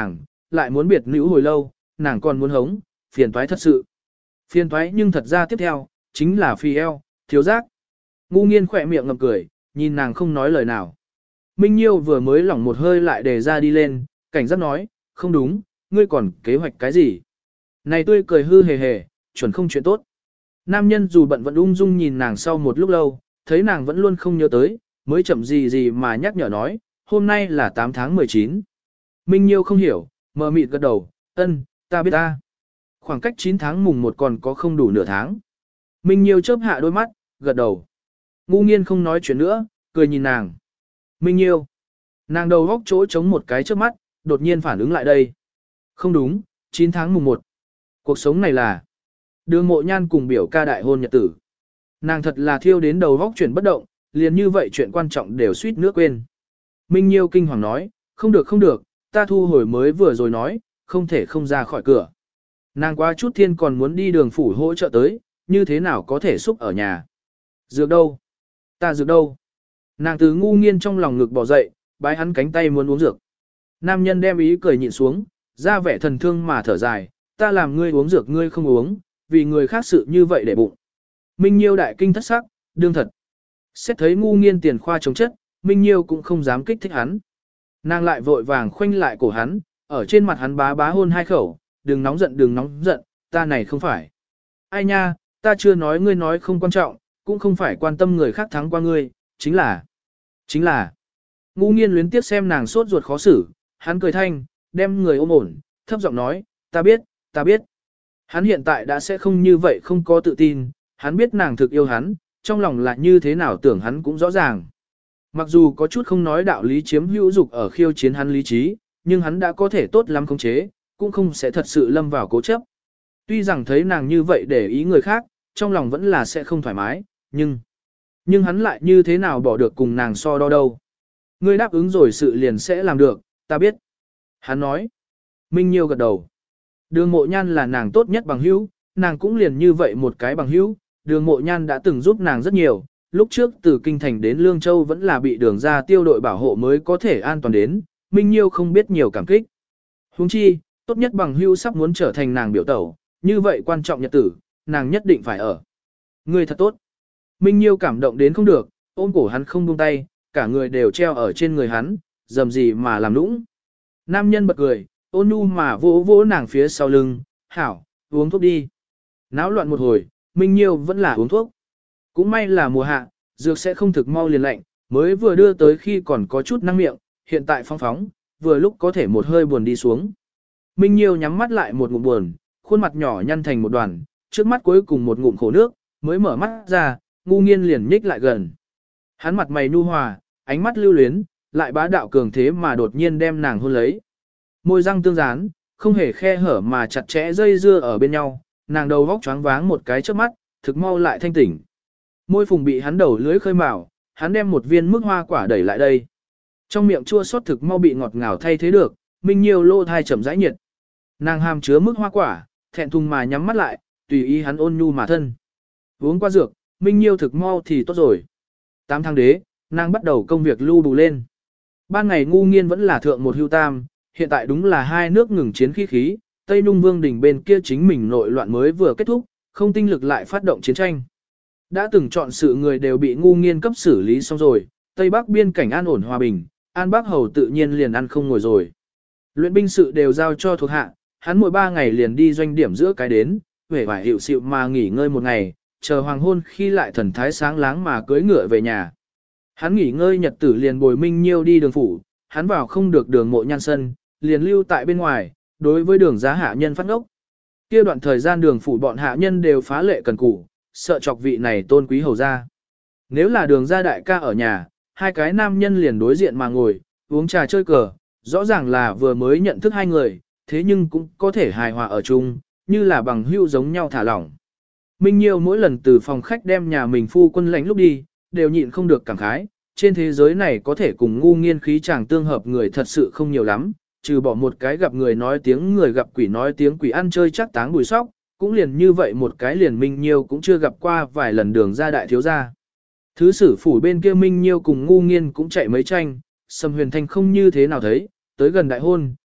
lại muốn biệt nữ hồi lâu, nàng còn muốn hống, phiền toái thật sự. Phiền toái nhưng thật ra tiếp theo, chính là phi eo, thiếu giác. Ngu nghiên khỏe miệng ngậm cười, nhìn nàng không nói lời nào. Minh Nhiêu vừa mới lỏng một hơi lại đề ra đi lên, cảnh giác nói, không đúng, ngươi còn kế hoạch cái gì? Này tươi cười hư hề hề, chuẩn không chuyện tốt. Nam nhân dù bận vẫn ung dung nhìn nàng sau một lúc lâu, thấy nàng vẫn luôn không nhớ tới, mới chậm gì gì mà nhắc nhở nói, hôm nay là tám tháng mười chín. Minh Nhiêu không hiểu, mờ mịt gật đầu, ân, ta biết ta. Khoảng cách chín tháng mùng một còn có không đủ nửa tháng. Minh Nhiêu chớp hạ đôi mắt, gật đầu. Ngu nghiên không nói chuyện nữa, cười nhìn nàng. Minh Nhiêu. Nàng đầu góc chỗ trống một cái trước mắt, đột nhiên phản ứng lại đây. Không đúng, chín tháng mùng một. Cuộc sống này là Đường Mộ Nhan cùng biểu ca đại hôn nhật tử. Nàng thật là thiêu đến đầu góc chuyển bất động, liền như vậy chuyện quan trọng đều suýt nước quên. Minh Nhiêu kinh hoàng nói, không được không được, ta thu hồi mới vừa rồi nói, không thể không ra khỏi cửa. Nàng qua chút thiên còn muốn đi đường phủ hỗ trợ tới, như thế nào có thể xúc ở nhà. Dược đâu? Ta dược đâu? Nàng từ ngu nghiên trong lòng ngực bỏ dậy, bái hắn cánh tay muốn uống dược. Nam nhân đem ý cười nhịn xuống, ra vẻ thần thương mà thở dài, ta làm ngươi uống dược ngươi không uống, vì người khác sự như vậy để bụng. Minh Nhiêu đại kinh thất sắc, đương thật. Xét thấy ngu nghiên tiền khoa chống chất, Minh Nhiêu cũng không dám kích thích hắn. Nàng lại vội vàng khoanh lại cổ hắn, ở trên mặt hắn bá bá hôn hai khẩu, đừng nóng giận đừng nóng giận, ta này không phải. Ai nha, ta chưa nói ngươi nói không quan trọng, cũng không phải quan tâm người khác thắng qua ngươi, chính là, chính là. Ngu nghiên luyến tiếp xem nàng sốt ruột khó xử, hắn cười thanh, đem người ôm ổn, thấp giọng nói, ta biết, ta biết. Hắn hiện tại đã sẽ không như vậy không có tự tin, hắn biết nàng thực yêu hắn, trong lòng là như thế nào tưởng hắn cũng rõ ràng. Mặc dù có chút không nói đạo lý chiếm hữu dục ở khiêu chiến hắn lý trí, nhưng hắn đã có thể tốt lắm khống chế, cũng không sẽ thật sự lâm vào cố chấp. Tuy rằng thấy nàng như vậy để ý người khác, trong lòng vẫn là sẽ không thoải mái, nhưng... Nhưng hắn lại như thế nào bỏ được cùng nàng so đo đâu. Ngươi đáp ứng rồi sự liền sẽ làm được, ta biết. Hắn nói. Minh Nhiêu gật đầu. Đường Mộ Nhan là nàng tốt nhất bằng hữu, nàng cũng liền như vậy một cái bằng hữu. Đường Mộ Nhan đã từng giúp nàng rất nhiều, lúc trước từ Kinh Thành đến Lương Châu vẫn là bị đường ra tiêu đội bảo hộ mới có thể an toàn đến, Minh Nhiêu không biết nhiều cảm kích. Huống chi, tốt nhất bằng hữu sắp muốn trở thành nàng biểu tẩu, như vậy quan trọng nhật tử, nàng nhất định phải ở. Ngươi thật tốt. Minh Nhiêu cảm động đến không được, ôm cổ hắn không buông tay, cả người đều treo ở trên người hắn, dầm gì mà làm nũng. Nam nhân bật cười, ôn nhu mà vỗ vỗ nàng phía sau lưng, hảo, uống thuốc đi. Náo loạn một hồi, Minh Nhiêu vẫn là uống thuốc. Cũng may là mùa hạ, dược sẽ không thực mau liền lạnh, mới vừa đưa tới khi còn có chút năng miệng, hiện tại phong phóng, vừa lúc có thể một hơi buồn đi xuống. Minh Nhiêu nhắm mắt lại một ngụm buồn, khuôn mặt nhỏ nhăn thành một đoàn, trước mắt cuối cùng một ngụm khổ nước, mới mở mắt ra, ngu nghiên liền nhích lại gần. Hắn mặt mày nhu hòa, ánh mắt lưu luyến, lại bá đạo cường thế mà đột nhiên đem nàng hôn lấy. Môi răng tương dán, không hề khe hở mà chặt chẽ dây dưa ở bên nhau, nàng đầu vóc choáng váng một cái trước mắt, thực mau lại thanh tỉnh. Môi phùng bị hắn đầu lưới khơi mào, hắn đem một viên mức hoa quả đẩy lại đây. Trong miệng chua xót thực mau bị ngọt ngào thay thế được, Minh Nhiêu lô thai chậm rãi nhiệt. Nàng hàm chứa mức hoa quả, thẹn thùng mà nhắm mắt lại, tùy ý hắn ôn nhu mà thân. Uống qua dược, Minh Nhiêu thực mau thì tốt rồi. Tám tháng đế, nàng bắt đầu công việc lưu bù lên. Ban ngày ngu nghiên vẫn là thượng một hưu tam, hiện tại đúng là hai nước ngừng chiến khí khí, Tây Nung Vương đỉnh bên kia chính mình nội loạn mới vừa kết thúc, không tinh lực lại phát động chiến tranh. Đã từng chọn sự người đều bị ngu nghiên cấp xử lý xong rồi, Tây Bắc biên cảnh an ổn hòa bình, An Bắc Hầu tự nhiên liền ăn không ngồi rồi. Luyện binh sự đều giao cho thuộc hạ, hắn mỗi ba ngày liền đi doanh điểm giữa cái đến, vẻ vải hiệu xịu mà nghỉ ngơi một ngày, chờ hoàng hôn khi lại thần thái sáng láng mà cưỡi ngựa về nhà. Hắn nghỉ ngơi nhật tử liền bồi Minh Nhiêu đi đường phủ, hắn vào không được Đường Mộ Nhan sân, liền lưu tại bên ngoài, đối với đường giá hạ nhân phát ngốc. Kia đoạn thời gian đường phủ bọn hạ nhân đều phá lệ cần cù, sợ chọc vị này tôn quý hầu ra. Nếu là đường gia đại ca ở nhà, hai cái nam nhân liền đối diện mà ngồi, uống trà chơi cờ, rõ ràng là vừa mới nhận thức hai người, thế nhưng cũng có thể hài hòa ở chung, như là bằng hữu giống nhau thả lỏng. Minh Nhiêu mỗi lần từ phòng khách đem nhà mình phu quân lãnh lúc đi, đều nhịn không được cảm khái, trên thế giới này có thể cùng ngu nghiên khí chàng tương hợp người thật sự không nhiều lắm, trừ bỏ một cái gặp người nói tiếng người gặp quỷ nói tiếng quỷ ăn chơi chắc táng bùi sóc, cũng liền như vậy một cái liền Minh Nhiêu cũng chưa gặp qua vài lần đường ra đại thiếu gia. Thứ sử phủ bên kia Minh Nhiêu cùng ngu nghiên cũng chạy mấy tranh, Sầm Huyền Thanh không như thế nào thấy, tới gần đại hôn,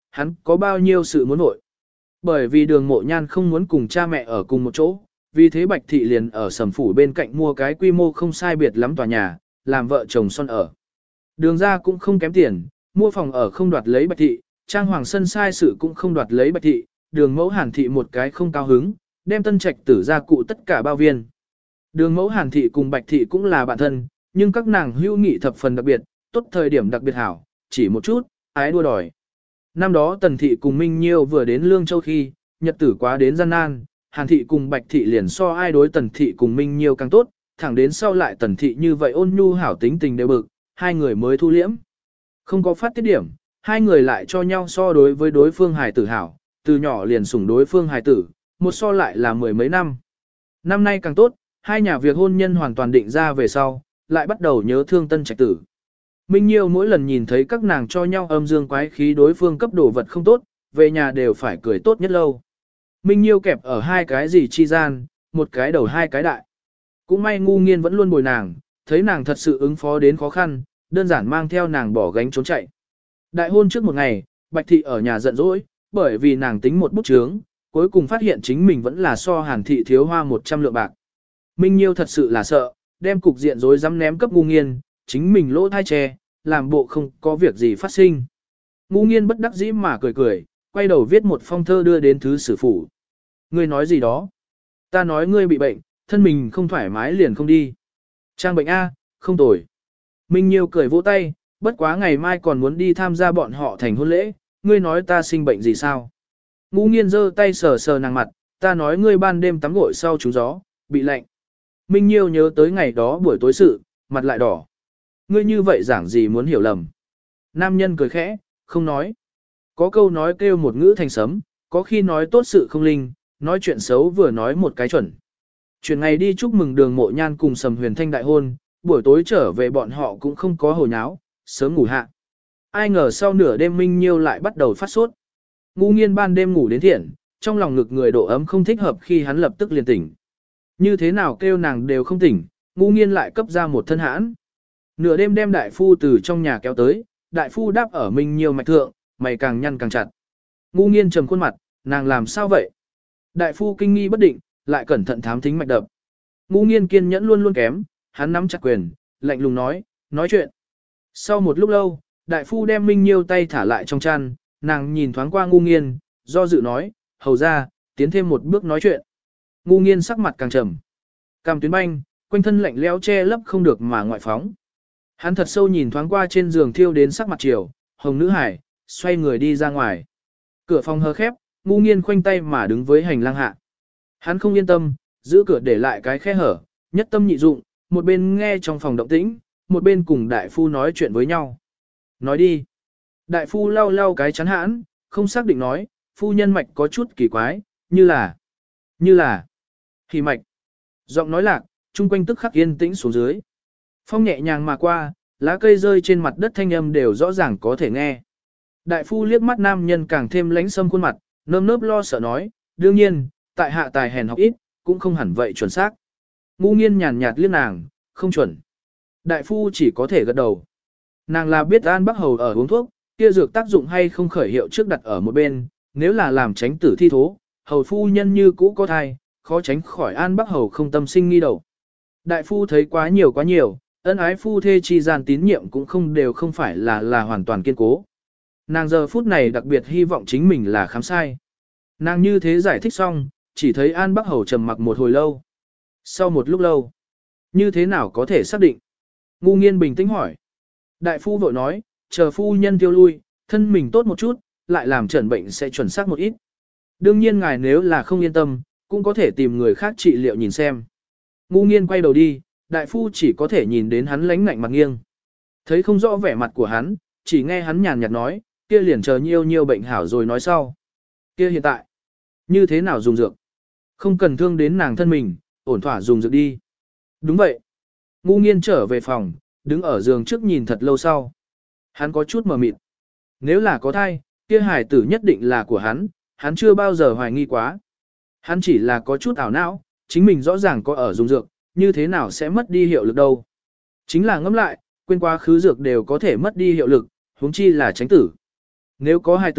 hắn có bao nhiêu sự muốn nội. Bởi vì đường mộ nhan không muốn cùng cha mẹ ở cùng một chỗ, vì thế Bạch Thị liền ở Sầm Phủ bên cạnh mua cái quy mô không sai biệt lắm tòa nhà, làm vợ chồng son ở. Đường ra cũng không kém tiền, mua phòng ở không đoạt lấy Bạch Thị, trang hoàng sân sai sự cũng không đoạt lấy Bạch Thị, đường mẫu Hàn Thị một cái không cao hứng, đem tân trạch tử ra cụ tất cả bao viên. Đường mẫu Hàn Thị cùng Bạch Thị cũng là bạn thân, nhưng các nàng hữu nghị thập phần đặc biệt, tốt thời điểm đặc biệt hảo, chỉ một chút, ái đua đòi. Năm đó Tần Thị cùng Minh Nhiêu vừa đến Lương Châu khi, nhật tử quá đến gian nan, Hàn Thị cùng Bạch Thị liền so ai đối Tần Thị cùng Minh Nhiêu càng tốt, thẳng đến sau lại Tần Thị như vậy ôn nhu hảo tính tình đều bực, hai người mới thu liễm. Không có phát tiết điểm, hai người lại cho nhau so đối với đối phương hài tử hảo, từ nhỏ liền sủng đối phương hài tử, một so lại là mười mấy năm. Năm nay càng tốt, hai nhà việc hôn nhân hoàn toàn định ra về sau, lại bắt đầu nhớ thương tân trạch tử. Minh Nhiêu mỗi lần nhìn thấy các nàng cho nhau âm dương quái khí đối phương cấp đồ vật không tốt, về nhà đều phải cười tốt nhất lâu. Minh Nhiêu kẹp ở hai cái gì chi gian, một cái đầu hai cái đại. Cũng may ngu nghiên vẫn luôn bồi nàng, thấy nàng thật sự ứng phó đến khó khăn, đơn giản mang theo nàng bỏ gánh trốn chạy. Đại hôn trước một ngày, Bạch Thị ở nhà giận dỗi, bởi vì nàng tính một bút chướng, cuối cùng phát hiện chính mình vẫn là so Hàn Thị thiếu hoa một trăm lượng bạc. Minh Nhiêu thật sự là sợ, đem cục diện rối rắm ném cấp ngu nghiên, chính mình lỗ thai che, làm bộ không có việc gì phát sinh. Ngu nghiên bất đắc dĩ mà cười cười, quay đầu viết một phong thơ đưa đến thứ sử phủ. Ngươi nói gì đó? Ta nói ngươi bị bệnh, thân mình không thoải mái liền không đi. Trang bệnh A, không tồi. Minh Nhiêu cười vỗ tay, bất quá ngày mai còn muốn đi tham gia bọn họ thành hôn lễ, ngươi nói ta sinh bệnh gì sao? Ngu nghiên giơ tay sờ sờ nàng mặt, ta nói ngươi ban đêm tắm gội sau trúng gió, bị lạnh. Minh Nhiêu nhớ tới ngày đó buổi tối sự, mặt lại đỏ. Ngươi như vậy giảng gì muốn hiểu lầm. Nam nhân cười khẽ, không nói. Có câu nói kêu một ngữ thành sấm, có khi nói tốt sự không linh, nói chuyện xấu vừa nói một cái chuẩn. Chuyện ngày đi chúc mừng đường mộ nhan cùng Sầm Huyền Thanh đại hôn, buổi tối trở về bọn họ cũng không có hồ nháo, sớm ngủ hạ. Ai ngờ sau nửa đêm Minh Nhiêu lại bắt đầu phát sốt. Ngu nghiên ban đêm ngủ đến thiện, trong lòng ngực người độ ấm không thích hợp khi hắn lập tức liền tỉnh. Như thế nào kêu nàng đều không tỉnh, ngu nghiên lại cấp ra một thân hãn. Nửa đêm đem đại phu từ trong nhà kéo tới, đại phu đáp ở Minh Nhiêu mạch thượng, mày càng nhăn càng chặt. Ngu nghiên trầm khuôn mặt, nàng làm sao vậy? Đại phu kinh nghi bất định, lại cẩn thận thám thính mạch đập. Ngu nghiên kiên nhẫn luôn luôn kém, hắn nắm chặt quyền, lạnh lùng nói, nói chuyện. Sau một lúc lâu, đại phu đem Minh Nhiêu tay thả lại trong chăn, nàng nhìn thoáng qua ngu nghiên, do dự nói, hầu ra, tiến thêm một bước nói chuyện. Ngu nghiên sắc mặt càng trầm. Cằm tuyến banh, quanh thân lạnh lẽo che lấp không được mà ngoại phóng. Hắn thật sâu nhìn thoáng qua trên giường thiêu đến sắc mặt chiều, hồng nữ hải, xoay người đi ra ngoài. Cửa phòng hờ khép, ngu nghiên khoanh tay mà đứng với hành lang hạ. Hắn không yên tâm, giữ cửa để lại cái khe hở, nhất tâm nhị dụng, một bên nghe trong phòng động tĩnh, một bên cùng đại phu nói chuyện với nhau. Nói đi. Đại phu lau lau cái chắn hãn, không xác định nói, phu nhân mạch có chút kỳ quái, như là, như là, hỉ mạch. Giọng nói lạc, chung quanh tức khắc yên tĩnh xuống dưới. Phong nhẹ nhàng mà qua, lá cây rơi trên mặt đất thanh âm đều rõ ràng có thể nghe. Đại phu liếc mắt nam nhân càng thêm lánh sâm khuôn mặt, nơm nớp lo sợ nói, đương nhiên, tại hạ tài hèn học ít, cũng không hẳn vậy chuẩn xác. Ngu nghiên nhàn nhạt liếc nàng, không chuẩn. Đại phu chỉ có thể gật đầu. Nàng là biết An Bắc Hầu ở uống thuốc, kia dược tác dụng hay không khởi hiệu trước đặt ở một bên, nếu là làm tránh tử thi thố, hầu phu nhân như cũ có thai, khó tránh khỏi An Bắc Hầu không tâm sinh nghi đầu. Đại phu thấy quá nhiều quá nhiều, ân ái phu thê chi gian tín nhiệm cũng không đều không phải là là hoàn toàn kiên cố. Nàng giờ phút này đặc biệt hy vọng chính mình là khám sai. Nàng như thế giải thích xong, chỉ thấy An Bắc Hầu trầm mặc một hồi lâu. Sau một lúc lâu, như thế nào có thể xác định? Ngu nghiên bình tĩnh hỏi. Đại phu vội nói, chờ phu nhân tiêu lui, thân mình tốt một chút, lại làm chẩn bệnh sẽ chuẩn xác một ít. Đương nhiên ngài nếu là không yên tâm, cũng có thể tìm người khác trị liệu nhìn xem. Ngu nghiên quay đầu đi, đại phu chỉ có thể nhìn đến hắn lánh ngạnh mặt nghiêng. Thấy không rõ vẻ mặt của hắn, chỉ nghe hắn nhàn nhạt nói, kia liền chờ nhiêu nhiêu bệnh hảo rồi nói sau. Kia hiện tại, như thế nào dùng dược? Không cần thương đến nàng thân mình, ổn thỏa dùng dược đi. Đúng vậy. Ngu nghiên trở về phòng, đứng ở giường trước nhìn thật lâu sau. Hắn có chút mờ mịt. Nếu là có thai, kia hải tử nhất định là của hắn, hắn chưa bao giờ hoài nghi quá. Hắn chỉ là có chút ảo não, chính mình rõ ràng có ở dùng dược, như thế nào sẽ mất đi hiệu lực đâu. Chính là ngẫm lại, quên quá khứ dược đều có thể mất đi hiệu lực, huống chi là tránh tử. Nếu có hài tử,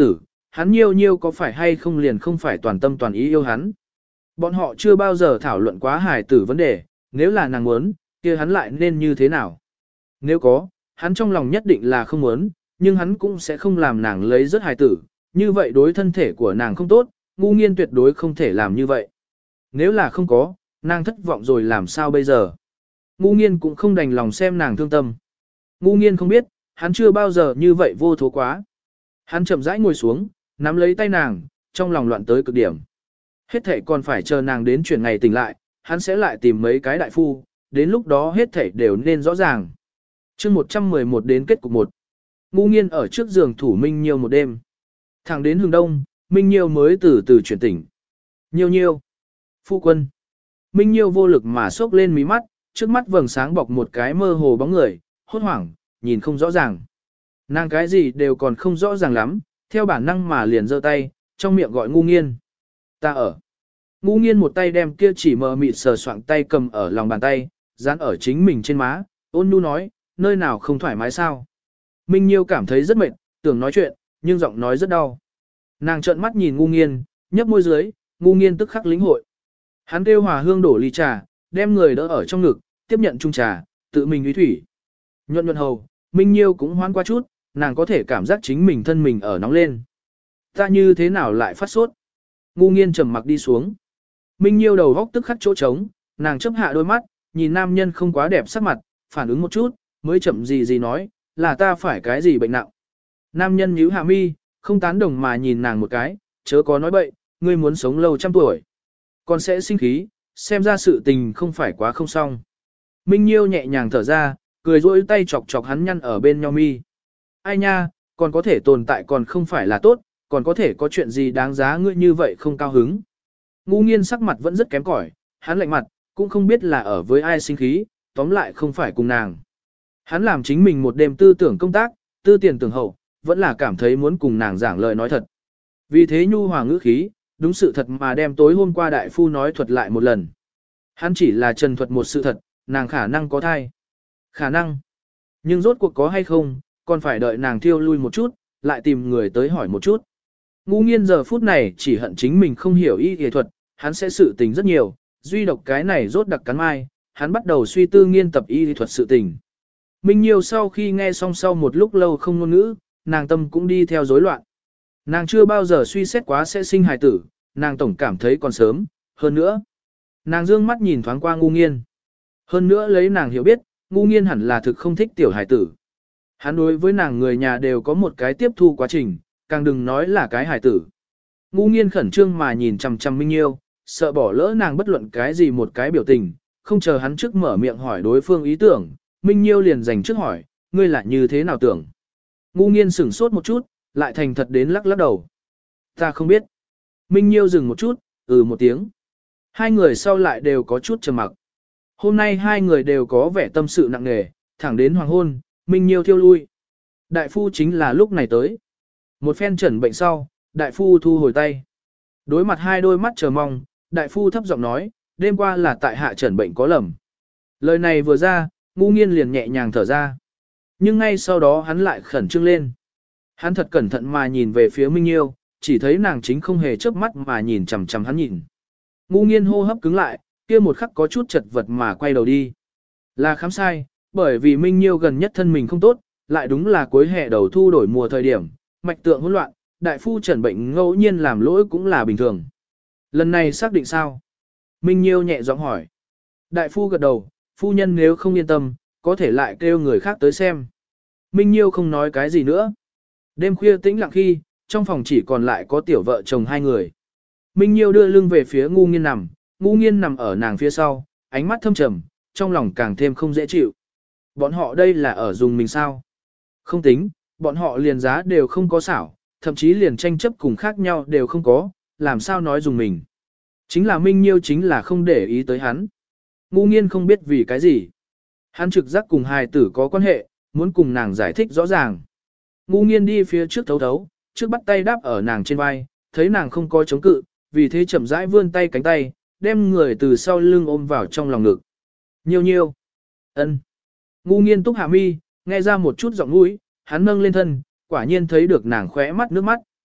hắn nhiêu nhiêu có phải hay không liền không phải toàn tâm toàn ý yêu hắn. Bọn họ chưa bao giờ thảo luận quá hài tử vấn đề, nếu là nàng muốn, kia hắn lại nên như thế nào. Nếu có, hắn trong lòng nhất định là không muốn, nhưng hắn cũng sẽ không làm nàng lấy rất hài tử, như vậy đối thân thể của nàng không tốt, ngu nghiên tuyệt đối không thể làm như vậy. Nếu là không có, nàng thất vọng rồi làm sao bây giờ. Ngu nghiên cũng không đành lòng xem nàng thương tâm. Ngu nghiên không biết, hắn chưa bao giờ như vậy vô thố quá. Hắn chậm rãi ngồi xuống, nắm lấy tay nàng, trong lòng loạn tới cực điểm. Hết thảy còn phải chờ nàng đến chuyển ngày tỉnh lại, hắn sẽ lại tìm mấy cái đại phu, đến lúc đó hết thảy đều nên rõ ràng. chương một trăm mười một đến kết cục một. Ngu nghiên ở trước giường thủ Minh Nhiêu một đêm. Thẳng đến hướng đông, Minh Nhiêu mới từ từ chuyển tỉnh. Nhiêu nhiêu. Phu quân. Minh Nhiêu vô lực mà sốc lên mí mắt, trước mắt vầng sáng bọc một cái mơ hồ bóng người, hốt hoảng, nhìn không rõ ràng. Nàng cái gì đều còn không rõ ràng lắm, theo bản năng mà liền giơ tay, trong miệng gọi ngu nghiên. Ta ở. Ngu nghiên một tay đem kia chỉ mờ mịt sờ soạng tay cầm ở lòng bàn tay, dán ở chính mình trên má, ôn nhu nói, nơi nào không thoải mái sao. Minh Nhiêu cảm thấy rất mệt, tưởng nói chuyện, nhưng giọng nói rất đau. Nàng trợn mắt nhìn ngu nghiên, nhấp môi dưới, ngu nghiên tức khắc lĩnh hội. Hắn kêu Hòa Hương đổ ly trà, đem người đỡ ở trong ngực, tiếp nhận chung trà, tự mình uy thủy. Nhuận nhuận hầu, Minh Nhiêu cũng hoan qua chút, nàng có thể cảm giác chính mình thân mình ở nóng lên. Ta như thế nào lại phát sốt? Ngu nghiên trầm mặc đi xuống. Minh Nhiêu đầu góc tức khắc chỗ trống, nàng chấp hạ đôi mắt, nhìn nam nhân không quá đẹp sắc mặt, phản ứng một chút, mới chậm gì gì nói, là ta phải cái gì bệnh nặng. Nam nhân nhíu hạ mi, không tán đồng mà nhìn nàng một cái, chớ có nói bậy, ngươi muốn sống lâu trăm tuổi. Còn sẽ sinh khí, xem ra sự tình không phải quá không xong. Minh Nhiêu nhẹ nhàng thở ra, cười rỗi tay chọc chọc hắn nhăn ở bên nhau mi. Ai nha, còn có thể tồn tại còn không phải là tốt, còn có thể có chuyện gì đáng giá ngươi như vậy không cao hứng. Ngu nghiên sắc mặt vẫn rất kém cỏi, hắn lạnh mặt, cũng không biết là ở với ai sinh khí, tóm lại không phải cùng nàng. Hắn làm chính mình một đêm tư tưởng công tác, tư tiền tưởng hậu, vẫn là cảm thấy muốn cùng nàng giảng lời nói thật. Vì thế nhu hòa ngữ khí, đúng sự thật mà đem tối hôm qua đại phu nói thuật lại một lần. Hắn chỉ là trần thuật một sự thật, nàng khả năng có thai. Khả năng. Nhưng rốt cuộc có hay không, còn phải đợi nàng thiêu lui một chút, lại tìm người tới hỏi một chút. Ngu nghiên giờ phút này chỉ hận chính mình không hiểu y y thuật, hắn sẽ sự tình rất nhiều, duy độc cái này rốt đặc cắn mai, hắn bắt đầu suy tư nghiên tập y y thuật sự tình. Minh Nhiêu sau khi nghe xong sau một lúc lâu không ngôn ngữ, nàng tâm cũng đi theo rối loạn. Nàng chưa bao giờ suy xét quá sẽ sinh hài tử, nàng tổng cảm thấy còn sớm, hơn nữa. Nàng dương mắt nhìn thoáng qua ngu nghiên. Hơn nữa lấy nàng hiểu biết, ngu nghiên hẳn là thực không thích tiểu hài tử. Hắn đối với nàng người nhà đều có một cái tiếp thu quá trình, càng đừng nói là cái hài tử. Ngu nghiên khẩn trương mà nhìn chằm chằm Minh Nhiêu, sợ bỏ lỡ nàng bất luận cái gì một cái biểu tình, không chờ hắn trước mở miệng hỏi đối phương ý tưởng, Minh Nhiêu liền dành trước hỏi, ngươi là như thế nào tưởng? Ngu nghiên sửng sốt một chút, lại thành thật đến lắc lắc đầu. Ta không biết. Minh Nhiêu dừng một chút, ừ một tiếng. Hai người sau lại đều có chút trầm mặc. Hôm nay hai người đều có vẻ tâm sự nặng nề, thẳng đến hoàng hôn, Minh Nhiêu thiêu lui. Đại phu chính là lúc này tới. Một phen chẩn bệnh sau, đại phu thu hồi tay. Đối mặt hai đôi mắt chờ mong, đại phu thấp giọng nói, đêm qua là tại hạ chẩn bệnh có lầm. Lời này vừa ra, ngu nghiên liền nhẹ nhàng thở ra. Nhưng ngay sau đó hắn lại khẩn trương lên. Hắn thật cẩn thận mà nhìn về phía Minh Nhiêu, chỉ thấy nàng chính không hề chớp mắt mà nhìn chằm chằm hắn nhìn. Ngu nghiên hô hấp cứng lại, kia một khắc có chút chật vật mà quay đầu đi. Là khám sai, bởi vì Minh Nhiêu gần nhất thân mình không tốt, lại đúng là cuối hè đầu thu đổi mùa thời điểm, mạch tượng hỗn loạn, đại phu chẩn bệnh ngẫu nhiên làm lỗi cũng là bình thường. Lần này xác định sao? Minh Nhiêu nhẹ giọng hỏi. Đại phu gật đầu, phu nhân nếu không yên tâm, có thể lại kêu người khác tới xem. Minh Nhiêu không nói cái gì nữa. Đêm khuya tĩnh lặng khi, trong phòng chỉ còn lại có tiểu vợ chồng hai người. Minh Nhiêu đưa lưng về phía ngu nghiên nằm, ngu nghiên nằm ở nàng phía sau, ánh mắt thâm trầm, trong lòng càng thêm không dễ chịu. Bọn họ đây là ở dùng mình sao? Không tính, bọn họ liền giá đều không có xảo, thậm chí liền tranh chấp cùng khác nhau đều không có, làm sao nói dùng mình. Chính là Minh Nhiêu chính là không để ý tới hắn. Ngu nghiên không biết vì cái gì. Hắn trực giác cùng hài tử có quan hệ, muốn cùng nàng giải thích rõ ràng. Ngu nghiên đi phía trước thấu thấu, trước bắt tay đáp ở nàng trên vai, thấy nàng không có chống cự, vì thế chậm rãi vươn tay cánh tay, đem người từ sau lưng ôm vào trong lòng ngực. Nhiêu nhiêu. Ân. Ngu nghiên túc hạ mi, nghe ra một chút giọng mũi, hắn nâng lên thân, quả nhiên thấy được nàng khóe mắt nước mắt.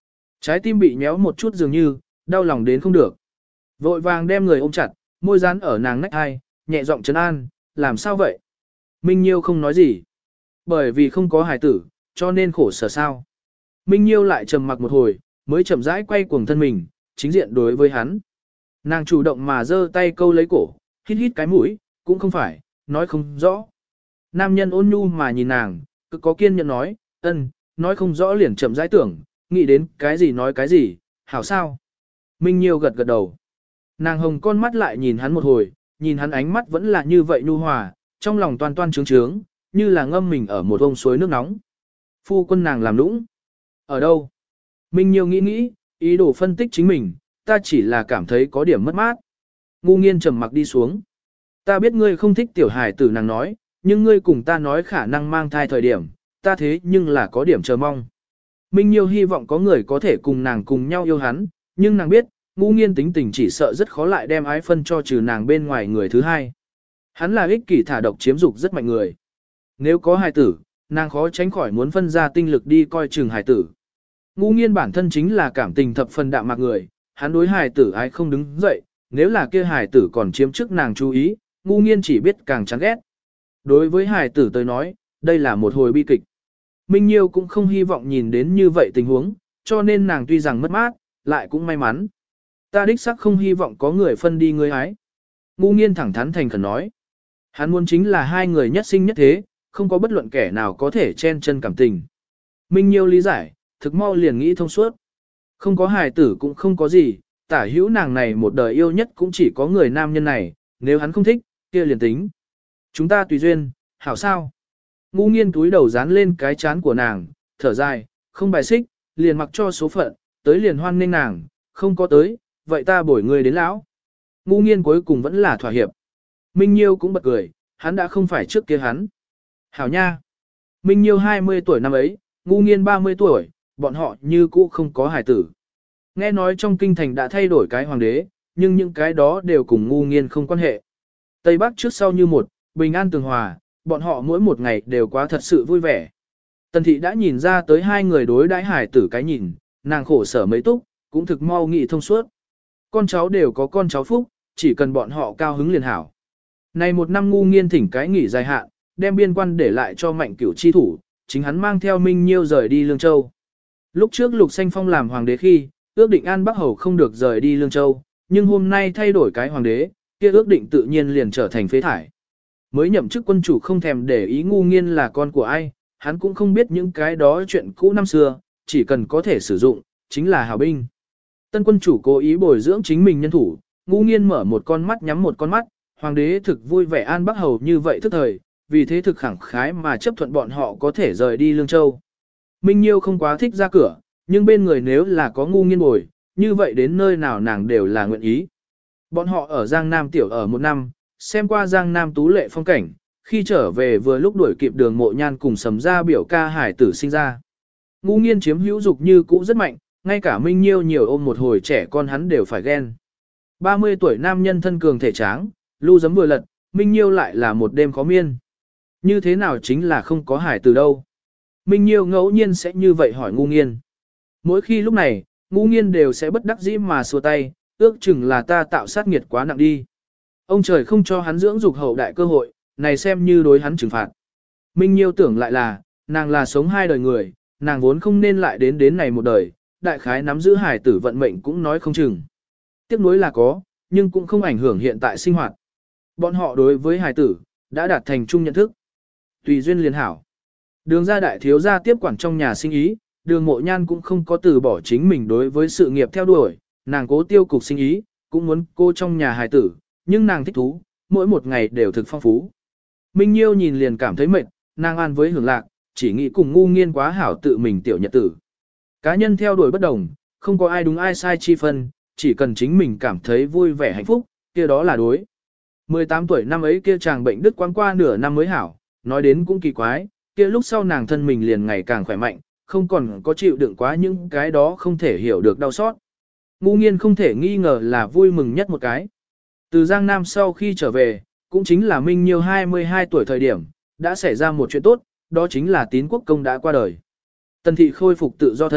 Trái tim bị nhéo một chút dường như, đau lòng đến không được. Vội vàng đem người ôm chặt, môi dán ở nàng nách hai, nhẹ giọng trấn an, làm sao vậy? Minh Nhiêu không nói gì. Bởi vì không có hài tử, cho nên khổ sở sao. Minh Nhiêu lại trầm mặc một hồi, mới chậm rãi quay cuồng thân mình, chính diện đối với hắn. Nàng chủ động mà giơ tay câu lấy cổ, hít hít cái mũi, cũng không phải, nói không rõ. Nam nhân ôn nhu mà nhìn nàng, cực có kiên nhẫn nói, ân, nói không rõ liền chậm rãi tưởng, nghĩ đến cái gì nói cái gì, hảo sao. Minh Nhiêu gật gật đầu. Nàng hồng con mắt lại nhìn hắn một hồi, nhìn hắn ánh mắt vẫn là như vậy nhu hòa, trong lòng toan toan trướng trướng, như là ngâm mình ở một ông suối nước nóng. Phu quân nàng làm nũng. Ở đâu? Minh Nhiêu nghĩ nghĩ, ý đồ phân tích chính mình, ta chỉ là cảm thấy có điểm mất mát. Ngu nghiên trầm mặc đi xuống. Ta biết ngươi không thích tiểu hài tử nàng nói, nhưng ngươi cùng ta nói khả năng mang thai thời điểm, ta thế nhưng là có điểm chờ mong. Minh Nhiêu hy vọng có người có thể cùng nàng cùng nhau yêu hắn, nhưng nàng biết, ngu nghiên tính tình chỉ sợ rất khó lại đem ái phân cho trừ nàng bên ngoài người thứ hai. Hắn là ích kỷ thả độc chiếm dục rất mạnh người. Nếu có hài tử, nàng khó tránh khỏi muốn phân ra tinh lực đi coi chừng hài tử. Ngu nghiên bản thân chính là cảm tình thập phần đạm mạc người, hắn đối hài tử ái không đứng dậy, nếu là kia hài tử còn chiếm trước nàng chú ý, ngu nghiên chỉ biết càng chán ghét. Đối với hài tử tới nói, đây là một hồi bi kịch. Minh Nhiêu cũng không hy vọng nhìn đến như vậy tình huống, cho nên nàng tuy rằng mất mát, lại cũng may mắn. Ta đích xác không hy vọng có người phân đi người ái. Ngu nghiên thẳng thắn thành khẩn nói. Hắn muốn chính là hai người nhất sinh nhất thế, không có bất luận kẻ nào có thể chen chân cảm tình. Minh Nhiêu lý giải, thực mau liền nghĩ thông suốt. Không có hài tử cũng không có gì, tả hữu nàng này một đời yêu nhất cũng chỉ có người nam nhân này, nếu hắn không thích, kia liền tính. Chúng ta tùy duyên, hảo sao? Ngu nghiên túi đầu dán lên cái chán của nàng, thở dài, không bài xích, liền mặc cho số phận, tới liền hoan nghênh nàng, không có tới, vậy ta bổi người đến lão. Ngu nghiên cuối cùng vẫn là thỏa hiệp. Minh Nhiêu cũng bật cười, hắn đã không phải trước kia hắn. Hảo nha. Minh Nhiêu hai mươi tuổi năm ấy, ngu nghiên ba mươi tuổi, bọn họ như cũ không có hài tử. Nghe nói trong kinh thành đã thay đổi cái hoàng đế, nhưng những cái đó đều cùng ngu nghiên không quan hệ. Tây Bắc trước sau như một, bình an tường hòa, bọn họ mỗi một ngày đều quá thật sự vui vẻ. Tần thị đã nhìn ra tới hai người đối đãi hài tử cái nhìn, nàng khổ sở mấy túc, cũng thực mau nghị thông suốt. Con cháu đều có con cháu phúc, chỉ cần bọn họ cao hứng liền hảo. Này một năm ngu nghiên thỉnh cái nghỉ dài hạn, đem biên quan để lại cho mạnh cửu chi thủ, chính hắn mang theo Minh Nhiêu rời đi Lương Châu. Lúc trước Lục Xanh Phong làm hoàng đế khi, ước định An Bắc Hầu không được rời đi Lương Châu, nhưng hôm nay thay đổi cái hoàng đế, kia ước định tự nhiên liền trở thành phế thải. Mới nhậm chức quân chủ không thèm để ý ngu nghiên là con của ai, hắn cũng không biết những cái đó chuyện cũ năm xưa, chỉ cần có thể sử dụng, chính là hào binh. Tân quân chủ cố ý bồi dưỡng chính mình nhân thủ, ngu nghiên mở một con mắt nhắm một con mắt, hoàng đế thực vui vẻ An Bắc Hầu như vậy thức thời, vì thế thực khẳng khái mà chấp thuận bọn họ có thể rời đi Lương Châu. Minh Nhiêu không quá thích ra cửa, nhưng bên người nếu là có ngu nghiên bồi, như vậy đến nơi nào nàng đều là nguyện ý. Bọn họ ở Giang Nam tiểu ở một năm, xem qua Giang Nam tú lệ phong cảnh, khi trở về vừa lúc đuổi kịp đường Mộ Nhan cùng Sầm Gia biểu ca hải tử sinh ra. Ngu nghiên chiếm hữu dục như cũ rất mạnh, ngay cả Minh Nhiêu nhiều ôm một hồi trẻ con hắn đều phải ghen. ba mươi tuổi nam nhân thân cường thể tráng, lưu giấm vừa lật, Minh Nhiêu lại là một đêm khó miên. Như thế nào chính là không có hải tử đâu. Minh Nhiêu ngẫu nhiên sẽ như vậy hỏi ngu nghiên. Mỗi khi lúc này, ngu nghiên đều sẽ bất đắc dĩ mà xua tay, ước chừng là ta tạo sát nghiệt quá nặng đi. Ông trời không cho hắn dưỡng dục hậu đại cơ hội, này xem như đối hắn trừng phạt. Minh Nhiêu tưởng lại là, nàng là sống hai đời người, nàng vốn không nên lại đến đến này một đời, đại khái nắm giữ hải tử vận mệnh cũng nói không chừng. Tiếc nuối là có, nhưng cũng không ảnh hưởng hiện tại sinh hoạt. Bọn họ đối với hải tử, đã đạt thành chung nhận thức. Tùy duyên liền hảo. Đường gia đại thiếu gia tiếp quản trong nhà sinh ý, đường Mộ Nhan cũng không có từ bỏ chính mình đối với sự nghiệp theo đuổi, nàng cố tiêu cục sinh ý, cũng muốn cô trong nhà hài tử, nhưng nàng thích thú, mỗi một ngày đều thực phong phú. Minh Nhiêu nhìn liền cảm thấy mệt, nàng an với hưởng lạc, chỉ nghĩ cùng ngu nghiên quá hảo tự mình tiểu nhật tử. Cá nhân theo đuổi bất đồng, không có ai đúng ai sai chi phân, chỉ cần chính mình cảm thấy vui vẻ hạnh phúc, kia đó là đối. mười tám tuổi năm ấy kia chàng bệnh đứt quãng qua nửa năm mới hảo, nói đến cũng kỳ quái, kia lúc sau nàng thân mình liền ngày càng khỏe mạnh, không còn có chịu đựng quá những cái đó không thể hiểu được đau xót. Ngu nghiên không thể nghi ngờ là vui mừng nhất một cái. Từ Giang Nam sau khi trở về, cũng chính là Minh Nhiêu hai mươi hai tuổi thời điểm, đã xảy ra một chuyện tốt, đó chính là Tín Quốc Công đã qua đời. Tần thị khôi phục tự do thân,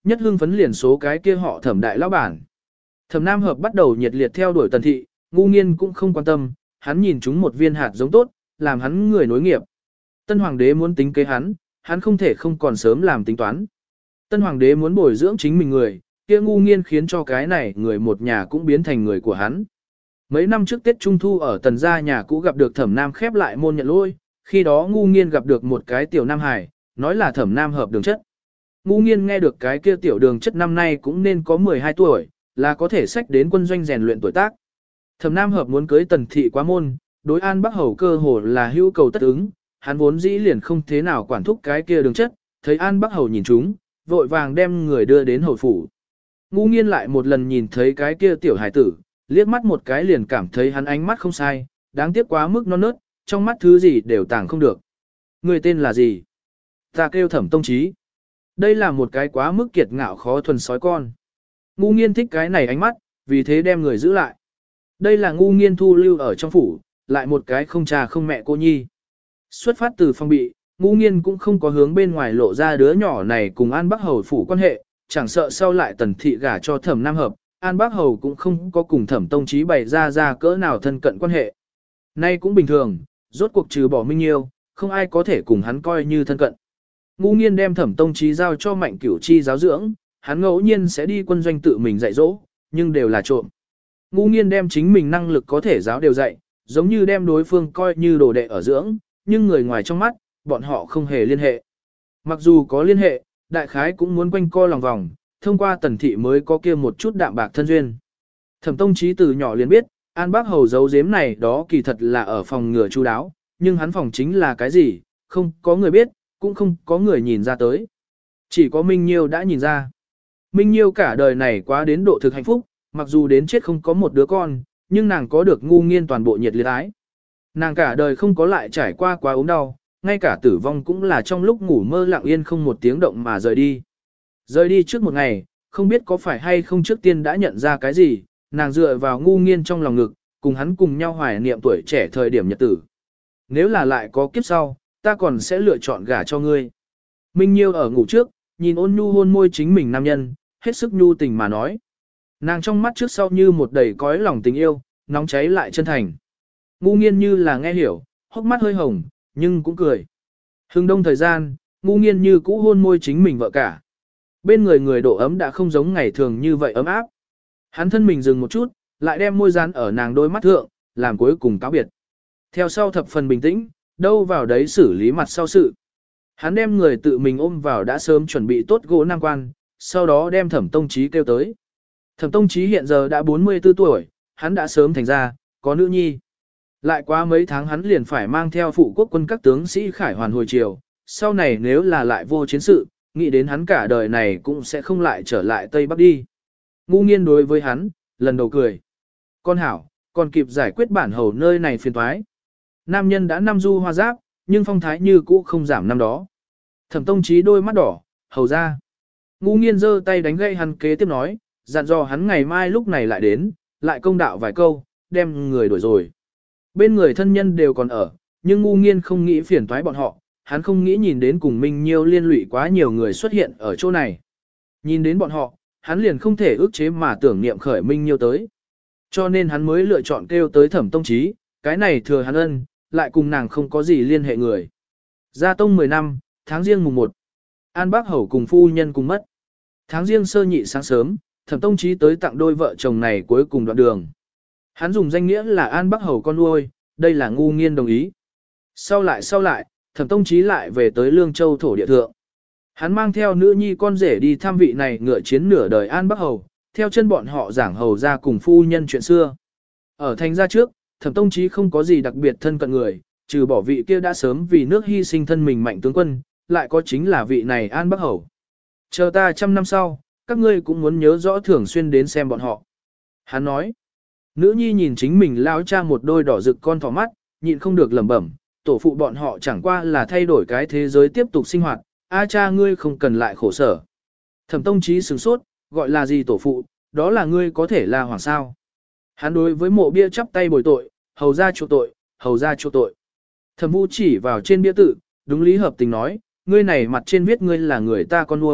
nhất hưng phấn liền số cái kia họ Thẩm đại lão bản. Thẩm Nam Hợp bắt đầu nhiệt liệt theo đuổi Tần thị, ngu nghiên cũng không quan tâm, hắn nhìn chúng một viên hạt giống tốt, làm hắn người nối nghiệp. Tân hoàng đế muốn tính kế hắn, hắn không thể không còn sớm làm tính toán. Tân hoàng đế muốn bồi dưỡng chính mình người, kia ngu nghiên khiến cho cái này người một nhà cũng biến thành người của hắn. Mấy năm trước Tết Trung Thu ở Tần gia nhà cũ gặp được Thẩm Nam khép lại môn nhận lôi, khi đó ngu nghiên gặp được một cái tiểu Nam Hải, nói là Thẩm Nam Hợp đường chất. Ngu nghiên nghe được cái kia tiểu đường chất năm nay cũng nên có mười hai tuổi, là có thể sách đến quân doanh rèn luyện tuổi tác. Thẩm Nam Hợp muốn cưới Tần thị quá môn, đối An Bắc Hầu cơ hồ là hữu cầu tất ứng, hắn vốn dĩ liền không thế nào quản thúc cái kia đường chất, thấy An Bắc Hầu nhìn chúng, vội vàng đem người đưa đến hầu phủ. Ngu nghiên lại một lần nhìn thấy cái kia tiểu hải tử, liếc mắt một cái liền cảm thấy hắn ánh mắt không sai, đáng tiếc quá mức non nớt, trong mắt thứ gì đều tàng không được. Người tên là gì? Ta kêu Thẩm Tông Chí. Đây là một cái quá mức kiệt ngạo khó thuần sói con. Ngu nghiên thích cái này ánh mắt, vì thế đem người giữ lại. Đây là ngu nghiên thu lưu ở trong phủ, lại một cái không cha không mẹ cô nhi. Xuất phát từ phong bị, ngu nghiên cũng không có hướng bên ngoài lộ ra đứa nhỏ này cùng An Bắc Hầu phủ quan hệ, chẳng sợ sau lại Tần thị gả cho Thẩm Nam Hợp, An Bắc Hầu cũng không có cùng Thẩm Tông Chí bày ra ra cỡ nào thân cận quan hệ. Nay cũng bình thường, rốt cuộc trừ bỏ Minh Nhiêu, không ai có thể cùng hắn coi như thân cận. Ngu nghiên đem Thẩm Tông Chí giao cho Mạnh Cửu Chi giáo dưỡng, hắn ngẫu nhiên sẽ đi quân doanh tự mình dạy dỗ, nhưng đều là trộm. Ngu nghiên đem chính mình năng lực có thể giáo đều dạy, giống như đem đối phương coi như đồ đệ ở dưỡng, nhưng người ngoài trong mắt, bọn họ không hề liên hệ. Mặc dù có liên hệ, đại khái cũng muốn quanh co lòng vòng, thông qua Tần thị mới có kia một chút đạm bạc thân duyên. Thẩm Tông Chí từ nhỏ liền biết, An Bắc Hầu giấu giếm này đó kỳ thật là ở phòng ngừa chu đáo, nhưng hắn phòng chính là cái gì, không có người biết, cũng không có người nhìn ra tới. Chỉ có Minh Nhiêu đã nhìn ra. Minh Nhiêu cả đời này quá đến độ thực hạnh phúc, mặc dù đến chết không có một đứa con, nhưng nàng có được ngu nghiên toàn bộ nhiệt liệt ái. Nàng cả đời không có lại trải qua quá ốm đau, ngay cả tử vong cũng là trong lúc ngủ mơ lặng yên không một tiếng động mà rời đi. Rời đi trước một ngày, không biết có phải hay không trước tiên đã nhận ra cái gì, nàng dựa vào ngu nghiên trong lòng ngực, cùng hắn cùng nhau hoài niệm tuổi trẻ thời điểm nhật tử. Nếu là lại có kiếp sau, ta còn sẽ lựa chọn gả cho ngươi. Minh Nhiêu ở ngủ trước, nhìn ôn nhu hôn môi chính mình nam nhân, hết sức nhu tình mà nói. Nàng trong mắt trước sau như một đầy cõi lòng tình yêu, nóng cháy lại chân thành. Ngu nghiên như là nghe hiểu, hốc mắt hơi hồng, nhưng cũng cười. Hưng đông thời gian, ngu nghiên như cũ hôn môi chính mình vợ cả. Bên người người độ ấm đã không giống ngày thường như vậy ấm áp. Hắn thân mình dừng một chút, lại đem môi dán ở nàng đôi mắt thượng, làm cuối cùng cáo biệt. Theo sau thập phần bình tĩnh, đâu vào đấy xử lý mặt sau sự. Hắn đem người tự mình ôm vào đã sớm chuẩn bị tốt gỗ nam quan, sau đó đem Thẩm Tông Chí kêu tới. Thẩm Tông Chí hiện giờ đã bốn mươi tư tuổi, hắn đã sớm thành ra, có nữ nhi. Lại qua mấy tháng hắn liền phải mang theo phụ quốc quân các tướng sĩ khải hoàn hồi triều, sau này nếu là lại vô chiến sự, nghĩ đến hắn cả đời này cũng sẽ không lại trở lại Tây Bắc đi. Ngu nghiên đối với hắn, lần đầu cười. Con hảo, còn kịp giải quyết bản hầu nơi này phiền toái. Nam nhân đã năm du hoa giáp, nhưng phong thái như cũ không giảm năm đó. Thẩm Tông Chí đôi mắt đỏ, hầu ra. Ngu nghiên giơ tay đánh gây hắn kế tiếp nói, dặn dò hắn ngày mai lúc này lại đến, lại công đạo vài câu, đem người đuổi rồi. Bên người thân nhân đều còn ở, nhưng ngu nghiên không nghĩ phiền toái bọn họ, hắn không nghĩ nhìn đến cùng Minh Nhiêu liên lụy quá nhiều người xuất hiện ở chỗ này. Nhìn đến bọn họ, hắn liền không thể ước chế mà tưởng niệm khởi Minh Nhiêu tới. Cho nên hắn mới lựa chọn kêu tới Thẩm Tông Chí, cái này thừa hắn ân, lại cùng nàng không có gì liên hệ người. Gia tông mười năm, tháng riêng mùng một. An Bắc Hầu cùng phu nhân cùng mất. Tháng riêng sơ nhị sáng sớm, Thẩm Tông Chí tới tặng đôi vợ chồng này cuối cùng đoạn đường. Hắn dùng danh nghĩa là An Bắc Hầu con nuôi, đây là ngu nghiên đồng ý. Sau lại sau lại, Thẩm Tông Chí lại về tới Lương Châu thổ địa thượng. Hắn mang theo nữ nhi con rể đi thăm vị này ngựa chiến nửa đời An Bắc Hầu, theo chân bọn họ giảng hầu ra cùng phu nhân chuyện xưa. Ở thành gia trước, Thẩm Tông Chí không có gì đặc biệt thân cận người, trừ bỏ vị kia đã sớm vì nước hy sinh thân mình mạnh tướng quân, lại có chính là vị này An Bắc Hầu. Chờ ta trăm năm sau, các ngươi cũng muốn nhớ rõ thường xuyên đến xem bọn họ. Hắn nói, nữ nhi nhìn chính mình lao cha một đôi đỏ rực con thỏ mắt, nhịn không được lẩm bẩm, tổ phụ bọn họ chẳng qua là thay đổi cái thế giới tiếp tục sinh hoạt, a cha ngươi không cần lại khổ sở. Thẩm Tông Chí sửng sốt, gọi là gì tổ phụ, đó là ngươi có thể là hoàng sao. Hắn đối với mộ bia chắp tay bồi tội, hầu ra chuộc tội, hầu ra chuộc tội. Thẩm Vũ chỉ vào trên bia tự, đúng lý hợp tình nói, ngươi này mặt trên viết ngươi là người ta con nuôi,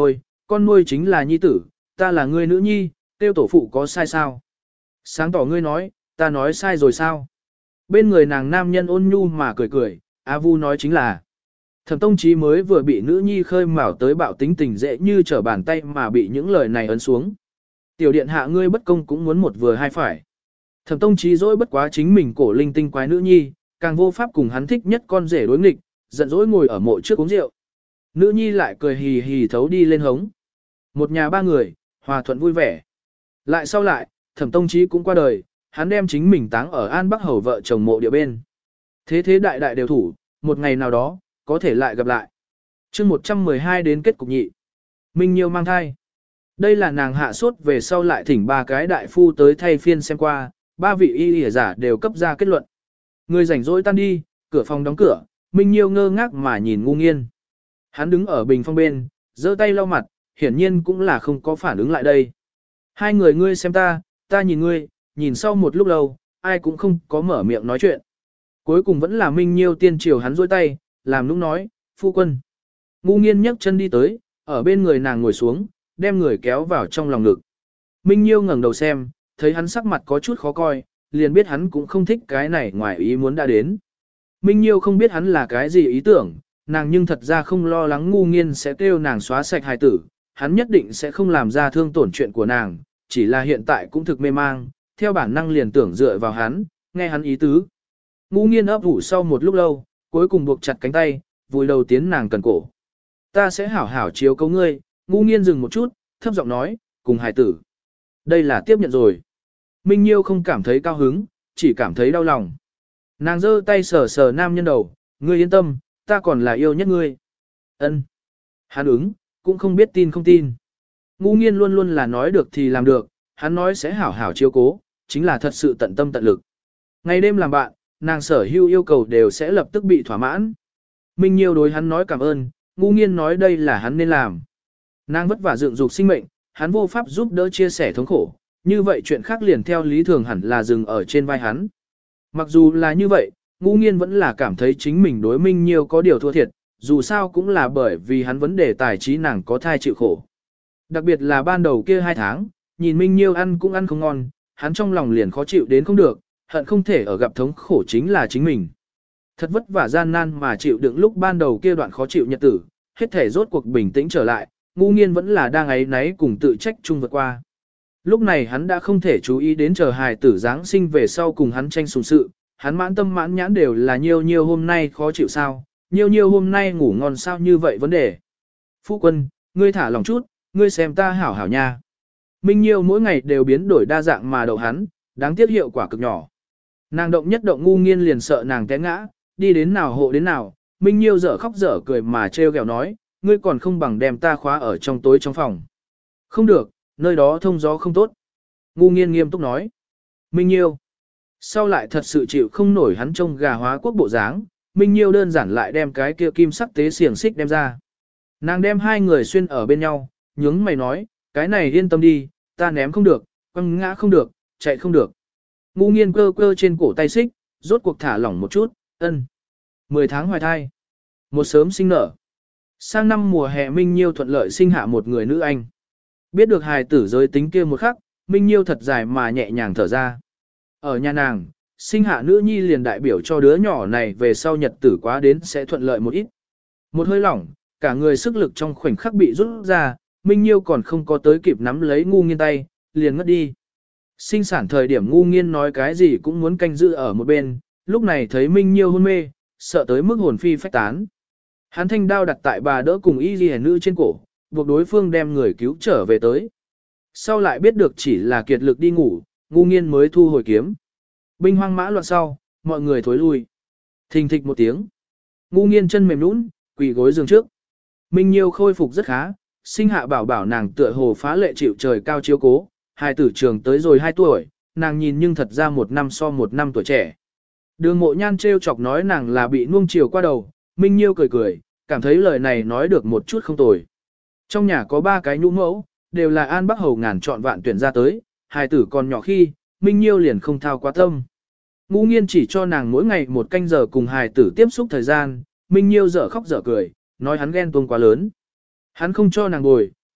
con nuôi chính là nhi tử, ta là ngươi nữ nhi, tiêu tổ phụ có sai sao? Sáng tỏ ngươi nói, ta nói sai rồi sao? Bên người nàng nam nhân ôn nhu mà cười cười, A Vu nói chính là. Thẩm Tông Chí mới vừa bị nữ nhi khơi mào tới bạo tính tình dễ như trở bàn tay mà bị những lời này ấn xuống. Tiểu điện hạ ngươi bất công cũng muốn một vừa hai phải. Thẩm Tông Chí dỗi bất quá chính mình cổ linh tinh quái nữ nhi, càng vô pháp cùng hắn thích nhất con rể đối nghịch, giận dỗi ngồi ở mộ trước uống rượu. Nữ nhi lại cười hì hì thấu đi lên hống. Một nhà ba người, hòa thuận vui vẻ. Lại sau lại, Thẩm Tông Chí cũng qua đời, hắn đem chính mình táng ở An Bắc Hầu vợ chồng mộ địa bên. Thế thế đại đại đều thủ, một ngày nào đó, có thể lại gặp lại. chương một trăm mười hai đến kết cục nhị. Minh Nhiêu mang thai. Đây là nàng hạ sốt về sau lại thỉnh ba cái đại phu tới thay phiên xem qua, ba vị y y giả đều cấp ra kết luận. Người rảnh rỗi tan đi, cửa phòng đóng cửa, Minh Nhiêu ngơ ngác mà nhìn ngu nghiên. Hắn đứng ở bình phong bên, giơ tay lau mặt, hiển nhiên cũng là không có phản ứng lại đây. Hai người ngươi xem ta, ta nhìn ngươi, nhìn sau một lúc lâu, ai cũng không có mở miệng nói chuyện. Cuối cùng vẫn là Minh Nhiêu tiên triều hắn dôi tay, làm nũng nói, phu quân. Ngu nghiên nhấc chân đi tới, ở bên người nàng ngồi xuống, đem người kéo vào trong lòng ngực. Minh Nhiêu ngẩng đầu xem, thấy hắn sắc mặt có chút khó coi, liền biết hắn cũng không thích cái này ngoài ý muốn đã đến. Minh Nhiêu không biết hắn là cái gì ý tưởng, nàng nhưng thật ra không lo lắng ngu nghiên sẽ kêu nàng xóa sạch hài tử, hắn nhất định sẽ không làm ra thương tổn chuyện của nàng, chỉ là hiện tại cũng thực mê mang, theo bản năng liền tưởng dựa vào hắn, nghe hắn ý tứ. Ngu nghiên ấp ủ sau một lúc lâu, cuối cùng buộc chặt cánh tay, vùi đầu tiến nàng cần cổ. Ta sẽ hảo hảo chiếu cấu ngươi, ngu nghiên dừng một chút, thấp giọng nói, cùng hài tử. Đây là tiếp nhận rồi. Minh Nhiêu không cảm thấy cao hứng, chỉ cảm thấy đau lòng. Nàng giơ tay sờ sờ nam nhân đầu, ngươi yên tâm, ta còn là yêu nhất ngươi. Ân. Hắn ứng, cũng không biết tin không tin. Ngu nghiên luôn luôn là nói được thì làm được, hắn nói sẽ hảo hảo chiếu cố, chính là thật sự tận tâm tận lực. Ngày đêm làm bạn, nàng sở hữu yêu cầu đều sẽ lập tức bị thỏa mãn. Minh Nhiêu đối hắn nói cảm ơn, ngu nghiên nói đây là hắn nên làm. Nàng vất vả dựng dục sinh mệnh, hắn vô pháp giúp đỡ chia sẻ thống khổ, như vậy chuyện khác liền theo lý thường hẳn là dừng ở trên vai hắn. Mặc dù là như vậy, ngu nghiên vẫn là cảm thấy chính mình đối Minh Nhiêu có điều thua thiệt, dù sao cũng là bởi vì hắn vấn đề tài trí nàng có thai chịu khổ. Đặc biệt là ban đầu kia hai tháng, nhìn Minh Nhiêu ăn cũng ăn không ngon, hắn trong lòng liền khó chịu đến không được, hận không thể ở gặp thống khổ chính là chính mình. Thật vất vả gian nan mà chịu đựng lúc ban đầu kia đoạn khó chịu nhật tử, hết thể rốt cuộc bình tĩnh trở lại, ngu nghiên vẫn là đang áy náy cùng tự trách chung vượt qua. Lúc này hắn đã không thể chú ý đến chờ hài tử Giáng sinh về sau cùng hắn tranh sùng sự, hắn mãn tâm mãn nhãn đều là nhiêu nhiêu hôm nay khó chịu sao, nhiêu nhiêu hôm nay ngủ ngon sao như vậy vấn đề. Phu quân, ngươi thả lòng chút, ngươi xem ta hảo hảo nha. Minh Nhiêu mỗi ngày đều biến đổi đa dạng mà đậu hắn, đáng tiếc hiệu quả cực nhỏ. Nàng động nhất động ngu nghiên liền sợ nàng té ngã, đi đến nào hộ đến nào, Minh Nhiêu dở khóc dở cười mà trêu ghẹo nói, ngươi còn không bằng đem ta khóa ở trong tối trong phòng. Không được, nơi đó thông gió không tốt. Ngu nghiên nghiêm túc nói. Minh Nhiêu. Sau lại thật sự chịu không nổi hắn trông gà hóa quốc bộ dáng, Minh Nhiêu đơn giản lại đem cái kia kim sắc tế xiềng xích đem ra. Nàng đem hai người xuyên ở bên nhau, nhướng mày nói, cái này yên tâm đi, ta ném không được, quăng ngã không được, chạy không được. Ngu nghiên cơ cơ trên cổ tay xích, rốt cuộc thả lỏng một chút, ân. Mười tháng hoài thai. Một sớm sinh nở. Sang năm mùa hè Minh Nhiêu thuận lợi sinh hạ một người nữ anh. Biết được hài tử giới tính kia một khắc, Minh Nhiêu thật dài mà nhẹ nhàng thở ra. Ở nhà nàng, sinh hạ nữ nhi liền đại biểu cho đứa nhỏ này về sau nhật tử quá đến sẽ thuận lợi một ít. Một hơi lỏng, cả người sức lực trong khoảnh khắc bị rút ra, Minh Nhiêu còn không có tới kịp nắm lấy ngu nghiên tay, liền ngất đi. Sinh sản thời điểm ngu nghiên nói cái gì cũng muốn canh giữ ở một bên, lúc này thấy Minh Nhiêu hôn mê, sợ tới mức hồn phi phách tán. Hắn thanh đao đặt tại bà đỡ cùng y ghi nữ trên cổ, buộc đối phương đem người cứu trở về tới. Sau lại biết được chỉ là kiệt lực đi ngủ, ngu nghiên mới thu hồi kiếm. Binh hoang mã loạn sau, mọi người thối lui. Thình thịch một tiếng. Ngu nghiên chân mềm nũng, quỳ gối giường trước. Minh Nhiêu khôi phục rất khá, sinh hạ bảo bảo nàng tựa hồ phá lệ chịu trời cao chiếu cố, hai tử trường tới rồi hai tuổi, nàng nhìn nhưng thật ra một năm so một năm tuổi trẻ. Đường Mộ Nhan trêu chọc nói nàng là bị nuông chiều qua đầu, Minh Nhiêu cười cười, cảm thấy lời này nói được một chút không tồi. Trong nhà có ba cái nhũ mẫu, đều là An Bắc Hầu ngàn chọn vạn tuyển ra tới, hài tử còn nhỏ khi, Minh Nhiêu liền không thao quá tâm. Ngũ Nghiên chỉ cho nàng mỗi ngày một canh giờ cùng hài tử tiếp xúc thời gian, Minh Nhiêu dở khóc dở cười, nói hắn ghen tuông quá lớn. Hắn không cho nàng bồi,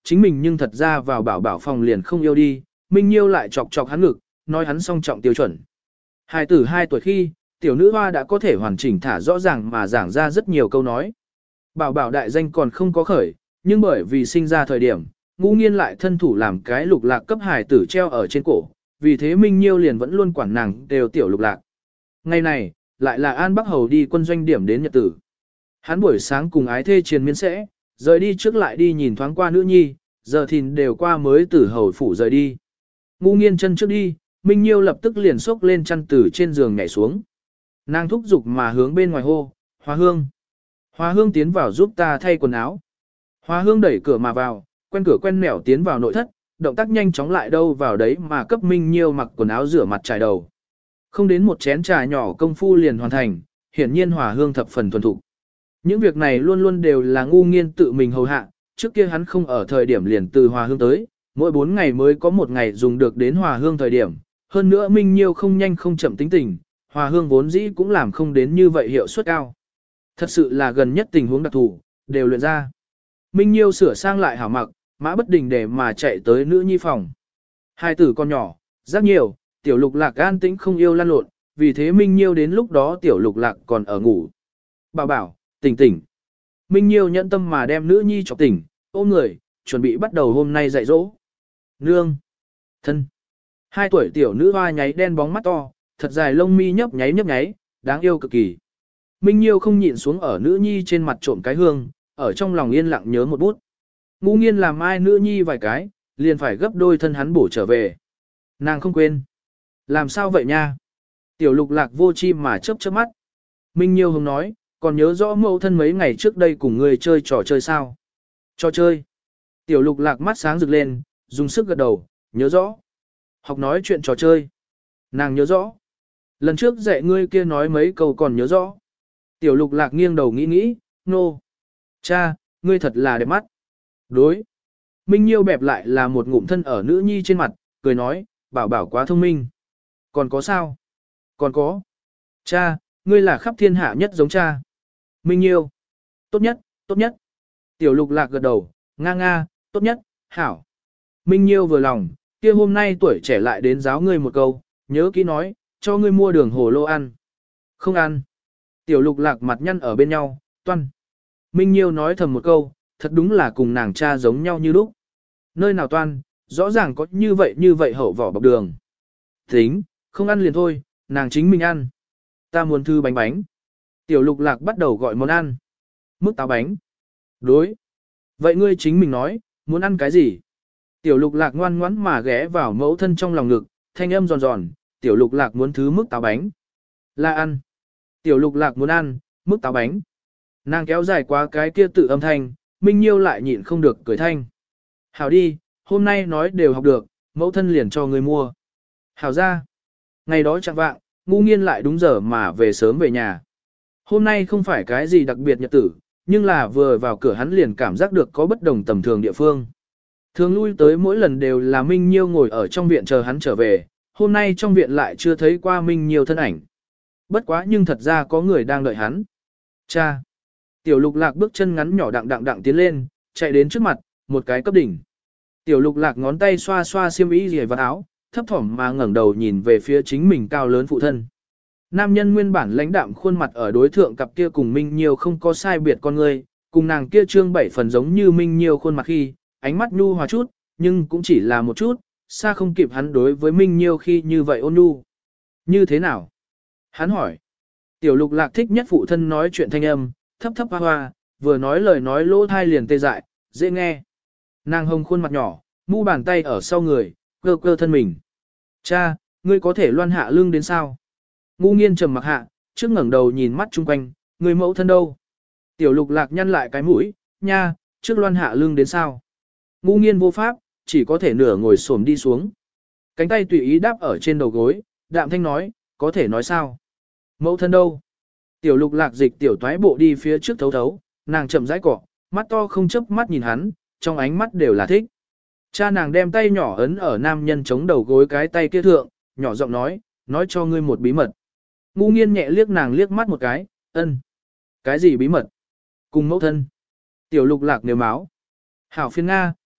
chính mình nhưng thật ra vào bảo bảo phòng liền không yêu đi, Minh Nhiêu lại chọc chọc hắn ngực, nói hắn song trọng tiêu chuẩn. Hai tử hai tuổi khi, tiểu nữ hoa đã có thể hoàn chỉnh thả rõ ràng mà giảng ra rất nhiều câu nói. Bảo bảo đại danh còn không có khởi, nhưng bởi vì sinh ra thời điểm, Ngũ Nghiên lại thân thủ làm cái lục lạc cấp hài tử treo ở trên cổ, vì thế Minh Nhiêu liền vẫn luôn quản nàng đều tiểu lục lạc. Ngày này, lại là An Bắc Hầu đi quân doanh điểm đến nhật tử. Hắn buổi sáng cùng ái thê triền miên sẽ, rời đi trước lại đi nhìn thoáng qua nữ nhi, giờ thìn đều qua mới từ hầu phủ rời đi. Ngũ Nghiên chân trước đi, Minh Nhiêu lập tức liền xốc lên chăn từ trên giường nhảy xuống. Nàng thúc giục mà hướng bên ngoài hô, Hoa Hương. Hoa Hương tiến vào giúp ta thay quần áo. Hoa Hương đẩy cửa mà vào, quen cửa quen nẻo tiến vào nội thất, động tác nhanh chóng lại đâu vào đấy mà cấp Minh Nhiêu mặc quần áo rửa mặt trải đầu. Không đến một chén trà nhỏ công phu liền hoàn thành, hiển nhiên Hoa Hương thập phần thuần thục. Những việc này luôn luôn đều là Ngũ Nghiên tự mình hầu hạ, trước kia hắn không ở thời điểm liền từ Hoa Hương tới, mỗi bốn ngày mới có một ngày dùng được đến Hoa Hương thời điểm. Hơn nữa Minh Nhiêu không nhanh không chậm tính tình, Hoa Hương vốn dĩ cũng làm không đến như vậy hiệu suất cao. Thật sự là gần nhất tình huống đặc thù, đều luyện ra. Minh Nhiêu sửa sang lại hảo mặc, mã bất đình để mà chạy tới nữ nhi phòng. Hai tử con nhỏ, rất nhiều, tiểu lục lạc an tĩnh không yêu lăn lộn, vì thế Minh Nhiêu đến lúc đó tiểu lục lạc còn ở ngủ. Bảo bảo, tỉnh tỉnh. Minh Nhiêu nhẫn tâm mà đem nữ nhi chọc tỉnh, ôm người, chuẩn bị bắt đầu hôm nay dạy dỗ. Nương. Thân. Hai tuổi tiểu nữ hoa nháy đen bóng mắt to, thật dài lông mi nhấp nháy nhấp nháy, đáng yêu cực kỳ. Minh Nhiêu không nhịn xuống ở nữ nhi trên mặt trộm cái hương, ở trong lòng yên lặng nhớ một bút. Ngũ Nghiên làm ai nữ nhi vài cái, liền phải gấp đôi thân hắn bổ trở về. Nàng không quên. Làm sao vậy nha? Tiểu lục lạc vô chi mà chớp chớp mắt. Minh Nhiêu hùng nói, còn nhớ rõ mẫu thân mấy ngày trước đây cùng người chơi trò chơi sao? Trò chơi. Tiểu lục lạc mắt sáng rực lên, dùng sức gật đầu, nhớ rõ. Học nói chuyện trò chơi. Nàng nhớ rõ. Lần trước dạy ngươi kia nói mấy câu còn nhớ rõ. Tiểu lục lạc nghiêng đầu nghĩ nghĩ, nô. No. Cha, ngươi thật là đẹp mắt. Đối. Minh Nhiêu bẹp lại là một ngụm thân ở nữ nhi trên mặt, cười nói, bảo bảo quá thông minh. Còn có sao? Còn có. Cha, ngươi là khắp thiên hạ nhất giống cha. Minh Nhiêu. Tốt nhất, tốt nhất. Tiểu lục lạc gật đầu, nga nga, tốt nhất, hảo. Minh Nhiêu vừa lòng, kia hôm nay tuổi trẻ lại đến giáo ngươi một câu, nhớ kỹ nói, cho ngươi mua đường hồ lô ăn. Không ăn. Tiểu lục lạc mặt nhăn ở bên nhau, toan. Minh Nhiêu nói thầm một câu, thật đúng là cùng nàng cha giống nhau như lúc. Nơi nào toan, rõ ràng có như vậy như vậy hậu vỏ bọc đường. Tính, không ăn liền thôi, nàng chính mình ăn. Ta muốn thư bánh bánh. Tiểu lục lạc bắt đầu gọi món ăn. Mức táo bánh. Đối. Vậy ngươi chính mình nói, muốn ăn cái gì? Tiểu lục lạc ngoan ngoãn mà ghé vào mẫu thân trong lòng ngực, thanh âm giòn giòn, tiểu lục lạc muốn thứ mức táo bánh. Là ăn. Tiểu lục lạc muốn ăn, mức táo bánh. Nàng kéo dài qua cái kia tự âm thanh, Minh Nhiêu lại nhịn không được cười thanh. Hảo đi, hôm nay nói đều học được, mẫu thân liền cho người mua. Hảo ra. Ngày đó chẳng vạng, Ngũ Nghiên lại đúng giờ mà về sớm về nhà. Hôm nay không phải cái gì đặc biệt nhật tử, nhưng là vừa vào cửa hắn liền cảm giác được có bất đồng tầm thường địa phương. Thường lui tới mỗi lần đều là Minh Nhiêu ngồi ở trong viện chờ hắn trở về, hôm nay trong viện lại chưa thấy qua Minh Nhiêu thân ảnh. Bất quá nhưng thật ra có người đang đợi hắn. Cha! Tiểu lục lạc bước chân ngắn nhỏ đặng đặng đặng tiến lên, chạy đến trước mặt, một cái cấp đỉnh. Tiểu lục lạc ngón tay xoa xoa xiêm y rìa vào áo, thấp thỏm mà ngẩng đầu nhìn về phía chính mình cao lớn phụ thân. Nam nhân nguyên bản lãnh đạm khuôn mặt ở đối thượng cặp kia cùng Minh Nhiêu không có sai biệt con người, cùng nàng kia trương bảy phần giống như Minh Nhiêu khuôn mặt khi, ánh mắt nhu hòa chút, nhưng cũng chỉ là một chút, xa không kịp hắn đối với Minh Nhiêu khi như vậy ôn nhu. Như thế nào? Hắn hỏi. Tiểu lục lạc thích nhất phụ thân nói chuyện thanh âm, thấp thấp hoa hoa, vừa nói lời nói lỗ thai liền tê dại, dễ nghe. Nàng hồng khuôn mặt nhỏ, mu bàn tay ở sau người, cơ cơ thân mình. Cha, ngươi có thể loan hạ lưng đến sao? Ngũ Nghiên trầm mặc hạ, trước ngẩng đầu nhìn mắt chung quanh, người mẫu thân đâu? Tiểu lục lạc nhăn lại cái mũi, nha, trước loan hạ lưng đến sao? Ngũ Nghiên vô pháp, chỉ có thể nửa ngồi xổm đi xuống. Cánh tay tùy ý đáp ở trên đầu gối, đạm thanh nói, có thể nói sao? Mẫu thân đâu? Tiểu lục lạc dịch tiểu toái bộ đi phía trước thấu thấu, nàng chậm rãi cọ, mắt to không chớp mắt nhìn hắn, trong ánh mắt đều là thích. Cha nàng đem tay nhỏ ấn ở nam nhân chống đầu gối cái tay kia thượng, nhỏ giọng nói, nói cho ngươi một bí mật. Ngũ Nghiên nhẹ liếc nàng liếc mắt một cái, ân. Cái gì bí mật? Cùng mẫu thân. Tiểu lục lạc nếu máu. Hảo phiên Nga,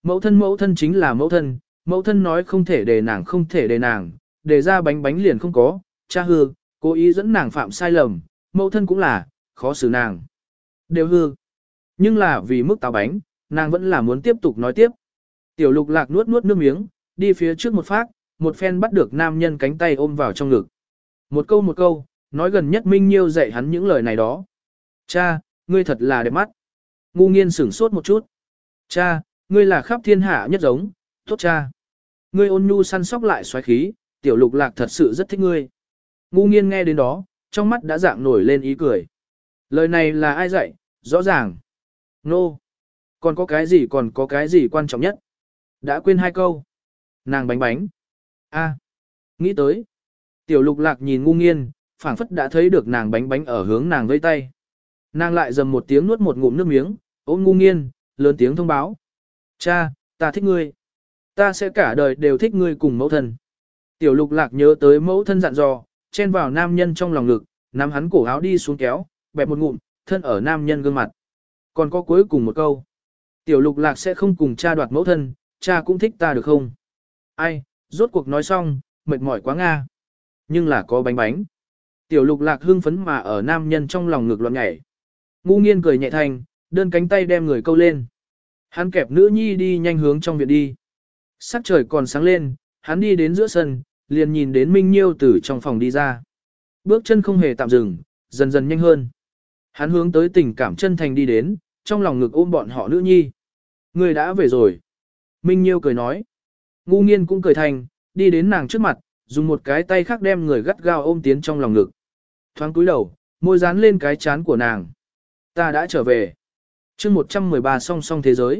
Mẫu thân mẫu thân chính là mẫu thân, mẫu thân nói không thể để nàng không thể để nàng, để ra bánh bánh liền không có, cha hư, cố ý dẫn nàng phạm sai lầm, mẫu thân cũng là, khó xử nàng. Đều hư. Nhưng là vì mức táo bánh, nàng vẫn là muốn tiếp tục nói tiếp. Tiểu lục lạc nuốt nuốt nước miếng, đi phía trước một phát, một phen bắt được nam nhân cánh tay ôm vào trong ngực. Một câu một câu, nói gần nhất Minh Nhiêu dạy hắn những lời này đó. Cha, ngươi thật là đẹp mắt. Ngu nghiên sửng sốt một chút. Cha, ngươi là khắp thiên hạ nhất giống, tốt cha. Ngươi ôn nhu săn sóc lại xoáy khí, tiểu lục lạc thật sự rất thích ngươi. Ngu nghiên nghe đến đó, trong mắt đã dạng nổi lên ý cười. Lời này là ai dạy, rõ ràng. Nô. No. Còn có cái gì còn có cái gì quan trọng nhất? Đã quên hai câu. Nàng bánh bánh. A. Nghĩ tới. Tiểu lục lạc nhìn ngu nghiên, phảng phất đã thấy được nàng bánh bánh ở hướng nàng vây tay. Nàng lại dầm một tiếng nuốt một ngụm nước miếng, ôm ngu nghiên, lớn tiếng thông báo. Cha, ta thích ngươi. Ta sẽ cả đời đều thích ngươi cùng mẫu thân. Tiểu lục lạc nhớ tới mẫu thân dặn dò, chen vào nam nhân trong lòng ngực, nắm hắn cổ áo đi xuống kéo, bẹp một ngụm, thân ở nam nhân gương mặt. Còn có cuối cùng một câu. Tiểu lục lạc sẽ không cùng cha đoạt mẫu thân, cha cũng thích ta được không? Ai, rốt cuộc nói xong, mệt mỏi quá Nga. Nhưng là có bánh bánh. Tiểu lục lạc hưng phấn mà ở nam nhân trong lòng ngực loạn nhảy. Ngu nghiên cười nhẹ thành, đơn cánh tay đem người câu lên. Hắn kẹp nữ nhi đi nhanh hướng trong viện đi. Sắc trời còn sáng lên, hắn đi đến giữa sân, liền nhìn đến Minh Nhiêu từ trong phòng đi ra. Bước chân không hề tạm dừng, dần dần nhanh hơn. Hắn hướng tới tình cảm chân thành đi đến, trong lòng ngực ôm bọn họ nữ nhi. Người đã về rồi. Minh Nhiêu cười nói. Ngu nghiên cũng cười thành, đi đến nàng trước mặt, dùng một cái tay khác đem người gắt gao ôm tiến trong lòng ngực. Thoáng cúi đầu, môi dán lên cái chán của nàng. Ta đã trở về. chương một trăm mười ba song song thế giới.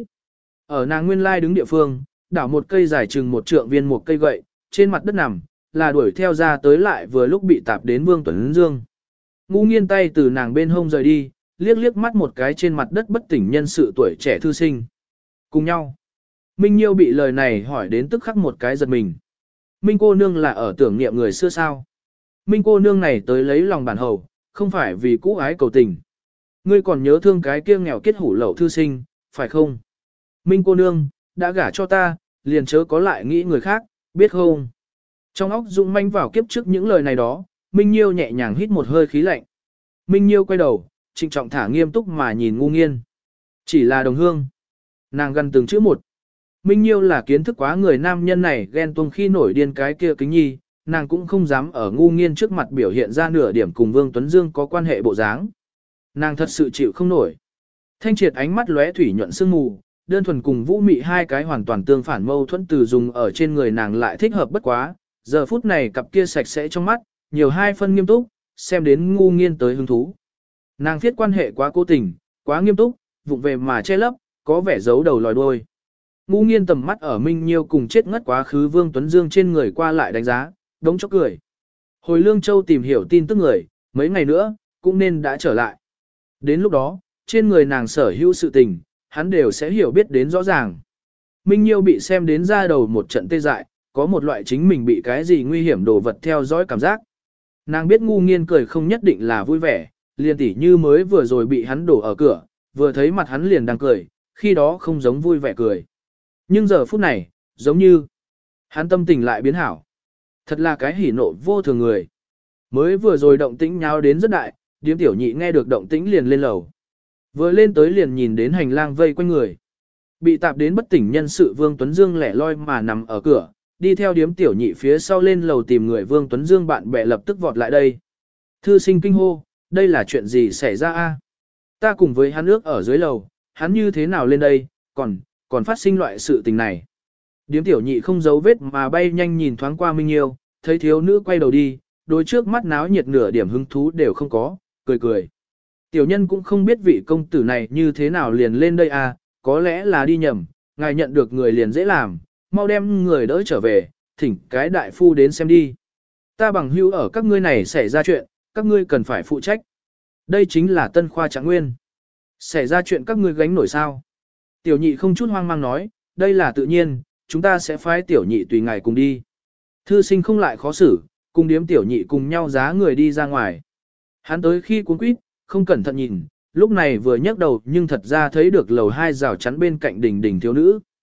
Ở nàng nguyên lai đứng địa phương, đảo một cây dài chừng một trượng viên một cây gậy, trên mặt đất nằm, là đuổi theo ra tới lại vừa lúc bị tạp đến Vương Tuấn Dương. Ngu nghiên tay từ nàng bên hông rời đi, liếc liếc mắt một cái trên mặt đất bất tỉnh nhân sự tuổi trẻ thư sinh. Cùng nhau. Minh Nhiêu bị lời này hỏi đến tức khắc một cái giật mình. Minh cô nương là ở tưởng niệm người xưa sao? Minh cô nương này tới lấy lòng bản hầu, không phải vì cũ ái cầu tình. Ngươi còn nhớ thương cái kia nghèo kết hủ lậu thư sinh, phải không? Minh cô nương, đã gả cho ta, liền chớ có lại nghĩ người khác, biết không? Trong óc Dũng manh vào kiếp trước những lời này đó, Minh Nhiêu nhẹ nhàng hít một hơi khí lạnh. Minh Nhiêu quay đầu, trịnh trọng thả nghiêm túc mà nhìn ngu nghiên. Chỉ là đồng hương. Nàng gần từng chữ một. Minh Nhiêu là kiến thức quá người nam nhân này ghen tuông khi nổi điên cái kia kính nhi, nàng cũng không dám ở ngu nghiên trước mặt biểu hiện ra nửa điểm cùng Vương Tuấn Dương có quan hệ bộ dáng. Nàng thật sự chịu không nổi. Thanh triệt ánh mắt lóe thủy nhuận sương mù, đơn thuần cùng vũ mị hai cái hoàn toàn tương phản mâu thuẫn từ dùng ở trên người nàng lại thích hợp bất quá. Giờ phút này cặp kia sạch sẽ trong mắt, nhiều hai phân nghiêm túc, xem đến ngu nghiên tới hứng thú. Nàng thiết quan hệ quá cố tình, quá nghiêm túc, vụng về mà che lấp, có vẻ giấu đầu lòi đuôi. Ngu nghiên tầm mắt ở Minh Nhiêu cùng chết ngất quá khứ Vương Tuấn Dương trên người qua lại đánh giá, đống chốc cười. Hồi Lương Châu tìm hiểu tin tức người, mấy ngày nữa, cũng nên đã trở lại. Đến lúc đó, trên người nàng sở hữu sự tình, hắn đều sẽ hiểu biết đến rõ ràng. Minh Nhiêu bị xem đến ra đầu một trận tê dại, có một loại chính mình bị cái gì nguy hiểm đồ vật theo dõi cảm giác. Nàng biết ngu nghiên cười không nhất định là vui vẻ, liền tỉ như mới vừa rồi bị hắn đổ ở cửa, vừa thấy mặt hắn liền đang cười, khi đó không giống vui vẻ cười. Nhưng giờ phút này, giống như, hắn tâm tình lại biến hảo. Thật là cái hỉ nộ vô thường người. Mới vừa rồi động tĩnh nháo đến rất đại, điếm tiểu nhị nghe được động tĩnh liền lên lầu. Vừa lên tới liền nhìn đến hành lang vây quanh người. Bị tạp đến bất tỉnh nhân sự Vương Tuấn Dương lẻ loi mà nằm ở cửa, đi theo điếm tiểu nhị phía sau lên lầu tìm người Vương Tuấn Dương bạn bè lập tức vọt lại đây. Thư sinh kinh hô, đây là chuyện gì xảy ra a? Ta cùng với hắn ước ở dưới lầu, hắn như thế nào lên đây, còn, còn phát sinh loại sự tình này. Điếm tiểu nhị không giấu vết mà bay nhanh nhìn thoáng qua Minh Nhiêu, thấy thiếu nữ quay đầu đi, đôi trước mắt náo nhiệt nửa điểm hứng thú đều không có, cười cười. Tiểu nhân cũng không biết vị công tử này như thế nào liền lên đây à, có lẽ là đi nhầm, ngài nhận được người liền dễ làm, mau đem người đỡ trở về, thỉnh cái đại phu đến xem đi. Ta bằng hữu ở các ngươi này xảy ra chuyện, các ngươi cần phải phụ trách. Đây chính là tân khoa trạng nguyên. Xảy ra chuyện các ngươi gánh nổi sao? Tiểu nhị không chút hoang mang nói, đây là tự nhiên, chúng ta sẽ phái tiểu nhị tùy ngài cùng đi. Thư sinh không lại khó xử, cùng điếm tiểu nhị cùng nhau giá người đi ra ngoài. Hắn tới khi cuốn quýt, không cẩn thận nhìn, lúc này vừa nhấc đầu nhưng thật ra thấy được lầu hai rào chắn bên cạnh đỉnh đỉnh thiếu nữ.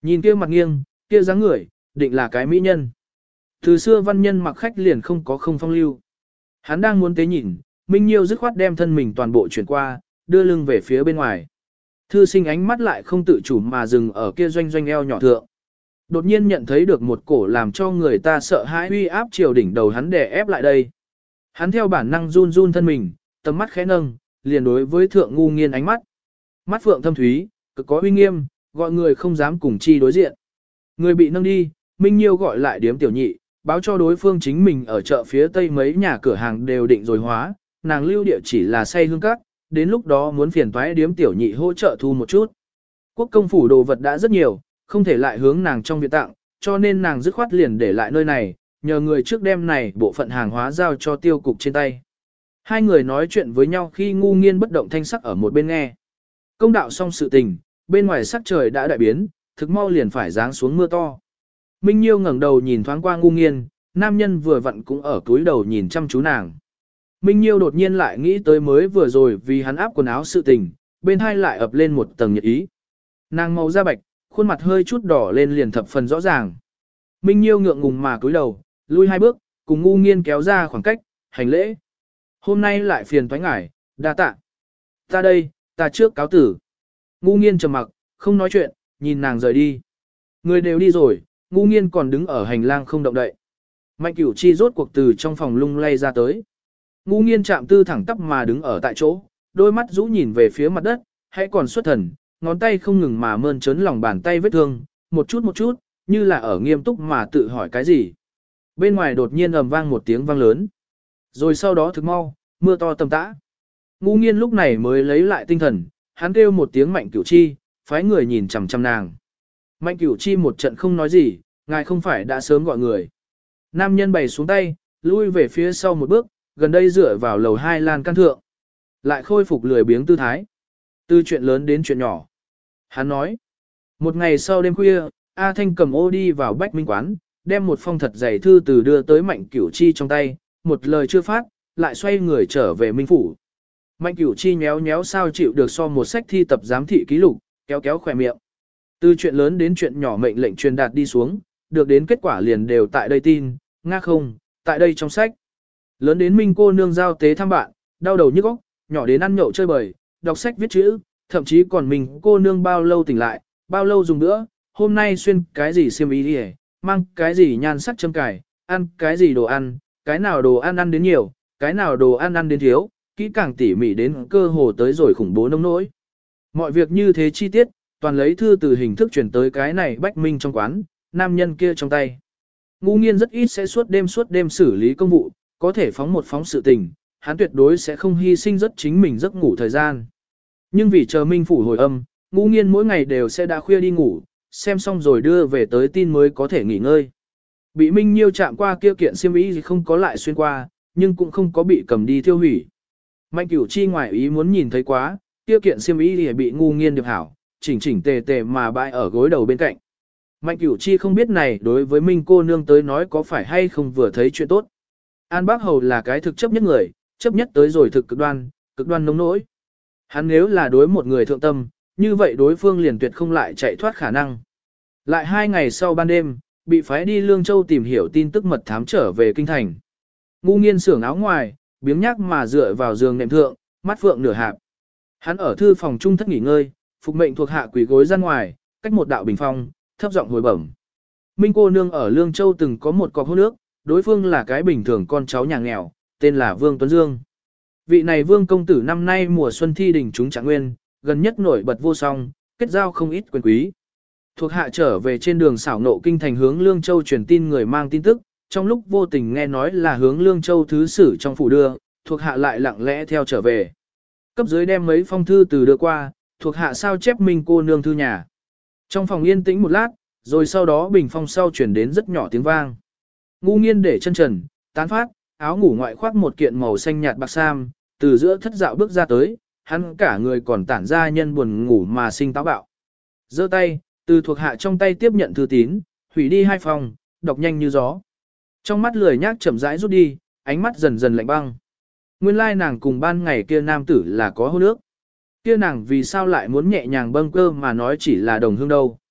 Nhìn kia mặt nghiêng, kia dáng người, định là cái mỹ nhân. Từ xưa văn nhân mặc khách liền không có không phong lưu. Hắn đang muốn tế nhìn, Minh Nhiêu dứt khoát đem thân mình toàn bộ chuyển qua, đưa lưng về phía bên ngoài. Thư sinh ánh mắt lại không tự chủ mà dừng ở kia doanh doanh eo nhỏ thượng. Đột nhiên nhận thấy được một cổ làm cho người ta sợ hãi uy áp triều đỉnh đầu hắn đè ép lại đây. Hắn theo bản năng run run thân mình, tầm mắt khẽ nâng, liền đối với thượng ngu nghiên ánh mắt. Mắt phượng thâm thúy, cực có uy nghiêm, gọi người không dám cùng chi đối diện. Người bị nâng đi, Minh Nhiêu gọi lại điếm tiểu nhị, báo cho đối phương chính mình ở chợ phía tây mấy nhà cửa hàng đều định rồi hóa, nàng lưu địa chỉ là say hương các, đến lúc đó muốn phiền toái điếm tiểu nhị hỗ trợ thu một chút. Quốc công phủ đồ vật đã rất nhiều, không thể lại hướng nàng trong viện tặng, cho nên nàng dứt khoát liền để lại nơi này, nhờ người trước đem này bộ phận hàng hóa giao cho tiêu cục trên tay. Hai người nói chuyện với nhau khi ngu nghiên bất động thanh sắc ở một bên nghe. Công đạo xong sự tình, bên ngoài sắc trời đã đại biến, thực mau liền phải giáng xuống mưa to. Minh Nhiêu ngẩng đầu nhìn thoáng qua ngu nghiên, nam nhân vừa vặn cũng ở túi đầu nhìn chăm chú nàng. Minh Nhiêu đột nhiên lại nghĩ tới mới vừa rồi vì hắn áp quần áo sự tình, bên hai lại ập lên một tầng nhiệt ý. Nàng màu da bạch, khuôn mặt hơi chút đỏ lên liền thập phần rõ ràng. Minh Nhiêu ngượng ngùng mà cúi đầu, lui hai bước, cùng ngu nghiên kéo ra khoảng cách, hành lễ. Hôm nay lại phiền toái ngải, đa tạ. Ta đây, ta trước cáo tử. Ngu nghiên trầm mặc, không nói chuyện, nhìn nàng rời đi. Người đều đi rồi, ngu nghiên còn đứng ở hành lang không động đậy. Mạnh Cửu Chi rốt cuộc từ trong phòng lung lay ra tới. Ngu nghiên chạm tư thẳng tắp mà đứng ở tại chỗ, đôi mắt rũ nhìn về phía mặt đất, hãy còn xuất thần, ngón tay không ngừng mà mơn trớn lòng bàn tay vết thương, một chút một chút, như là ở nghiêm túc mà tự hỏi cái gì. Bên ngoài đột nhiên ầm vang một tiếng vang lớn. Rồi sau đó thực mau, mưa to tầm tã. Ngu nghiên lúc này mới lấy lại tinh thần, hắn kêu một tiếng Mạnh Cửu Chi, phái người nhìn chằm chằm nàng. Mạnh Cửu Chi một trận không nói gì, ngài không phải đã sớm gọi người. Nam nhân bày xuống tay, lui về phía sau một bước, gần đây dựa vào lầu hai lan can thượng. Lại khôi phục lười biếng tư thái. Từ chuyện lớn đến chuyện nhỏ. Hắn nói. Một ngày sau đêm khuya, A Thanh cầm ô đi vào Bách Minh quán, đem một phong thật dày thư từ đưa tới Mạnh Cửu Chi trong tay, một lời chưa phát, lại xoay người trở về Minh phủ. Mạnh Cửu Chi nhéo nhéo sao chịu được so một sách thi tập giám thị ký lục, kéo kéo khỏe miệng. Từ chuyện lớn đến chuyện nhỏ mệnh lệnh truyền đạt đi xuống, được đến kết quả liền đều tại đây tin, nga không, tại đây trong sách. Lớn đến Minh cô nương giao tế thăm bạn, đau đầu nhức óc, nhỏ đến ăn nhậu chơi bời, đọc sách viết chữ, thậm chí còn mình cô nương bao lâu tỉnh lại, bao lâu dùng nữa, hôm nay xuyên cái gì xiêm y đi, mang cái gì nhan sắc châm cài, ăn cái gì đồ ăn, cái nào đồ ăn ăn đến nhiều, cái nào đồ ăn ăn đến thiếu, kỹ càng tỉ mỉ đến cơ hồ tới rồi khủng bố nông nỗi. Mọi việc như thế chi tiết, toàn lấy thư từ hình thức chuyển tới cái này Bách Minh trong quán, nam nhân kia trong tay. Ngu nghiên rất ít sẽ suốt đêm suốt đêm xử lý công vụ, có thể phóng một phóng sự tình, hắn tuyệt đối sẽ không hy sinh rất chính mình giấc ngủ thời gian. Nhưng vì chờ Minh phủ hồi âm, ngu nghiên mỗi ngày đều sẽ đã khuya đi ngủ, xem xong rồi đưa về tới tin mới có thể nghỉ ngơi. Bị Minh Nhiêu chạm qua kia kiện xiêm y gì không có lại xuyên qua, nhưng cũng không có bị cầm đi tiêu hủy. Mạnh Cửu Chi ngoài ý muốn nhìn thấy quá, kia kiện xiêm y thì bị ngu nghiên điệp hảo, chỉnh chỉnh tề tề mà bãi ở gối đầu bên cạnh. Mạnh Cửu Chi không biết này đối với Minh cô nương tới nói có phải hay không vừa thấy chuyện tốt. An Bác Hầu là cái thực chấp nhất người, chấp nhất tới rồi thực cực đoan, cực đoan nông nỗi. Hắn nếu là đối một người thượng tâm, như vậy đối phương liền tuyệt không lại chạy thoát khả năng. Lại hai ngày sau ban đêm, bị phái đi Lương Châu tìm hiểu tin tức mật thám trở về kinh thành. Ngu nghiên xưởng áo ngoài, biếng nhác mà dựa vào giường nệm thượng, mắt phượng nửa hạp. Hắn ở thư phòng trung thất nghỉ ngơi, phục mệnh thuộc hạ quỷ gối ra ngoài, cách một đạo bình phong, thấp giọng hồi bẩm. Minh cô nương ở Lương Châu từng có một cọc hôn nước, đối phương là cái bình thường con cháu nhà nghèo, tên là Vương Tuấn Dương. Vị này Vương công tử năm nay mùa xuân thi đình chúng trạng nguyên, gần nhất nổi bật vô song, kết giao không ít quyền quý. Thuộc hạ trở về trên đường xảo nộ kinh thành hướng Lương Châu truyền tin người mang tin tức, trong lúc vô tình nghe nói là hướng Lương Châu thứ sử trong phủ đưa, thuộc hạ lại lặng lẽ theo trở về. Cấp dưới đem mấy phong thư từ đưa qua, thuộc hạ sao chép Minh cô nương thư nhà. Trong phòng yên tĩnh một lát, rồi sau đó bình phong sau chuyển đến rất nhỏ tiếng vang. Ngu nghiên để chân trần, tán phát, áo ngủ ngoại khoác một kiện màu xanh nhạt bạc sam, từ giữa thất dạo bước ra tới, hắn cả người còn tản ra nhân buồn ngủ mà sinh táo bạo. Giơ tay, từ thuộc hạ trong tay tiếp nhận thư tín, hủy đi hai phòng, đọc nhanh như gió. Trong mắt lười nhác chậm rãi rút đi, ánh mắt dần dần lạnh băng. Nguyên lai nàng cùng ban ngày kia nam tử là có hôn ước. Kia nàng vì sao lại muốn nhẹ nhàng bâng cơ mà nói chỉ là đồng hương đâu.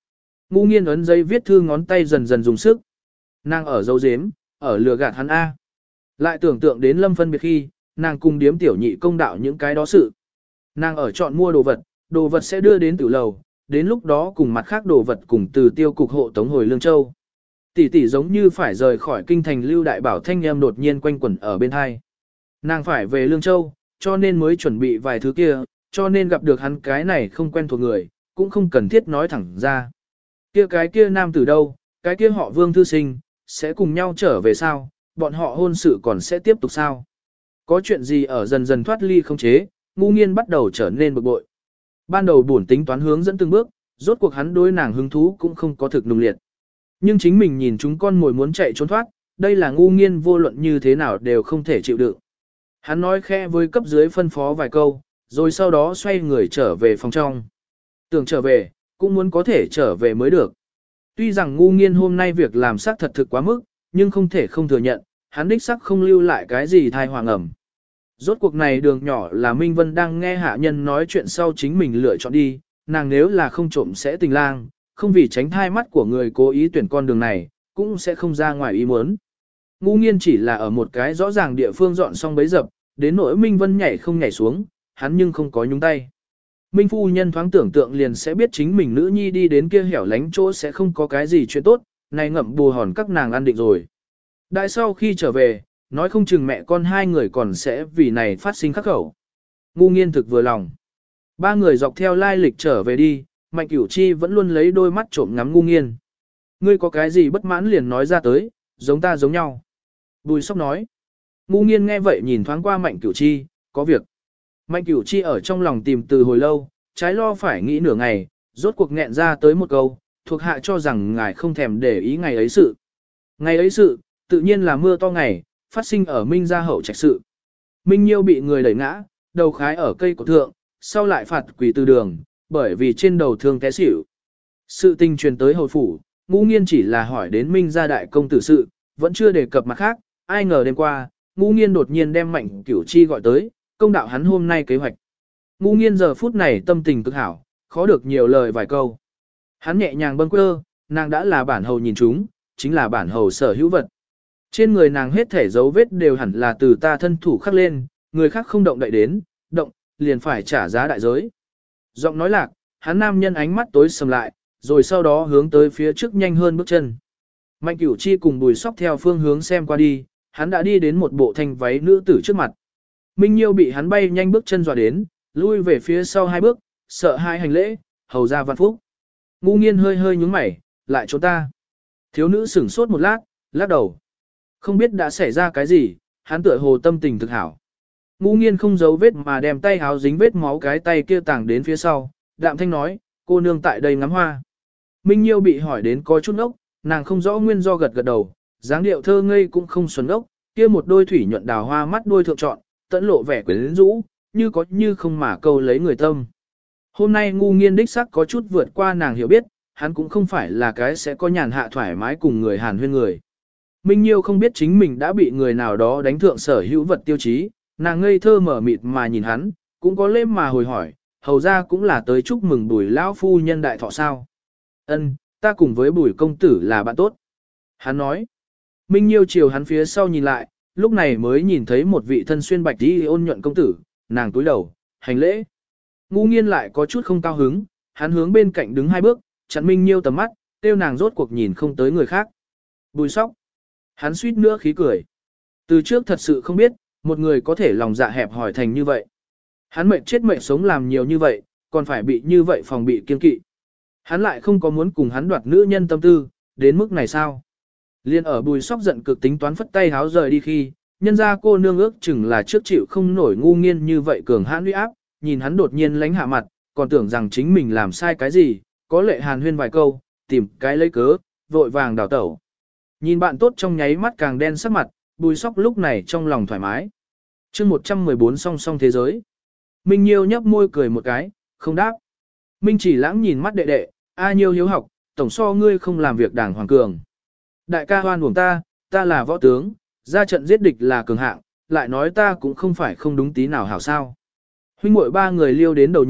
Ngu nghiên ấn giấy viết thư ngón tay dần dần dùng sức. Nàng ở dấu dếm, ở lừa gạt hắn A. Lại tưởng tượng đến lâm phân biệt khi, nàng cùng điếm tiểu nhị công đạo những cái đó sự. Nàng ở chọn mua đồ vật, đồ vật sẽ đưa đến tử lầu, đến lúc đó cùng mặt khác đồ vật cùng từ tiêu cục hộ tống hồi Lương Châu. Tỷ tỷ giống như phải rời khỏi kinh thành Lưu Đại Bảo thanh em đột nhiên quanh quẩn ở bên hai. Nàng phải về Lương Châu, cho nên mới chuẩn bị vài thứ kia, cho nên gặp được hắn cái này không quen thuộc người, cũng không cần thiết nói thẳng ra. Kia cái kia nam tử đâu, cái kia họ Vương thư sinh, sẽ cùng nhau trở về sao, bọn họ hôn sự còn sẽ tiếp tục sao. Có chuyện gì ở dần dần thoát ly không chế, ngu nghiên bắt đầu trở nên bực bội. Ban đầu buồn tính toán hướng dẫn từng bước, rốt cuộc hắn đối nàng hứng thú cũng không có thực nung liệt. Nhưng chính mình nhìn chúng con mồi muốn chạy trốn thoát, đây là ngu nghiên vô luận như thế nào đều không thể chịu đựng. Hắn nói khẽ với cấp dưới phân phó vài câu, rồi sau đó xoay người trở về phòng trong. Tưởng trở về, cũng muốn có thể trở về mới được. Tuy rằng ngu nghiên hôm nay việc làm xác thật thực quá mức, nhưng không thể không thừa nhận, hắn đích sắc không lưu lại cái gì thai hoàng ẩm. Rốt cuộc này đường nhỏ là Minh Vân đang nghe hạ nhân nói chuyện sau chính mình lựa chọn đi, nàng nếu là không trộm sẽ tình lang, không vì tránh thai mắt của người cố ý tuyển con đường này, cũng sẽ không ra ngoài ý muốn. Ngu nghiên chỉ là ở một cái rõ ràng địa phương dọn xong bấy dập, đến nỗi Minh Vân nhảy không nhảy xuống, hắn nhưng không có nhúng tay. Minh phu nhân thoáng tưởng tượng liền sẽ biết chính mình nữ nhi đi đến kia hẻo lánh chỗ sẽ không có cái gì chuyện tốt, này ngậm bù hòn các nàng ăn định rồi. Đại sau khi trở về, nói không chừng mẹ con hai người còn sẽ vì này phát sinh khắc khẩu. Ngu nghiên thực vừa lòng. Ba người dọc theo lai lịch trở về đi, Mạnh Cửu Chi vẫn luôn lấy đôi mắt trộm ngắm ngu nghiên. Ngươi có cái gì bất mãn liền nói ra tới, giống ta giống nhau. Bùi Sóc nói. Ngu nghiên nghe vậy nhìn thoáng qua Mạnh Cửu Chi, có việc. Mạnh Cửu Chi ở trong lòng tìm từ hồi lâu, trái lo phải nghĩ nửa ngày, rốt cuộc nghẹn ra tới một câu, thuộc hạ cho rằng ngài không thèm để ý ngày ấy sự. Ngày ấy sự, tự nhiên là mưa to ngày, phát sinh ở Minh gia hậu trạch sự. Minh Nhiêu bị người đẩy ngã, đầu khái ở cây cổ thượng, sau lại phạt quỷ từ đường, bởi vì trên đầu thương té xỉu. Sự tình truyền tới hầu phủ, Ngũ Nghiên chỉ là hỏi đến Minh gia đại công tử sự, vẫn chưa đề cập mặt khác, ai ngờ đêm qua, Ngũ Nghiên đột nhiên đem Mạnh Cửu Chi gọi tới, công đạo hắn hôm nay kế hoạch. Ngũ Nghiên giờ phút này tâm tình cực hảo, khó được nhiều lời vài câu. Hắn nhẹ nhàng bâng quơ, nàng đã là bản hầu nhìn chúng, chính là bản hầu sở hữu vật. Trên người nàng hết thể dấu vết đều hẳn là từ ta thân thủ khắc lên, người khác không động đậy đến, động, liền phải trả giá đại giới. Giọng nói lạc, hắn nam nhân ánh mắt tối sầm lại, rồi sau đó hướng tới phía trước nhanh hơn bước chân. Mạnh Cửu Chi cùng Bùi Sóc theo phương hướng xem qua đi, hắn đã đi đến một bộ thanh váy nữ tử trước mặt. Minh Nhiêu bị hắn bay nhanh bước chân dọa đến, lui về phía sau hai bước, sợ hai hành lễ, hầu ra văn phúc. Ngu Nghiên hơi hơi nhúng mày, lại trốn ta. Thiếu nữ sửng sốt một lát, lắc đầu. Không biết đã xảy ra cái gì, hắn tựa hồ tâm tình thực hảo. Ngũ Nghiên không giấu vết mà đem tay háo dính vết máu cái tay kia tàng đến phía sau, đạm thanh nói, cô nương tại đây ngắm hoa. Minh Nhiêu bị hỏi đến có chút ốc, nàng không rõ nguyên do gật gật đầu, dáng điệu thơ ngây cũng không xuẩn ốc, kia một đôi thủy nhuận đào hoa mắt đôi thượng trọn, tẫn lộ vẻ quyến rũ, như có như không mà câu lấy người tâm. Hôm nay Ngu Nghiên đích sắc có chút vượt qua nàng hiểu biết, hắn cũng không phải là cái sẽ có nhàn hạ thoải mái cùng người hàn huyên người. Minh Nhiêu không biết chính mình đã bị người nào đó đánh thượng sở hữu vật tiêu chí, nàng ngây thơ mở mịt mà nhìn hắn, cũng có lễ mà hồi hỏi, hầu ra cũng là tới chúc mừng Bùi lão phu nhân đại thọ sao. Ân, ta cùng với Bùi công tử là bạn tốt. Hắn nói, Minh Nhiêu chiều hắn phía sau nhìn lại, lúc này mới nhìn thấy một vị thân xuyên bạch y ôn nhuận công tử, nàng túi đầu, hành lễ. Ngũ Nghiên lại có chút không cao hứng, hắn hướng bên cạnh đứng hai bước, chặn Minh Nhiêu tầm mắt, tiêu nàng rốt cuộc nhìn không tới người khác. Bùi Sóc. Hắn suýt nữa khí cười. Từ trước thật sự không biết, một người có thể lòng dạ hẹp hỏi thành như vậy. Hắn mệnh chết mệnh sống làm nhiều như vậy, còn phải bị như vậy phòng bị kiên kỵ. Hắn lại không có muốn cùng hắn đoạt nữ nhân tâm tư, đến mức này sao? Liên ở Bùi Sóc giận cực tính toán phất tay háo rời đi khi, nhân ra cô nương ước chừng là trước chịu không nổi Ngu Nghiên như vậy cường hãn uy áp, nhìn hắn đột nhiên lánh hạ mặt, còn tưởng rằng chính mình làm sai cái gì, có lệ hàn huyên vài câu, tìm cái lấy cớ, vội vàng đào tẩu. Nhìn bạn tốt trong nháy mắt càng đen sắc mặt, Bùi Sóc lúc này trong lòng thoải mái. chương một trăm mười bốn song song thế giới. Minh Nhiêu nhấp môi cười một cái, không đáp. Minh Chỉ Lãng nhìn mắt đệ đệ, A Nhiêu hiếu học, tổng so ngươi không làm việc đảng hoàng cường. Đại ca hoan uổng ta, ta là võ tướng, ra trận giết địch là cường hạng, lại nói ta cũng không phải không đúng tí nào hảo sao. Huynh muội ba người liêu đến đầu nhập,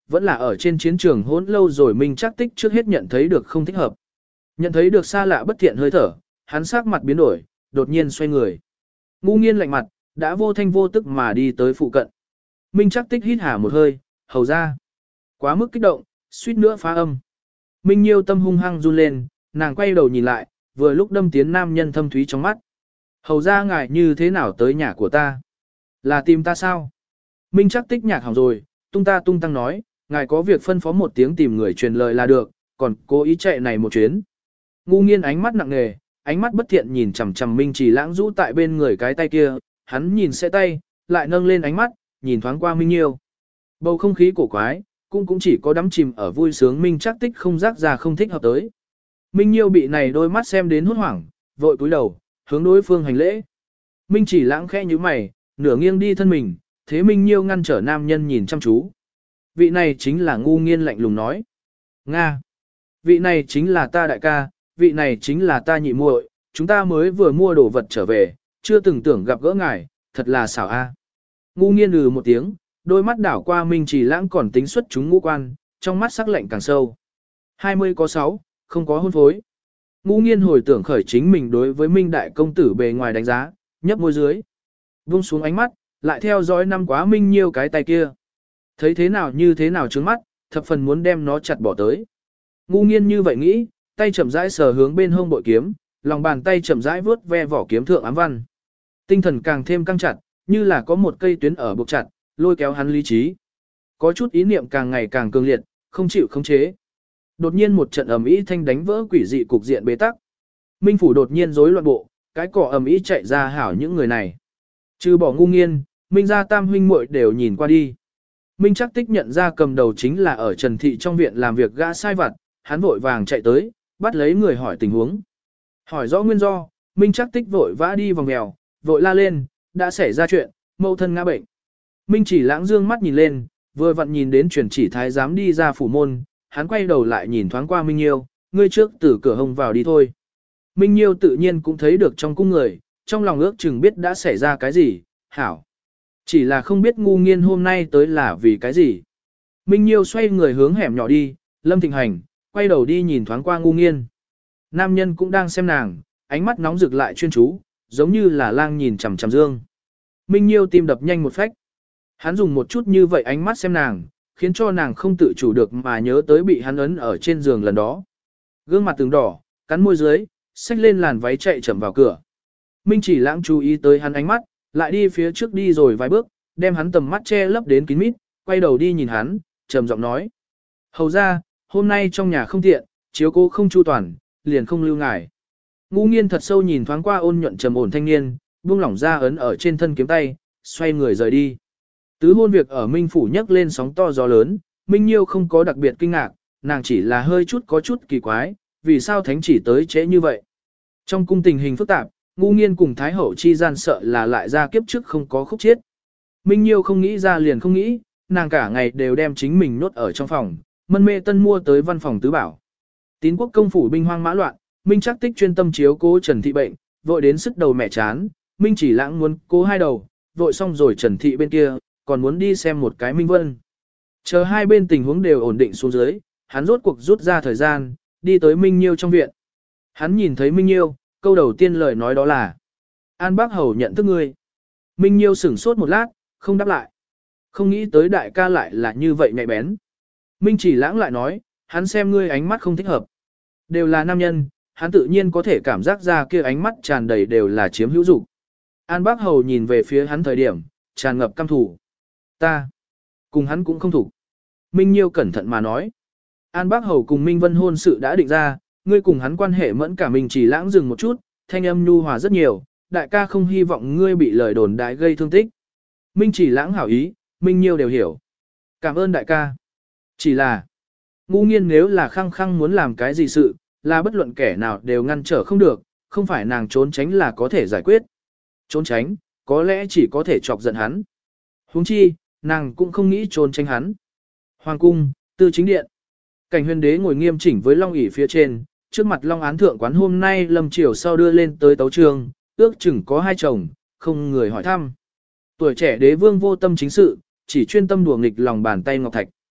vẫn là ở trên chiến trường hỗn lâu rồi Minh Trác Tích trước hết nhận thấy được không thích hợp. Nhận thấy được xa lạ bất thiện hơi thở, hắn sắc mặt biến đổi, đột nhiên xoay người. Ngu Nghiên lạnh mặt, đã vô thanh vô tức mà đi tới phụ cận. Minh Trác Tích hít hà một hơi, hầu ra. Quá mức kích động, suýt nữa phá âm. Minh Nhiêu tâm hung hăng run lên, nàng quay đầu nhìn lại, vừa lúc đâm tiến nam nhân thâm thúy trong mắt. Hầu ra ngài như thế nào tới nhà của ta? Là tìm ta sao? Minh Trác Tích nhạc hỏng rồi, tung ta tung tăng nói, ngài có việc phân phó một tiếng tìm người truyền lời là được, còn cố ý chạy này một chuyến. Ngu Nghiên ánh mắt nặng nề, ánh mắt bất thiện nhìn chằm chằm Minh Chỉ Lãng rũ tại bên người cái tay kia, hắn nhìn sẽ tay, lại nâng lên ánh mắt, nhìn thoáng qua Minh Nhiêu. Bầu không khí cổ quái, cũng cũng chỉ có đắm chìm ở vui sướng Minh Trác Tích không rác ra không thích hợp tới. Minh Nhiêu bị này đôi mắt xem đến hốt hoảng, vội cúi đầu, hướng đối phương hành lễ. Minh Chỉ Lãng khẽ nhíu mày, nửa nghiêng đi thân mình, thế Minh Nhiêu ngăn trở nam nhân nhìn chăm chú. Vị này chính là Ngu Nghiên lạnh lùng nói. Nga! Vị này chính là ta đại ca, vị này chính là ta nhị muội, chúng ta mới vừa mua đồ vật trở về, chưa từng tưởng gặp gỡ ngài, thật là xảo a. Ngu Nghiên ừ một tiếng, đôi mắt đảo qua Minh Chỉ Lãng còn tính xuất chúng ngũ quan, trong mắt sắc lạnh càng sâu. hai mươi có sáu, không có hôn phối. Ngu Nghiên hồi tưởng khởi chính mình đối với Minh đại công tử bề ngoài đánh giá, nhấp môi dưới. Vung xuống ánh mắt, lại theo dõi năm quá Minh Nhiêu cái tay kia. Thấy thế nào như thế nào trướng mắt, thập phần muốn đem nó chặt bỏ tới. Ngu Nghiên như vậy nghĩ, tay chậm rãi sờ hướng bên hông bội kiếm, lòng bàn tay chậm rãi vướt ve vỏ kiếm thượng ám văn. Tinh thần càng thêm căng chặt, như là có một cây tuyến ở buộc chặt, lôi kéo hắn lý trí. Có chút ý niệm càng ngày càng cường liệt, không chịu khống chế. Đột nhiên một trận ầm ĩ thanh đánh vỡ quỷ dị cục diện bế tắc. Minh phủ đột nhiên rối loạn bộ, cái cỏ ầm ĩ chạy ra hảo những người này. Trừ bỏ Ngu Nghiên, Minh gia tam huynh muội đều nhìn qua đi. Minh Trác Tích nhận ra cầm đầu chính là ở Trần Thị trong viện làm việc gã sai vặt, hắn vội vàng chạy tới, bắt lấy người hỏi tình huống. Hỏi rõ nguyên do, Minh Trác Tích vội vã đi vòng mèo, vội la lên, đã xảy ra chuyện, mâu thân ngã bệnh. Minh Chỉ Lãng dương mắt nhìn lên, vừa vặn nhìn đến truyền chỉ thái giám đi ra phủ môn, hắn quay đầu lại nhìn thoáng qua Minh Nhiêu, ngươi trước từ cửa hông vào đi thôi. Minh Nhiêu tự nhiên cũng thấy được trong cung người, trong lòng ước chừng biết đã xảy ra cái gì, hảo. Chỉ là không biết Ngu Nghiên hôm nay tới là vì cái gì. Minh Nhiêu xoay người hướng hẻm nhỏ đi, Lâm Thịnh Hành, quay đầu đi nhìn thoáng qua Ngu Nghiên. Nam nhân cũng đang xem nàng, ánh mắt nóng rực lại chuyên chú, giống như là lang nhìn chằm chằm dương. Minh Nhiêu tim đập nhanh một phách. Hắn dùng một chút như vậy ánh mắt xem nàng, khiến cho nàng không tự chủ được mà nhớ tới bị hắn ấn ở trên giường lần đó. Gương mặt từng đỏ, cắn môi dưới, xách lên làn váy chạy chậm vào cửa. Minh Chỉ Lãng chú ý tới hắn ánh mắt, lại đi phía trước đi rồi vài bước, đem hắn tầm mắt che lấp đến kín mít, quay đầu đi nhìn hắn, trầm giọng nói. Hầu ra, hôm nay trong nhà không tiện, chiếu cố không chu toàn, liền không lưu ngài. Ngu Nghiên thật sâu nhìn thoáng qua ôn nhuận trầm ổn thanh niên, buông lỏng ra ấn ở trên thân kiếm tay, xoay người rời đi. Tứ hôn việc ở Minh phủ nhấc lên sóng to gió lớn, Minh Nhiêu không có đặc biệt kinh ngạc, nàng chỉ là hơi chút có chút kỳ quái, vì sao thánh chỉ tới trễ như vậy. Trong cung tình hình phức tạp, Ngu Nghiên cùng Thái hậu chi gian sợ là lại ra kiếp trước không có khúc chiết. Minh Nhiêu không nghĩ ra liền không nghĩ, nàng cả ngày đều đem chính mình nốt ở trong phòng, mân mê tân mua tới văn phòng tứ bảo. Tín quốc công phủ binh hoang mã loạn, Minh Trác Tích chuyên tâm chiếu cố Trần Thị bệnh, vội đến sức đầu mẹ chán, Minh Chỉ Lãng muốn cố hai đầu, vội xong rồi Trần Thị bên kia, còn muốn đi xem một cái Minh Vân. Chờ hai bên tình huống đều ổn định xuống dưới, hắn rốt cuộc rút ra thời gian, đi tới Minh Nhiêu trong viện. Hắn nhìn thấy Minh Nhiêu, câu đầu tiên lời nói đó là An Bác Hầu nhận thức ngươi. Minh Nhiêu sửng sốt một lát, không đáp lại. Không nghĩ tới đại ca lại là như vậy nhạy bén. Minh Chỉ Lãng lại nói, hắn xem ngươi ánh mắt không thích hợp. Đều là nam nhân, hắn tự nhiên có thể cảm giác ra kia ánh mắt tràn đầy đều là chiếm hữu dục. An Bác Hầu nhìn về phía hắn thời điểm, tràn ngập căm thủ. Ta, cùng hắn cũng không thủ. Minh Nhiêu cẩn thận mà nói. An Bác Hầu cùng Minh Vân hôn sự đã định ra, ngươi cùng hắn quan hệ mẫn cả mình chỉ lãng dừng một chút, thanh âm nhu hòa rất nhiều, đại ca không hy vọng ngươi bị lời đồn đại gây thương tích. Minh Chỉ Lãng hảo ý, Minh Nhiêu đều hiểu. Cảm ơn đại ca. Chỉ là, Ngu Nghiên nếu là khăng khăng muốn làm cái gì sự, là bất luận kẻ nào đều ngăn trở không được, không phải nàng trốn tránh là có thể giải quyết. Trốn tránh, có lẽ chỉ có thể chọc giận hắn. Huống chi, nàng cũng không nghĩ trốn tránh hắn. Hoàng cung, tư chính điện. Cảnh Huyền Đế ngồi nghiêm chỉnh với long ỷ phía trên, trước mặt long án thượng quán hôm nay lâm chiều sau đưa lên tới tấu trường, ước chừng có hai chồng, không người hỏi thăm. Tuổi trẻ đế vương vô tâm chính sự, chỉ chuyên tâm đùa nghịch lòng bàn tay ngọc thạch.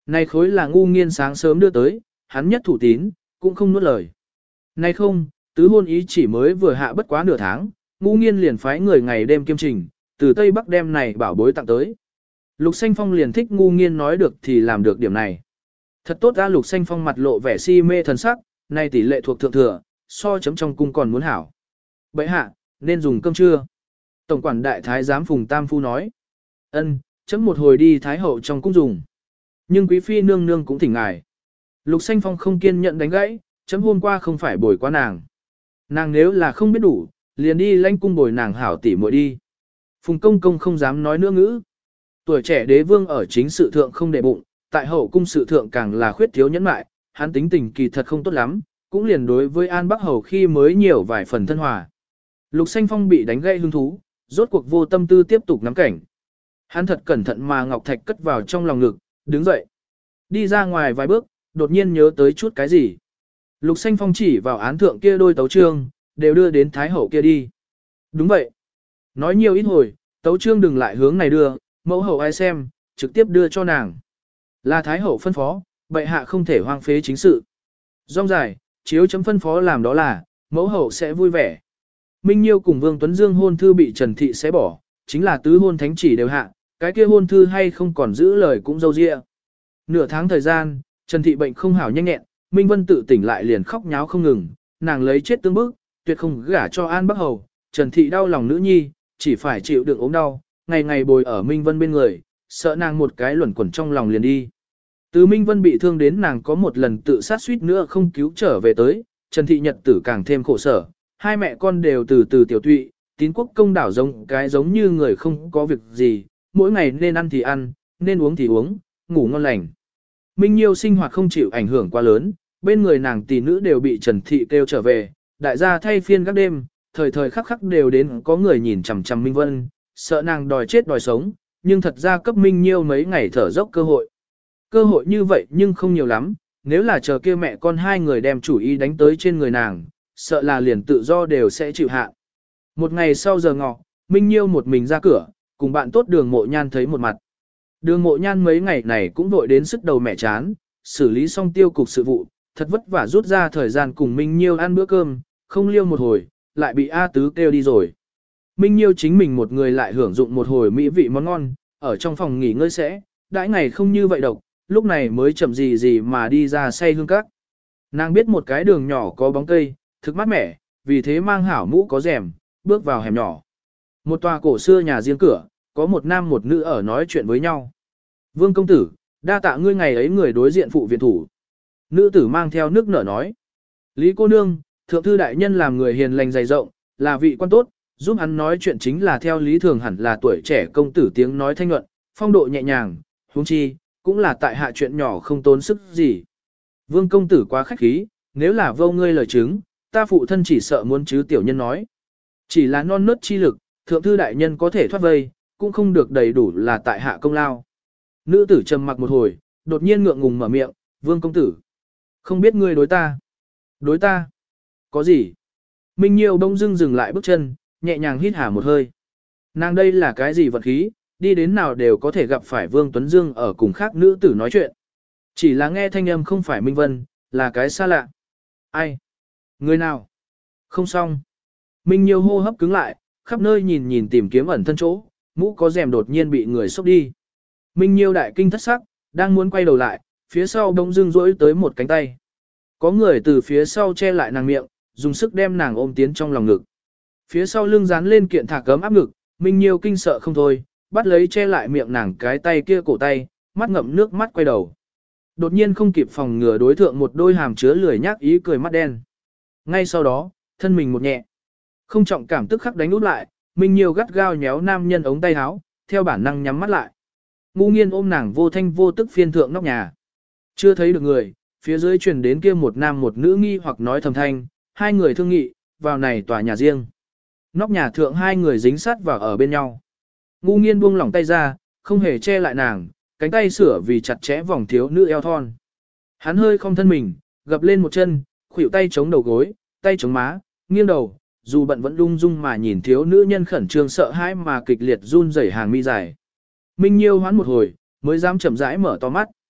Này khối là ngu nghiên sáng sớm đưa tới, hắn nhất thủ tín, cũng không nuốt lời. Này không, tứ hôn ý chỉ mới vừa hạ bất quá nửa tháng, ngu nghiên liền phái người ngày đêm kiêm trình, từ Tây Bắc đem này bảo bối tặng tới. Lục Xanh Phong liền thích ngu nghiên nói được thì làm được điểm này. Thật tốt ra Lục Xanh Phong mặt lộ vẻ si mê thần sắc, này tỷ lệ thuộc thượng thừa, so chấm trong cung còn muốn hảo. Bệ hạ, nên dùng cơm trưa. Tổng quản đại thái giám Phùng Tam Phu nói. Ân, chấm một hồi đi thái hậu trong cung dùng. Nhưng quý phi nương nương cũng thỉnh ngài. Lục Xanh Phong không kiên nhẫn đánh gãy, chấm hôm qua không phải bồi qua nàng. Nàng nếu là không biết đủ, liền đi lãnh cung bồi nàng hảo tỷ muội đi. Phùng Công Công không dám nói nữa ngữ. Tuổi trẻ đế vương ở chính sự thượng không để bụng, tại hậu cung sự thượng càng là khuyết thiếu nhẫn mại, hắn tính tình kỳ thật không tốt lắm, cũng liền đối với An Bắc Hầu khi mới nhiều vài phần thân hòa. Lục Xanh Phong bị đánh gãy hứng thú, rốt cuộc vô tâm tư tiếp tục ngắm cảnh. Hắn thật cẩn thận mà ngọc thạch cất vào trong lòng ngực, đứng dậy. Đi ra ngoài vài bước, đột nhiên nhớ tới chút cái gì. Lục Xanh Phong chỉ vào án thượng kia đôi tấu trương, đều đưa đến thái hậu kia đi. Đúng vậy. Nói nhiều ít hồi, tấu trương đừng lại hướng này đưa, mẫu hậu ai xem, trực tiếp đưa cho nàng. Là thái hậu phân phó, bệ hạ không thể hoang phế chính sự. Rong dài, chiếu chấm phân phó làm đó là, mẫu hậu sẽ vui vẻ. Minh Nhiêu cùng Vương Tuấn Dương hôn thư bị Trần Thị xé bỏ, chính là tứ hôn thánh chỉ đều hạ, cái kia hôn thư hay không còn giữ lời cũng dâu dịa. Nửa tháng thời gian, Trần Thị bệnh không hảo nhanh nhẹn, Minh Vân tự tỉnh lại liền khóc nháo không ngừng, nàng lấy chết tương bức, tuyệt không gả cho An Bắc Hầu. Trần Thị đau lòng nữ nhi, chỉ phải chịu đựng ốm đau, ngày ngày bồi ở Minh Vân bên người, sợ nàng một cái luẩn quẩn trong lòng liền đi. Từ Minh Vân bị thương đến nàng có một lần tự sát suýt nữa không cứu trở về tới, Trần Thị nhật tử càng thêm khổ sở, hai mẹ con đều từ từ tiểu tụy, tín quốc công đảo giống cái giống như người không có việc gì, mỗi ngày nên ăn thì ăn, nên uống thì uống, ngủ ngon lành. Minh Nhiêu sinh hoạt không chịu ảnh hưởng quá lớn, bên người nàng tỷ nữ đều bị Trần Thị kêu trở về, đại gia thay phiên các đêm, thời thời khắc khắc đều đến có người nhìn chằm chằm Minh Vân, sợ nàng đòi chết đòi sống, nhưng thật ra cấp Minh Nhiêu mấy ngày thở dốc cơ hội. Cơ hội như vậy nhưng không nhiều lắm, nếu là chờ kia mẹ con hai người đem chủ ý đánh tới trên người nàng, sợ là liền tự do đều sẽ chịu hạ. Một ngày sau giờ ngọ, Minh Nhiêu một mình ra cửa, cùng bạn tốt Đường Mộ Nhan thấy một mặt. Đường Mộ Nhan mấy ngày này cũng vội đến sức đầu mẹ chán, xử lý xong tiêu cục sự vụ, thật vất vả rút ra thời gian cùng Minh Nhiêu ăn bữa cơm, không liêu một hồi, lại bị A Tứ kêu đi rồi. Minh Nhiêu chính mình một người lại hưởng dụng một hồi mỹ vị món ngon, ở trong phòng nghỉ ngơi sẽ, đãi ngày không như vậy độc, lúc này mới chậm gì gì mà đi ra say hương các. Nàng biết một cái đường nhỏ có bóng cây, thực mát mẻ, vì thế mang hảo mũ có rèm, bước vào hẻm nhỏ. Một tòa cổ xưa nhà riêng cửa, có một nam một nữ ở nói chuyện với nhau. Vương công tử, đa tạ ngươi ngày ấy người đối diện phụ viện thủ. Nữ tử mang theo nước nở nói. Lý cô nương, thượng thư đại nhân làm người hiền lành dày rộng, là vị quan tốt, giúp hắn nói chuyện chính là theo lý thường hẳn là tuổi trẻ công tử tiếng nói thanh nhuận, phong độ nhẹ nhàng, huống chi, cũng là tại hạ chuyện nhỏ không tốn sức gì. Vương công tử quá khách khí, nếu là vô ngươi lời chứng, ta phụ thân chỉ sợ muốn chứ tiểu nhân nói. Chỉ là non nớt chi lực, thượng thư đại nhân có thể thoát vây, cũng không được đầy đủ là tại hạ công lao. Nữ tử trầm mặc một hồi, đột nhiên ngượng ngùng mở miệng, vương công tử. Không biết ngươi đối ta. Đối ta. Có gì? Minh Nhiêu bỗng dưng dừng lại bước chân, nhẹ nhàng hít hà một hơi. Nàng đây là cái gì vật khí, đi đến nào đều có thể gặp phải Vương Tuấn Dương ở cùng khác nữ tử nói chuyện. Chỉ là nghe thanh âm không phải Minh Vân, là cái xa lạ. Ai? Người nào? Không xong. Minh Nhiêu hô hấp cứng lại, khắp nơi nhìn nhìn tìm kiếm ẩn thân chỗ, mũ có rèm đột nhiên bị người xốc đi. Minh Nhiêu đại kinh thất sắc, đang muốn quay đầu lại, phía sau đông dưng rỗi tới một cánh tay. Có người từ phía sau che lại nàng miệng, dùng sức đem nàng ôm tiến trong lòng ngực. Phía sau lưng dán lên kiện thả cấm áp ngực, Minh Nhiêu kinh sợ không thôi, bắt lấy che lại miệng nàng cái tay kia cổ tay, mắt ngậm nước mắt quay đầu. Đột nhiên không kịp phòng ngừa đối thượng một đôi hàm chứa lười nhác ý cười mắt đen. Ngay sau đó, thân mình một nhẹ. Không trọng cảm tức khắc đánh út lại, Minh Nhiêu gắt gao nhéo nam nhân ống tay áo, theo bản năng nhắm mắt lại. Ngu Nghiên ôm nàng vô thanh vô tức phiên thượng nóc nhà. Chưa thấy được người, phía dưới truyền đến kia một nam một nữ nghi hoặc nói thầm thanh, hai người thương nghị, vào này tòa nhà riêng. Nóc nhà thượng hai người dính sát vào ở bên nhau. Ngu Nghiên buông lỏng tay ra, không hề che lại nàng, cánh tay sửa vì chặt chẽ vòng thiếu nữ eo thon. Hắn hơi không thân mình, gập lên một chân, khuỷu tay chống đầu gối, tay chống má, nghiêng đầu, dù bận vẫn lung dung mà nhìn thiếu nữ nhân khẩn trương sợ hãi mà kịch liệt run rẩy hàng mi dài. Minh Nhiêu hoán một hồi, mới dám chậm rãi mở to mắt.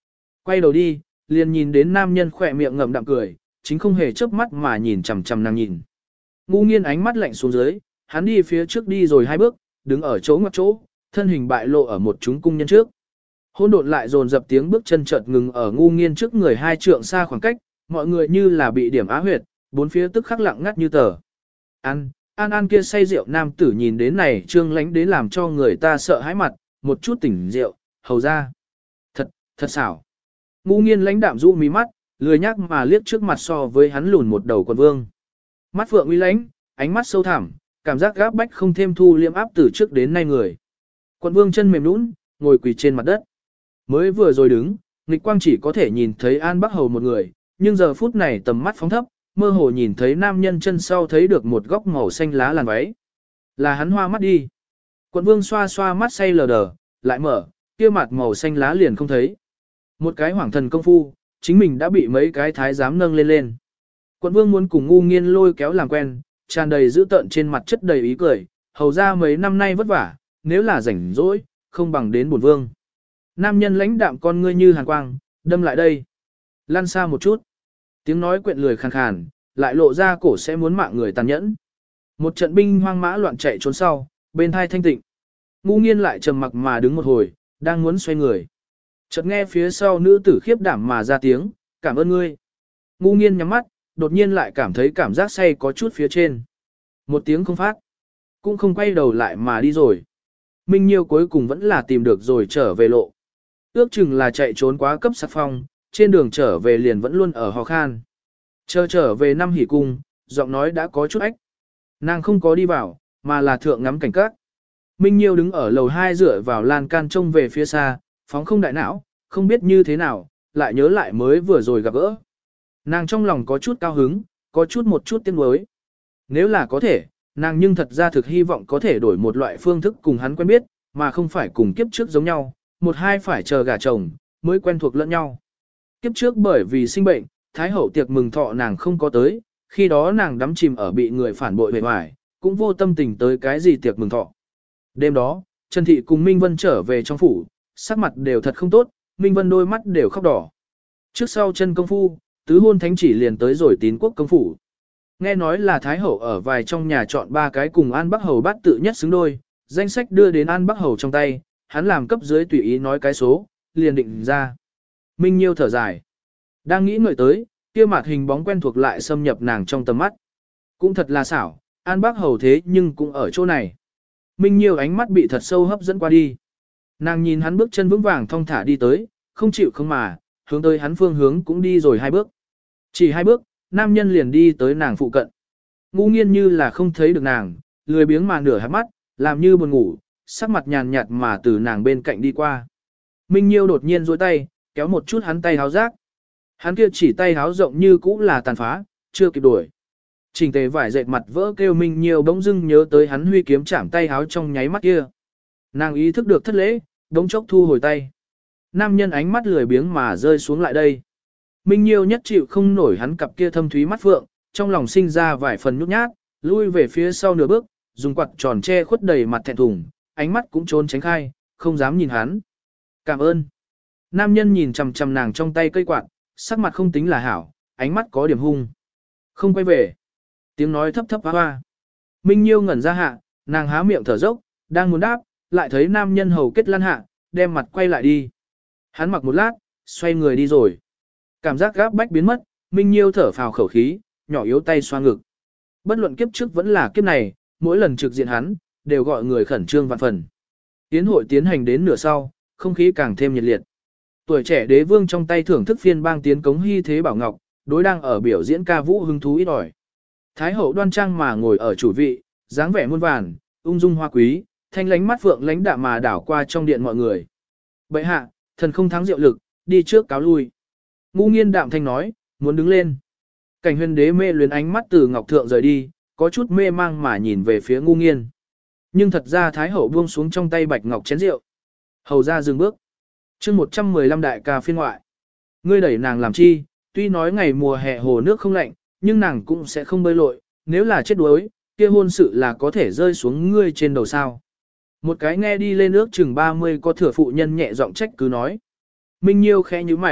Quay đầu đi, liền nhìn đến nam nhân khỏe miệng ngậm đạm cười, chính không hề chớp mắt mà nhìn chằm chằm nàng nhìn. Ngu nghiên ánh mắt lạnh xuống dưới, hắn đi phía trước đi rồi hai bước, đứng ở chỗ ngoặc chỗ, thân hình bại lộ ở một chúng cung nhân trước. Hôn độn lại dồn dập tiếng bước chân chợt ngừng ở ngu nghiên trước người hai trượng xa khoảng cách, mọi người như là bị điểm á huyệt, bốn phía tức khắc lặng ngắt như tờ. An, an an kia say rượu nam tử nhìn đến này trương lánh đến làm cho người ta sợ hãi mặt, một chút tỉnh rượu, hầu ra. Thật, thật xảo. Ngu nghiên lãnh đạm rũ mí mắt, lười nhắc mà liếc trước mặt so với hắn lùn một đầu quần vương. Mắt phượng uy lãnh, ánh mắt sâu thẳm, cảm giác gáp bách không thêm thu liêm áp từ trước đến nay người. Quận vương chân mềm nũng, ngồi quỳ trên mặt đất. Mới vừa rồi đứng, nghịch quang chỉ có thể nhìn thấy An Bắc Hầu một người, nhưng giờ phút này tầm mắt phóng thấp, mơ hồ nhìn thấy nam nhân chân sau thấy được một góc màu xanh lá làn váy. Là hắn hoa mắt đi. Quận vương xoa xoa mắt say lờ đờ, lại mở, kia mặt màu xanh lá liền không thấy. Một cái hoàng thần công phu, chính mình đã bị mấy cái thái giám nâng lên lên. Quận vương muốn cùng ngu nghiên lôi kéo làm quen, tràn đầy dữ tợn trên mặt chất đầy ý cười, hầu ra mấy năm nay vất vả, nếu là rảnh rỗi, không bằng đến bổn vương. Nam nhân lãnh đạm con ngươi như hàn quang, đâm lại đây. Lăn xa một chút. Tiếng nói quyện lười khàn khàn, lại lộ ra cổ sẽ muốn mạng người tàn nhẫn. Một trận binh hoang mã loạn chạy trốn sau, bên thai thanh tịnh. Ngu nghiên lại trầm mặc mà đứng một hồi, đang muốn xoay người. Chợt nghe phía sau nữ tử khiếp đảm mà ra tiếng, cảm ơn ngươi. Ngu nghiên nhắm mắt, đột nhiên lại cảm thấy cảm giác say có chút phía trên. Một tiếng không phát, cũng không quay đầu lại mà đi rồi. Minh Nhiêu cuối cùng vẫn là tìm được rồi trở về lộ. Ước chừng là chạy trốn quá cấp sắc phong, trên đường trở về liền vẫn luôn ở hò khan. Chờ trở về năm hỉ cung, giọng nói đã có chút ách. Nàng không có đi vào, mà là thượng ngắm cảnh các. Minh Nhiêu đứng ở lầu hai dựa vào lan can trông về phía xa, phóng không đại não, không biết như thế nào, lại nhớ lại mới vừa rồi gặp gỡ. Nàng trong lòng có chút cao hứng, có chút một chút tiếc nuối. Nếu là có thể, nàng nhưng thật ra thực hy vọng có thể đổi một loại phương thức cùng hắn quen biết, mà không phải cùng kiếp trước giống nhau, một hai phải chờ gả chồng, mới quen thuộc lẫn nhau. Kiếp trước bởi vì sinh bệnh, Thái hậu tiệc mừng thọ nàng không có tới, khi đó nàng đắm chìm ở bị người phản bội về hoài, cũng vô tâm tình tới cái gì tiệc mừng thọ. Đêm đó, Trần Thị cùng Minh Vân trở về trong phủ, sắc mặt đều thật không tốt, Minh Vân đôi mắt đều khóc đỏ. Trước sau chân công phu, tứ hôn thánh chỉ liền tới rồi tín quốc công phủ. Nghe nói là Thái hậu ở vài trong nhà chọn ba cái cùng An Bắc Hầu bát tự nhất xứng đôi, danh sách đưa đến An Bắc Hầu trong tay, hắn làm cấp dưới tùy ý nói cái số, liền định ra. Minh Nhiêu thở dài. Đang nghĩ ngợi tới, kia mặt hình bóng quen thuộc lại xâm nhập nàng trong tầm mắt. Cũng thật là xảo, An Bắc Hầu thế nhưng cũng ở chỗ này. Minh Nhiêu ánh mắt bị thật sâu hấp dẫn qua đi. Nàng nhìn hắn bước chân vững vàng thong thả đi tới, không chịu không mà, hướng tới hắn phương hướng cũng đi rồi hai bước. Chỉ hai bước, nam nhân liền đi tới nàng phụ cận. Ngu nghiên như là không thấy được nàng, lười biếng mà nửa hắt mắt, làm như buồn ngủ, sắc mặt nhàn nhạt mà từ nàng bên cạnh đi qua. Minh Nhiêu đột nhiên duỗi tay, kéo một chút hắn tay háo rác. Hắn kia chỉ tay háo rộng như cũ là tàn phá, chưa kịp đuổi. Trình tề vải dệt mặt vỡ kêu Minh Nhiêu bỗng dưng nhớ tới hắn huy kiếm chạm tay háo trong nháy mắt kia. Nàng ý thức được thất lễ, đống chốc thu hồi tay. Nam nhân ánh mắt lười biếng mà rơi xuống lại đây. Minh Nhiêu nhất chịu không nổi hắn cặp kia thâm thúy mắt phượng, trong lòng sinh ra vài phần nhút nhát, lui về phía sau nửa bước, dùng quạt tròn che khuất đầy mặt thẹn thùng, ánh mắt cũng trốn tránh khai, không dám nhìn hắn. Cảm ơn. Nam nhân nhìn chằm chằm nàng trong tay cây quạt, sắc mặt không tính là hảo, ánh mắt có điểm hung. Không quay về. Tiếng nói thấp thấp hoa hoa. Minh Nhiêu ngẩn ra hạ, nàng há miệng thở dốc, đang muốn đáp, lại thấy nam nhân hầu kết lăn hạ, đem mặt quay lại đi. Hắn mặc một lát, xoay người đi rồi. Cảm giác gáp bách biến mất, Minh Nhiêu thở phào khẩu khí, nhỏ yếu tay xoa ngực. Bất luận kiếp trước vẫn là kiếp này, mỗi lần trực diện hắn, đều gọi người khẩn trương vạn phần. Tiến hội tiến hành đến nửa sau, không khí càng thêm nhiệt liệt. Tuổi trẻ đế vương trong tay thưởng thức phiên bang tiến cống hy thế bảo ngọc, đối đang ở biểu diễn ca vũ hứng thú ít ỏi. Thái hậu đoan trang mà ngồi ở chủ vị, dáng vẻ muôn vàn, ung dung hoa quý, thanh lánh mắt phượng lánh đạm mà đảo qua trong điện mọi người. Bệ hạ, thần không thắng diệu lực, đi trước cáo lui. Ngu nghiên đạm thanh nói, muốn đứng lên. Cảnh huyền đế mê luyến ánh mắt từ ngọc thượng rời đi, có chút mê mang mà nhìn về phía ngu nghiên. Nhưng thật ra thái hậu buông xuống trong tay bạch ngọc chén rượu. Hầu ra dừng bước. chương một trăm mười lăm đại ca phiên ngoại. Ngươi đẩy nàng làm chi, tuy nói ngày mùa hè hồ nước không lạnh, nhưng nàng cũng sẽ không bơi lội, nếu là chết đuối, kia hôn sự là có thể rơi xuống ngươi trên đầu sao. Một cái nghe đi lên ước chừng ba mươi có thừa phụ nhân nhẹ giọng trách cứ nói. Minh Nhiêu khẽ như mày,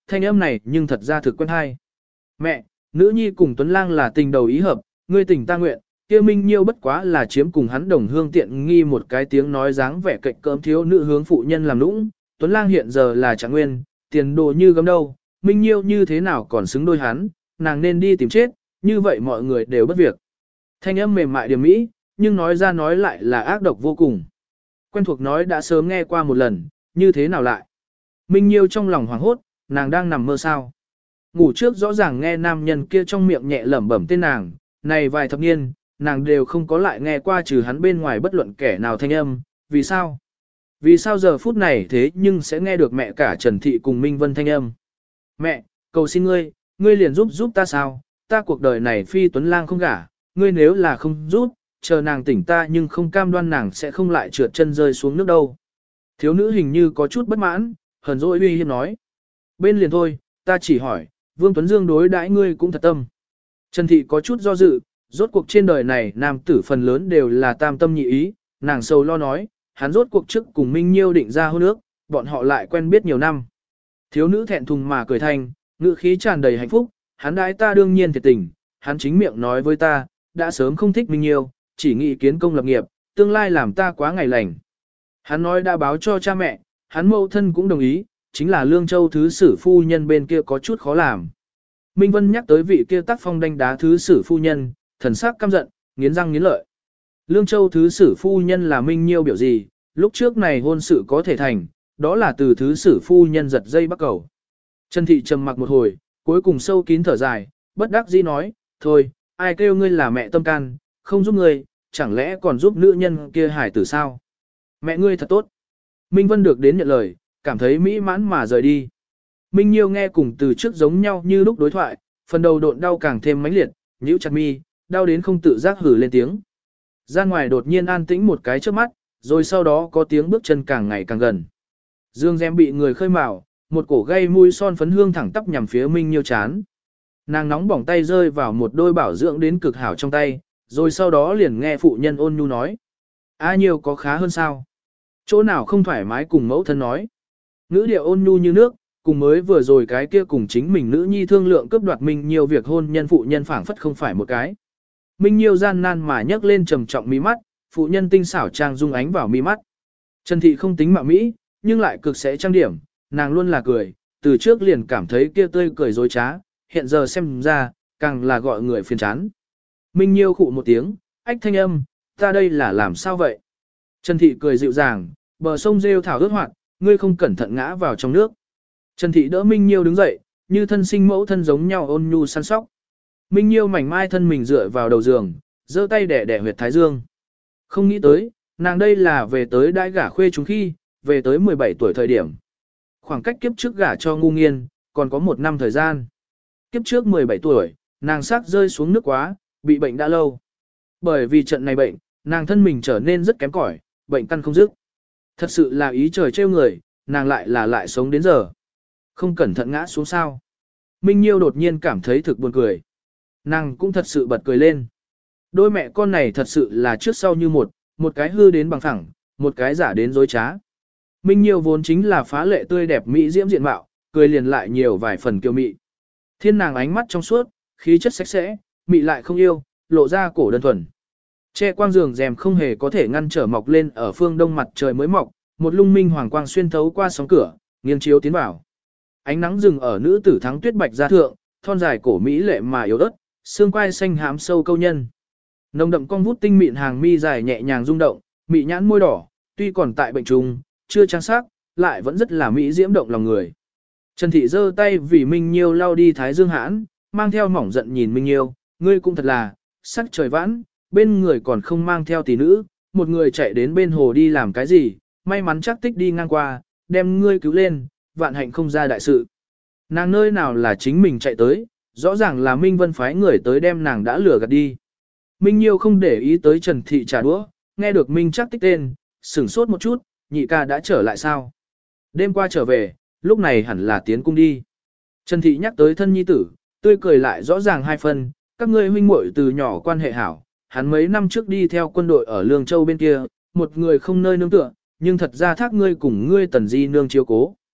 thanh âm này nhưng thật ra thực quen hay. Mẹ, nữ nhi cùng Tuấn Lang là tình đầu ý hợp, ngươi tình ta nguyện, kia Minh Nhiêu bất quá là chiếm cùng hắn đồng hương tiện nghi một cái tiếng nói dáng vẻ cạnh cỡm thiếu nữ hướng phụ nhân làm nũng, Tuấn Lang hiện giờ là Trạng Nguyên, tiền đồ như gấm đâu, Minh Nhiêu như thế nào còn xứng đôi hắn, nàng nên đi tìm chết, như vậy mọi người đều bất việc. Thanh âm mềm mại điểm mỹ, nhưng nói ra nói lại là ác độc vô cùng. Quen thuộc nói đã sớm nghe qua một lần, như thế nào lại? Minh Nhiêu trong lòng hoảng hốt, nàng đang nằm mơ sao? Ngủ trước rõ ràng nghe nam nhân kia trong miệng nhẹ lẩm bẩm tên nàng, này vài thập niên, nàng đều không có lại nghe qua trừ hắn bên ngoài bất luận kẻ nào thanh âm, vì sao? Vì sao giờ phút này thế nhưng sẽ nghe được mẹ cả Trần Thị cùng Minh Vân thanh âm? Mẹ, cầu xin ngươi, ngươi liền giúp giúp ta sao? Ta cuộc đời này phi Tuấn Lang không gả, ngươi nếu là không giúp, chờ nàng tỉnh ta nhưng không cam đoan nàng sẽ không lại trượt chân rơi xuống nước đâu. Thiếu nữ hình như có chút bất mãn, hờn dỗi uy hiếp nói. Bên liền thôi, ta chỉ hỏi, Vương Tuấn Dương đối đãi ngươi cũng thật tâm. Trần Thị có chút do dự, rốt cuộc trên đời này nam tử phần lớn đều là tam tâm nhị ý, nàng sầu lo nói, hắn rốt cuộc trước cùng Minh Nhiêu định ra hôn ước, bọn họ lại quen biết nhiều năm. Thiếu nữ thẹn thùng mà cười thanh, ngữ khí tràn đầy hạnh phúc, hắn đãi ta đương nhiên thiệt tình, hắn chính miệng nói với ta, đã sớm không thích Minh Nhiêu, chỉ nghĩ kiến công lập nghiệp, tương lai làm ta quá ngày lành. Hắn nói đã báo cho cha mẹ, hắn mẫu thân cũng đồng ý, chính là Lương Châu thứ sử phu nhân bên kia có chút khó làm. Minh Vân nhắc tới vị kia tác phong đánh đá thứ sử phu nhân, thần sắc căm giận, nghiến răng nghiến lợi. Lương Châu thứ sử phu nhân là Minh Nhiêu biểu gì, lúc trước này hôn sự có thể thành, đó là từ thứ sử phu nhân giật dây bắt cầu. Trần Thị trầm mặc một hồi, cuối cùng sâu kín thở dài, bất đắc dĩ nói, thôi, ai kêu ngươi là mẹ tâm can, không giúp ngươi, chẳng lẽ còn giúp nữ nhân kia hải tử sao? Mẹ ngươi thật tốt. Minh Vân được đến nhận lời, cảm thấy mỹ mãn mà rời đi. Minh Nhiêu nghe cùng từ trước giống nhau như lúc đối thoại, phần đầu độn đau càng thêm mãnh liệt, nhíu chặt mi, đau đến không tự giác hử lên tiếng. Ra ngoài đột nhiên an tĩnh một cái trước mắt, rồi sau đó có tiếng bước chân càng ngày càng gần. Dương Gem bị người khơi mào, một cổ gây mũi son phấn hương thẳng tắp nhằm phía Minh Nhiêu chán. Nàng nóng bỏng tay rơi vào một đôi bảo dưỡng đến cực hảo trong tay, rồi sau đó liền nghe phụ nhân ôn nhu nói. A Nhiêu có khá hơn sao? Chỗ nào không thoải mái cùng mẫu thân nói. Ngữ điệu ôn nhu như nước, cùng mới vừa rồi cái kia cùng chính mình nữ nhi thương lượng cướp đoạt Minh Nhiêu việc hôn nhân phụ nhân phảng phất không phải một cái. Minh Nhiêu gian nan mà nhấc lên trầm trọng mí mắt, phụ nhân tinh xảo trang dung ánh vào mí mắt. Trần Thị không tính mạo mỹ, nhưng lại cực sẽ trang điểm, nàng luôn là cười, từ trước liền cảm thấy kia tươi cười dối trá, hiện giờ xem ra, càng là gọi người phiền chán. Minh Nhiêu khụ một tiếng, ách thanh âm, ta đây là làm sao vậy? Trần Thị cười dịu dàng, bờ sông rêu thảo ướt hoạt, ngươi không cẩn thận ngã vào trong nước. Trần Thị đỡ Minh Nhiêu đứng dậy, như thân sinh mẫu thân giống nhau ôn nhu săn sóc. Minh Nhiêu mảnh mai thân mình dựa vào đầu giường, giơ tay đẻ đẻ huyệt thái dương. Không nghĩ tới, nàng đây là về tới đãi gả khuê chúng khi, về tới mười bảy tuổi thời điểm. Khoảng cách kiếp trước gả cho ngu nghiên, còn có một năm thời gian. Kiếp trước mười bảy tuổi, nàng sắc rơi xuống nước quá, bị bệnh đã lâu. Bởi vì trận này bệnh, nàng thân mình trở nên rất kém cỏi, bệnh căn không dứt. Thật sự là ý trời trêu người, nàng lại là lại sống đến giờ. Không cẩn thận ngã xuống sao. Minh Nhiêu đột nhiên cảm thấy thực buồn cười. Nàng cũng thật sự bật cười lên. Đôi mẹ con này thật sự là trước sau như một, một cái hư đến bằng phẳng, một cái giả đến dối trá. Minh Nhiêu vốn chính là phá lệ tươi đẹp mỹ diễm diện mạo, cười liền lại nhiều vài phần kiêu mị. Thiên nàng ánh mắt trong suốt, khí chất sạch sẽ, mị lại không yêu, lộ ra cổ đơn thuần. Che quang giường rèm không hề có thể ngăn trở mọc lên ở phương đông mặt trời mới mọc, một lung minh hoàng quang xuyên thấu qua sóng cửa, nghiêng chiếu tiến vào. Ánh nắng rừng ở nữ tử thắng tuyết bạch gia thượng, thon dài cổ mỹ lệ mà yếu ớt, xương quai xanh hám sâu câu nhân. Nồng đậm cong vút tinh mịn hàng mi dài nhẹ nhàng rung động, mị nhãn môi đỏ, tuy còn tại bệnh trùng, chưa trang sắc, lại vẫn rất là mỹ diễm động lòng người. Trần Thị giơ tay vì Minh Nhiêu lau đi thái dương hãn, mang theo mỏng giận nhìn Minh Nhiêu, ngươi cũng thật là, sắc trời vãn, bên người còn không mang theo tỷ nữ, một người chạy đến bên hồ đi làm cái gì, may mắn chắc tích đi ngang qua, đem ngươi cứu lên, vạn hạnh không ra đại sự. Nàng nơi nào là chính mình chạy tới, rõ ràng là Minh Vân phái người tới đem nàng đã lừa gạt đi. Minh Nhiêu không để ý tới Trần Thị trả đũa, nghe được Minh chắc tích tên, sửng sốt một chút, nhị ca đã trở lại sao? Đêm qua trở về, lúc này hẳn là tiến cung đi. Trần Thị nhắc tới thân nhi tử, tươi cười lại rõ ràng hai phần, các ngươi huynh muội từ nhỏ quan hệ hảo, hắn mấy năm trước đi theo quân đội ở Lương Châu bên kia, một người không nơi nương tựa, nhưng thật ra thác ngươi cùng ngươi tần di nương chiếu cố.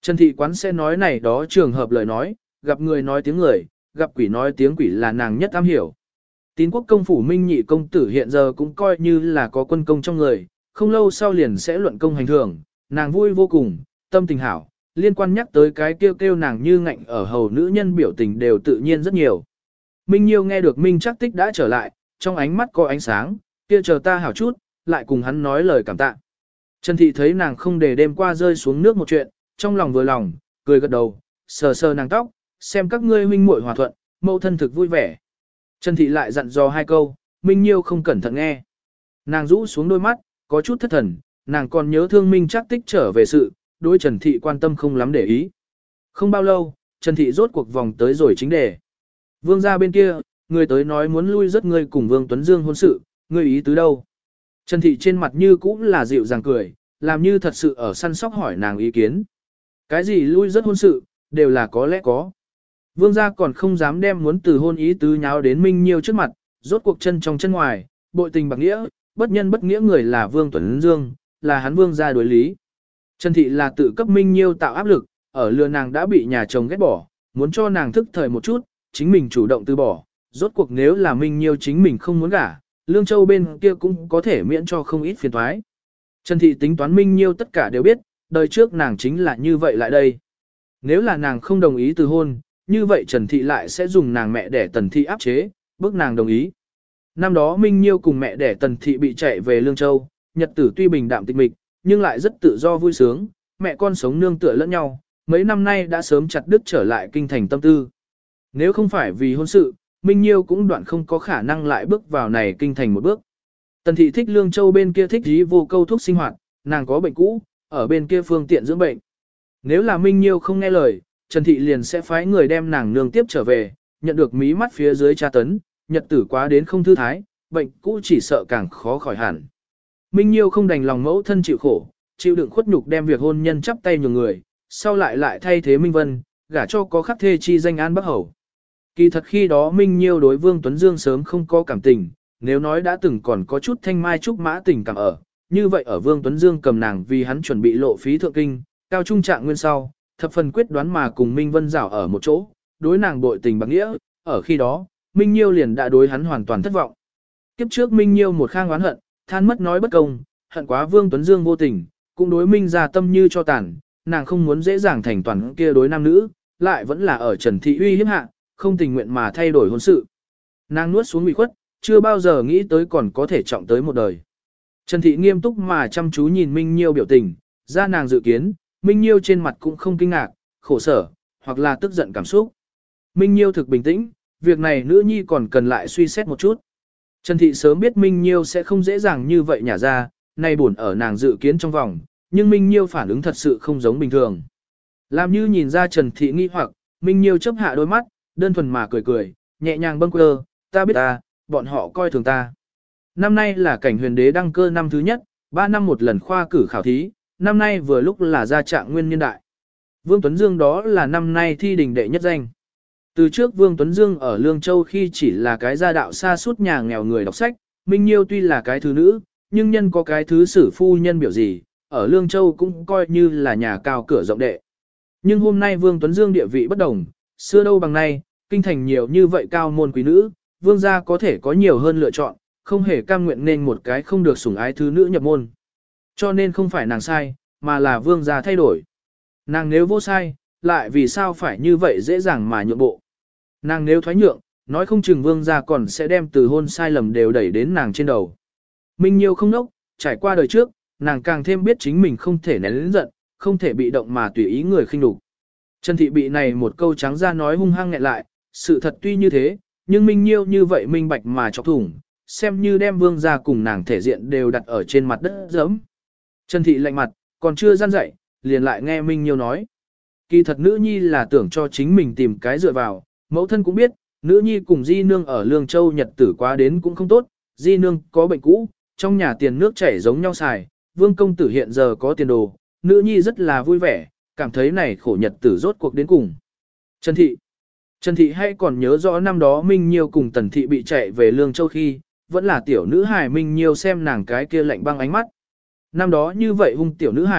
Trần Thị Quán sẽ nói này đó trường hợp lời nói, gặp người nói tiếng người, gặp quỷ nói tiếng quỷ là nàng nhất am hiểu. Tín quốc công phủ Minh Nhị công tử hiện giờ cũng coi như là có quân công trong người, không lâu sau liền sẽ luận công hành thưởng, nàng vui vô cùng, tâm tình hảo, liên quan nhắc tới cái kêu kêu nàng như ngạnh ở hầu nữ nhân biểu tình đều tự nhiên rất nhiều. Minh Nhiêu nghe được Minh Trác Tích đã trở lại, trong ánh mắt có ánh sáng, kia chờ ta hảo chút, lại cùng hắn nói lời cảm tạ. Trần Thị thấy nàng không để đêm qua rơi xuống nước một chuyện, trong lòng vừa lòng, cười gật đầu, sờ sờ nàng tóc, xem các ngươi huynh muội hòa thuận, mẫu thân thực vui vẻ. Trần Thị lại dặn dò hai câu, Minh Nhiêu không cẩn thận nghe. Nàng rũ xuống đôi mắt, có chút thất thần, nàng còn nhớ thương Minh Trác Tích trở về sự, đối Trần Thị quan tâm không lắm để ý. Không bao lâu, Trần Thị rốt cuộc vòng tới rồi chính đề. Vương gia bên kia, người tới nói muốn lui rất ngươi cùng Vương Tuấn Dương hôn sự, ngươi ý tứ đâu? Trần Thị trên mặt như cũng là dịu dàng cười, làm như thật sự ở săn sóc hỏi nàng ý kiến. Cái gì lui rất hôn sự, đều là có lẽ có. Vương gia còn không dám đem muốn từ hôn ý tứ nháo đến Minh Nhiêu trước mặt, rốt cuộc chân trong chân ngoài, bội tình bạc nghĩa, bất nhân bất nghĩa người là Vương Tuấn Dương, là hắn Vương gia đối lý. Trần Thị là tự cấp Minh Nhiêu tạo áp lực, ở lừa nàng đã bị nhà chồng ghét bỏ, muốn cho nàng thức thời một chút, chính mình chủ động từ bỏ, rốt cuộc nếu là Minh Nhiêu chính mình không muốn gả, Lương Châu bên kia cũng có thể miễn cho không ít phiền toái. Trần Thị tính toán Minh Nhiêu tất cả đều biết, đời trước nàng chính là như vậy lại đây. Nếu là nàng không đồng ý từ hôn, như vậy Trần Thị lại sẽ dùng nàng mẹ đẻ Tần Thị áp chế, bước nàng đồng ý. Năm đó Minh Nhiêu cùng mẹ đẻ Tần Thị bị chạy về Lương Châu, nhật tử tuy bình đạm tịch mịch, nhưng lại rất tự do vui sướng, mẹ con sống nương tựa lẫn nhau, mấy năm nay đã sớm chặt đứt trở lại kinh thành tâm tư. Nếu không phải vì hôn sự, Minh Nhiêu cũng đoạn không có khả năng lại bước vào này kinh thành một bước. Tần Thị thích Lương Châu bên kia thích dí vô câu thuốc sinh hoạt, nàng có bệnh cũ, ở bên kia phương tiện dưỡng bệnh. Nếu là Minh Nhiêu không nghe lời, Trần Thị liền sẽ phái người đem nàng nương tiếp trở về, nhận được mí mắt phía dưới tra tấn, nhật tử quá đến không thư thái, bệnh cũ chỉ sợ càng khó khỏi hẳn. Minh Nhiêu không đành lòng mẫu thân chịu khổ, chịu đựng khuất nhục đem việc hôn nhân chắp tay nhường người, sau lại lại thay thế Minh Vân, gả cho có khắc thê chi danh An Bắc Hầu. Kỳ thật khi đó Minh Nhiêu đối Vương Tuấn Dương sớm không có cảm tình, nếu nói đã từng còn có chút thanh mai trúc mã tình cảm ở, như vậy ở Vương Tuấn Dương cầm nàng vì hắn chuẩn bị lộ phí thượng kinh, cao trung trạng nguyên sau, thập phần quyết đoán mà cùng Minh Vân rảo ở một chỗ, đối nàng bội tình bạc nghĩa, ở khi đó, Minh Nhiêu liền đã đối hắn hoàn toàn thất vọng. Kiếp trước Minh Nhiêu một khang oán hận, than mất nói bất công, hận quá Vương Tuấn Dương vô tình, cũng đối Minh ra tâm như cho tàn, nàng không muốn dễ dàng thành toàn kia đối nam nữ, lại vẫn là ở Trần Thị uy hiếp hạ, không tình nguyện mà thay đổi hôn sự. Nàng nuốt xuống bị khuất, chưa bao giờ nghĩ tới còn có thể trọng tới một đời. Trần Thị nghiêm túc mà chăm chú nhìn Minh Nhiêu biểu tình, ra nàng dự kiến, Minh Nhiêu trên mặt cũng không kinh ngạc, khổ sở, hoặc là tức giận cảm xúc. Minh Nhiêu thực bình tĩnh, việc này nữ nhi còn cần lại suy xét một chút. Trần Thị sớm biết Minh Nhiêu sẽ không dễ dàng như vậy nhả ra, nay buồn ở nàng dự kiến trong vòng, nhưng Minh Nhiêu phản ứng thật sự không giống bình thường. Làm như nhìn ra Trần Thị nghi hoặc, Minh Nhiêu chớp hạ đôi mắt, đơn thuần mà cười cười, nhẹ nhàng bâng quơ, ta biết ta, bọn họ coi thường ta. Năm nay là cảnh huyền đế đăng cơ năm thứ nhất, ba năm một lần khoa cử khảo thí, năm nay vừa lúc là gia trạng nguyên niên đại. Vương Tuấn Dương đó là năm nay thi đình đệ nhất danh. Từ trước Vương Tuấn Dương ở Lương Châu khi chỉ là cái gia đạo xa suốt nhà nghèo người đọc sách, Minh Nhiêu tuy là cái thứ nữ, nhưng nhân có cái thứ sử phu nhân biểu gì, ở Lương Châu cũng coi như là nhà cao cửa rộng đệ. Nhưng hôm nay Vương Tuấn Dương địa vị bất đồng, xưa đâu bằng nay, kinh thành nhiều như vậy cao môn quý nữ, vương gia có thể có nhiều hơn lựa chọn, không hề cam nguyện nên một cái không được sủng ái thứ nữ nhập môn. Cho nên không phải nàng sai, mà là vương gia thay đổi. Nàng nếu vô sai, lại vì sao phải như vậy dễ dàng mà nhượng bộ. Nàng nếu thoái nhượng, nói không chừng vương gia còn sẽ đem từ hôn sai lầm đều đẩy đến nàng trên đầu. Minh Nhiêu không nốc, trải qua đời trước, nàng càng thêm biết chính mình không thể nén lĩnh giận, không thể bị động mà tùy ý người khinh đục. Trần Thị bị này một câu trắng ra nói hung hăng nghẹn lại, sự thật tuy như thế, nhưng Minh Nhiêu như vậy minh bạch mà chọc thủng, xem như đem vương gia cùng nàng thể diện đều đặt ở trên mặt đất giẫm. Trần Thị lạnh mặt, còn chưa gian dậy, liền lại nghe Minh Nhiêu nói. Kỳ thật nữ nhi là tưởng cho chính mình tìm cái dựa vào, mẫu thân cũng biết, nữ nhi cùng Di Nương ở Lương Châu nhật tử quá đến cũng không tốt, Di Nương có bệnh cũ, trong nhà tiền nước chảy giống nhau xài, Vương công tử hiện giờ có tiền đồ, nữ nhi rất là vui vẻ, cảm thấy này khổ nhật tử rốt cuộc đến cùng. Trần Thị Trần Thị hay còn nhớ rõ năm đó Minh Nhiêu cùng Tần Thị bị chạy về Lương Châu khi, vẫn là tiểu nữ hài Minh Nhiêu xem nàng cái kia lạnh băng ánh mắt. Năm đó như vậy hung tiểu nữ hài,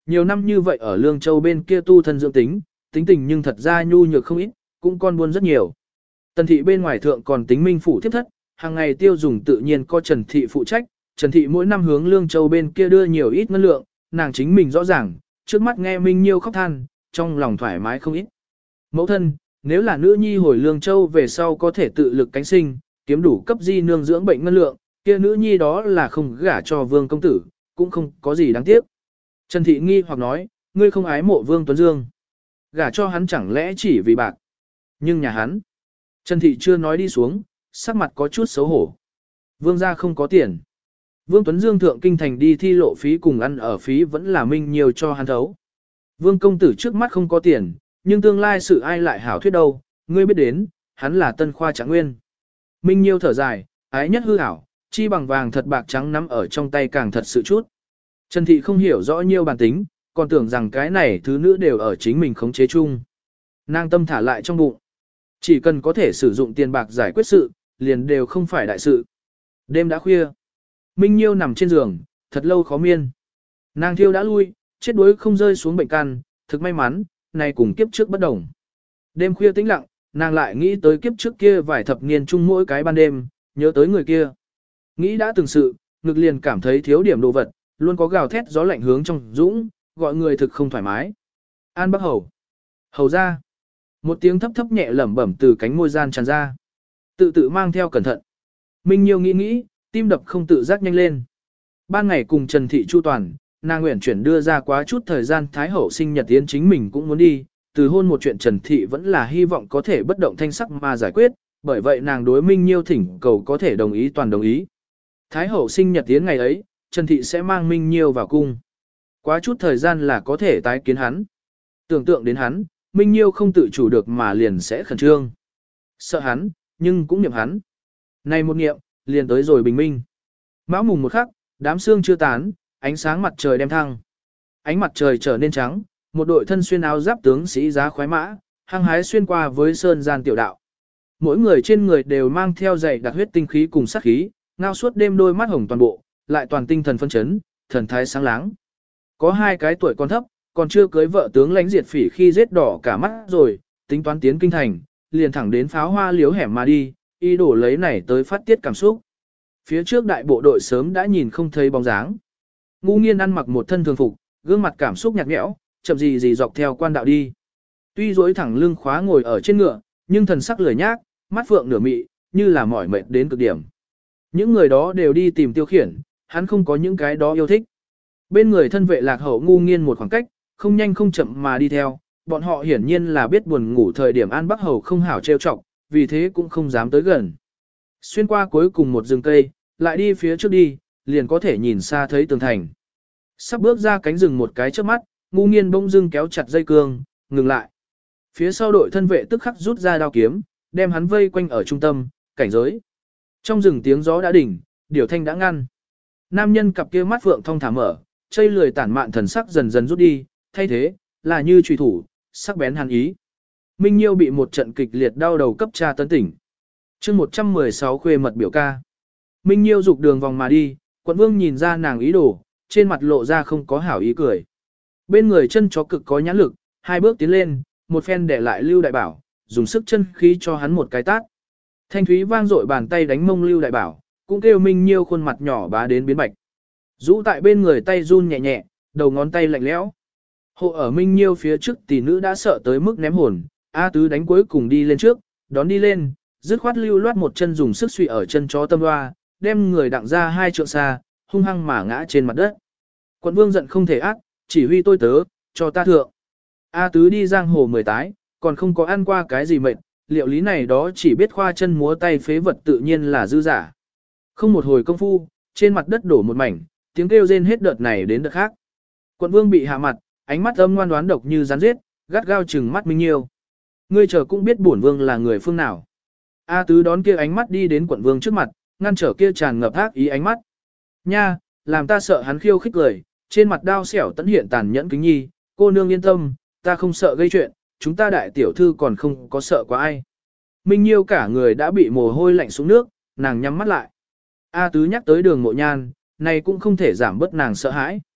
nhiều năm như vậy ở Lương Châu bên kia tu thân dưỡng tính, tính tình nhưng thật ra nhu nhược không ít, cũng con buôn rất nhiều. Tần thị bên ngoài thượng còn tính minh phủ tiếp thất, hàng ngày tiêu dùng tự nhiên có Trần thị phụ trách, Trần thị mỗi năm hướng Lương Châu bên kia đưa nhiều ít ngân lượng, nàng chính mình rõ ràng, trước mắt nghe Minh Nhiêu khóc than, trong lòng thoải mái không ít. Mẫu thân, nếu là nữ nhi hồi Lương Châu về sau có thể tự lực cánh sinh, kiếm đủ cấp di nương dưỡng bệnh ngân lượng, kia nữ nhi đó là không gả cho Vương công tử, cũng không có gì đáng tiếc. Trần thị nghi hoặc nói, ngươi không ái mộ Vương Tuấn Dương, gả cho hắn chẳng lẽ chỉ vì bạc? Nhưng nhà hắn, Trần thị chưa nói đi xuống, sắc mặt có chút xấu hổ. Vương gia không có tiền. Vương Tuấn Dương thượng kinh thành đi thi lộ phí cùng ăn ở phí vẫn là Minh Nhiêu cho hắn thấu. Vương công tử trước mắt không có tiền, nhưng tương lai sự ai lại hảo thuyết đâu, ngươi biết đến, hắn là tân khoa trạng nguyên. Minh Nhiêu thở dài, ái nhất hư ảo, chi bằng vàng thật bạc trắng nắm ở trong tay càng thật sự chút. Trần thị không hiểu rõ nhiêu bản tính, còn tưởng rằng cái này thứ nữ đều ở chính mình khống chế chung. Nàng tâm thả lại trong bụng. Chỉ cần có thể sử dụng tiền bạc giải quyết sự, liền đều không phải đại sự. Đêm đã khuya. Minh Nhiêu nằm trên giường, thật lâu khó miên. Nàng thiêu đã lui, chết đuối không rơi xuống bệnh căn, thực may mắn, này cùng kiếp trước bất đồng. Đêm khuya tĩnh lặng, nàng lại nghĩ tới kiếp trước kia vài thập niên chung mỗi cái ban đêm, nhớ tới người kia. Nghĩ đã từng sự, ngực liền cảm thấy thiếu điểm đồ vật, luôn có gào thét gió lạnh hướng trong dũng, gọi người thực không thoải mái. An Bắc Hầu. Hầu ra. Một tiếng thấp thấp nhẹ lẩm bẩm từ cánh môi gian tràn ra. Tự tự mang theo cẩn thận. Minh Nhiêu nghĩ nghĩ, tim đập không tự giác nhanh lên. Ban ngày cùng Trần Thị chu toàn, nàng nguyện chuyển đưa ra quá chút thời gian Thái Hậu sinh nhật tiến chính mình cũng muốn đi. Từ hôn một chuyện Trần Thị vẫn là hy vọng có thể bất động thanh sắc mà giải quyết, bởi vậy nàng đối Minh Nhiêu thỉnh cầu có thể đồng ý toàn đồng ý. Thái Hậu sinh nhật tiến ngày ấy, Trần Thị sẽ mang Minh Nhiêu vào cung. Quá chút thời gian là có thể tái kiến hắn. Tưởng tượng đến hắn, Minh Nhiêu không tự chủ được mà liền sẽ khẩn trương. Sợ hắn, nhưng cũng niệm hắn. Này một niệm, liền tới rồi bình minh. Mão mùng một khắc, đám sương chưa tán, ánh sáng mặt trời đem thăng. Ánh mặt trời trở nên trắng, một đội thân xuyên áo giáp tướng sĩ giá khoái mã, hăng hái xuyên qua với sơn gian tiểu đạo. Mỗi người trên người đều mang theo dày đặc huyết tinh khí cùng sát khí, ngao suốt đêm đôi mắt hồng toàn bộ, lại toàn tinh thần phân chấn, thần thái sáng láng. Có hai cái tuổi còn thấp, còn chưa cưới vợ tướng lãnh diệt phỉ khi giết đỏ cả mắt rồi, tính toán tiến kinh thành, liền thẳng đến pháo hoa liếu hẻm mà đi, ý đồ lấy này tới phát tiết cảm xúc. Phía trước đại bộ đội sớm đã nhìn không thấy bóng dáng. Ngu Nghiên ăn mặc một thân thường phục, gương mặt cảm xúc nhạt nhẽo, chậm gì gì dọc theo quan đạo đi. Tuy duỗi thẳng lưng khóa ngồi ở trên ngựa, nhưng thần sắc lười nhác, mắt phượng nửa mị, như là mỏi mệt đến cực điểm. Những người đó đều đi tìm Tiêu Khiển, hắn không có những cái đó yêu thích. Bên người thân vệ Lạc Hậu Ngu Nghiên một khoảng cách, không nhanh không chậm mà đi theo, bọn họ hiển nhiên là biết buồn ngủ thời điểm An Bắc Hầu không hảo trêu chọc, vì thế cũng không dám tới gần. Xuyên qua cuối cùng một rừng cây, lại đi phía trước đi, liền có thể nhìn xa thấy tường thành. Sắp bước ra cánh rừng một cái trước mắt, Ngu Nghiên bỗng dưng kéo chặt dây cương, ngừng lại. Phía sau đội thân vệ tức khắc rút ra đao kiếm, đem hắn vây quanh ở trung tâm, cảnh giới. Trong rừng tiếng gió đã đỉnh, điểu thanh đã ngăn. Nam nhân cặp kia mắt phượng thong thả mở, chây lười tản mạn thần sắc dần dần rút đi, thay thế, là như trùy thủ, sắc bén hàn ý. Minh Nhiêu bị một trận kịch liệt đau đầu cấp tra tấn tỉnh. chương một trăm mười sáu khuê mật biểu ca. Minh Nhiêu dục đường vòng mà đi, quận vương nhìn ra nàng ý đồ, trên mặt lộ ra không có hảo ý cười. Bên người chân chó cực có nhãn lực, hai bước tiến lên, một phen để lại Lưu Đại Bảo, dùng sức chân khí cho hắn một cái tát. Thanh thúy vang dội bàn tay đánh mông Lưu Đại Bảo, cũng kêu Minh Nhiêu khuôn mặt nhỏ bá đến biến bạch. Rũ tại bên người tay run nhẹ nhẹ, đầu ngón tay lạnh lẽo. Hộ ở Minh Nhiêu phía trước tỷ nữ đã sợ tới mức ném hồn, A Tứ đánh cuối cùng đi lên trước, đón đi lên, dứt khoát lưu loát một chân dùng sức suy ở chân chó tâm hoa, đem người đặng ra hai trượng xa, hung hăng mà ngã trên mặt đất. Quận vương giận không thể ác, chỉ huy tôi tớ, cho ta thượng. A Tứ đi giang hồ mười tái, còn không có ăn qua cái gì mệt, liệu lý này đó chỉ biết khoa chân múa tay phế vật tự nhiên là dư giả. Không một hồi công phu, trên mặt đất đổ một mảnh, tiếng kêu rên hết đợt này đến đợt khác. Quận vương bị hạ mặt, ánh mắt âm ngoan đoán độc như rắn giết, gắt gao trừng mắt Minh Nhiêu. Ngươi chờ cũng biết bổn vương là người phương nào. A Tứ đón kia ánh mắt đi đến quận vương trước mặt, ngăn trở kia tràn ngập ác ý ánh mắt. Nha, làm ta sợ hắn khiêu khích lời, trên mặt đao xẻo tẫn hiện tàn nhẫn kính nhi, cô nương yên tâm, ta không sợ gây chuyện, chúng ta đại tiểu thư còn không có sợ quá ai. Minh Nhiêu cả người đã bị mồ hôi lạnh xuống nước, nàng nhắm mắt lại. A Tứ nhắc tới đường mộ nhan, này cũng không thể giảm bớt nàng sợ hãi.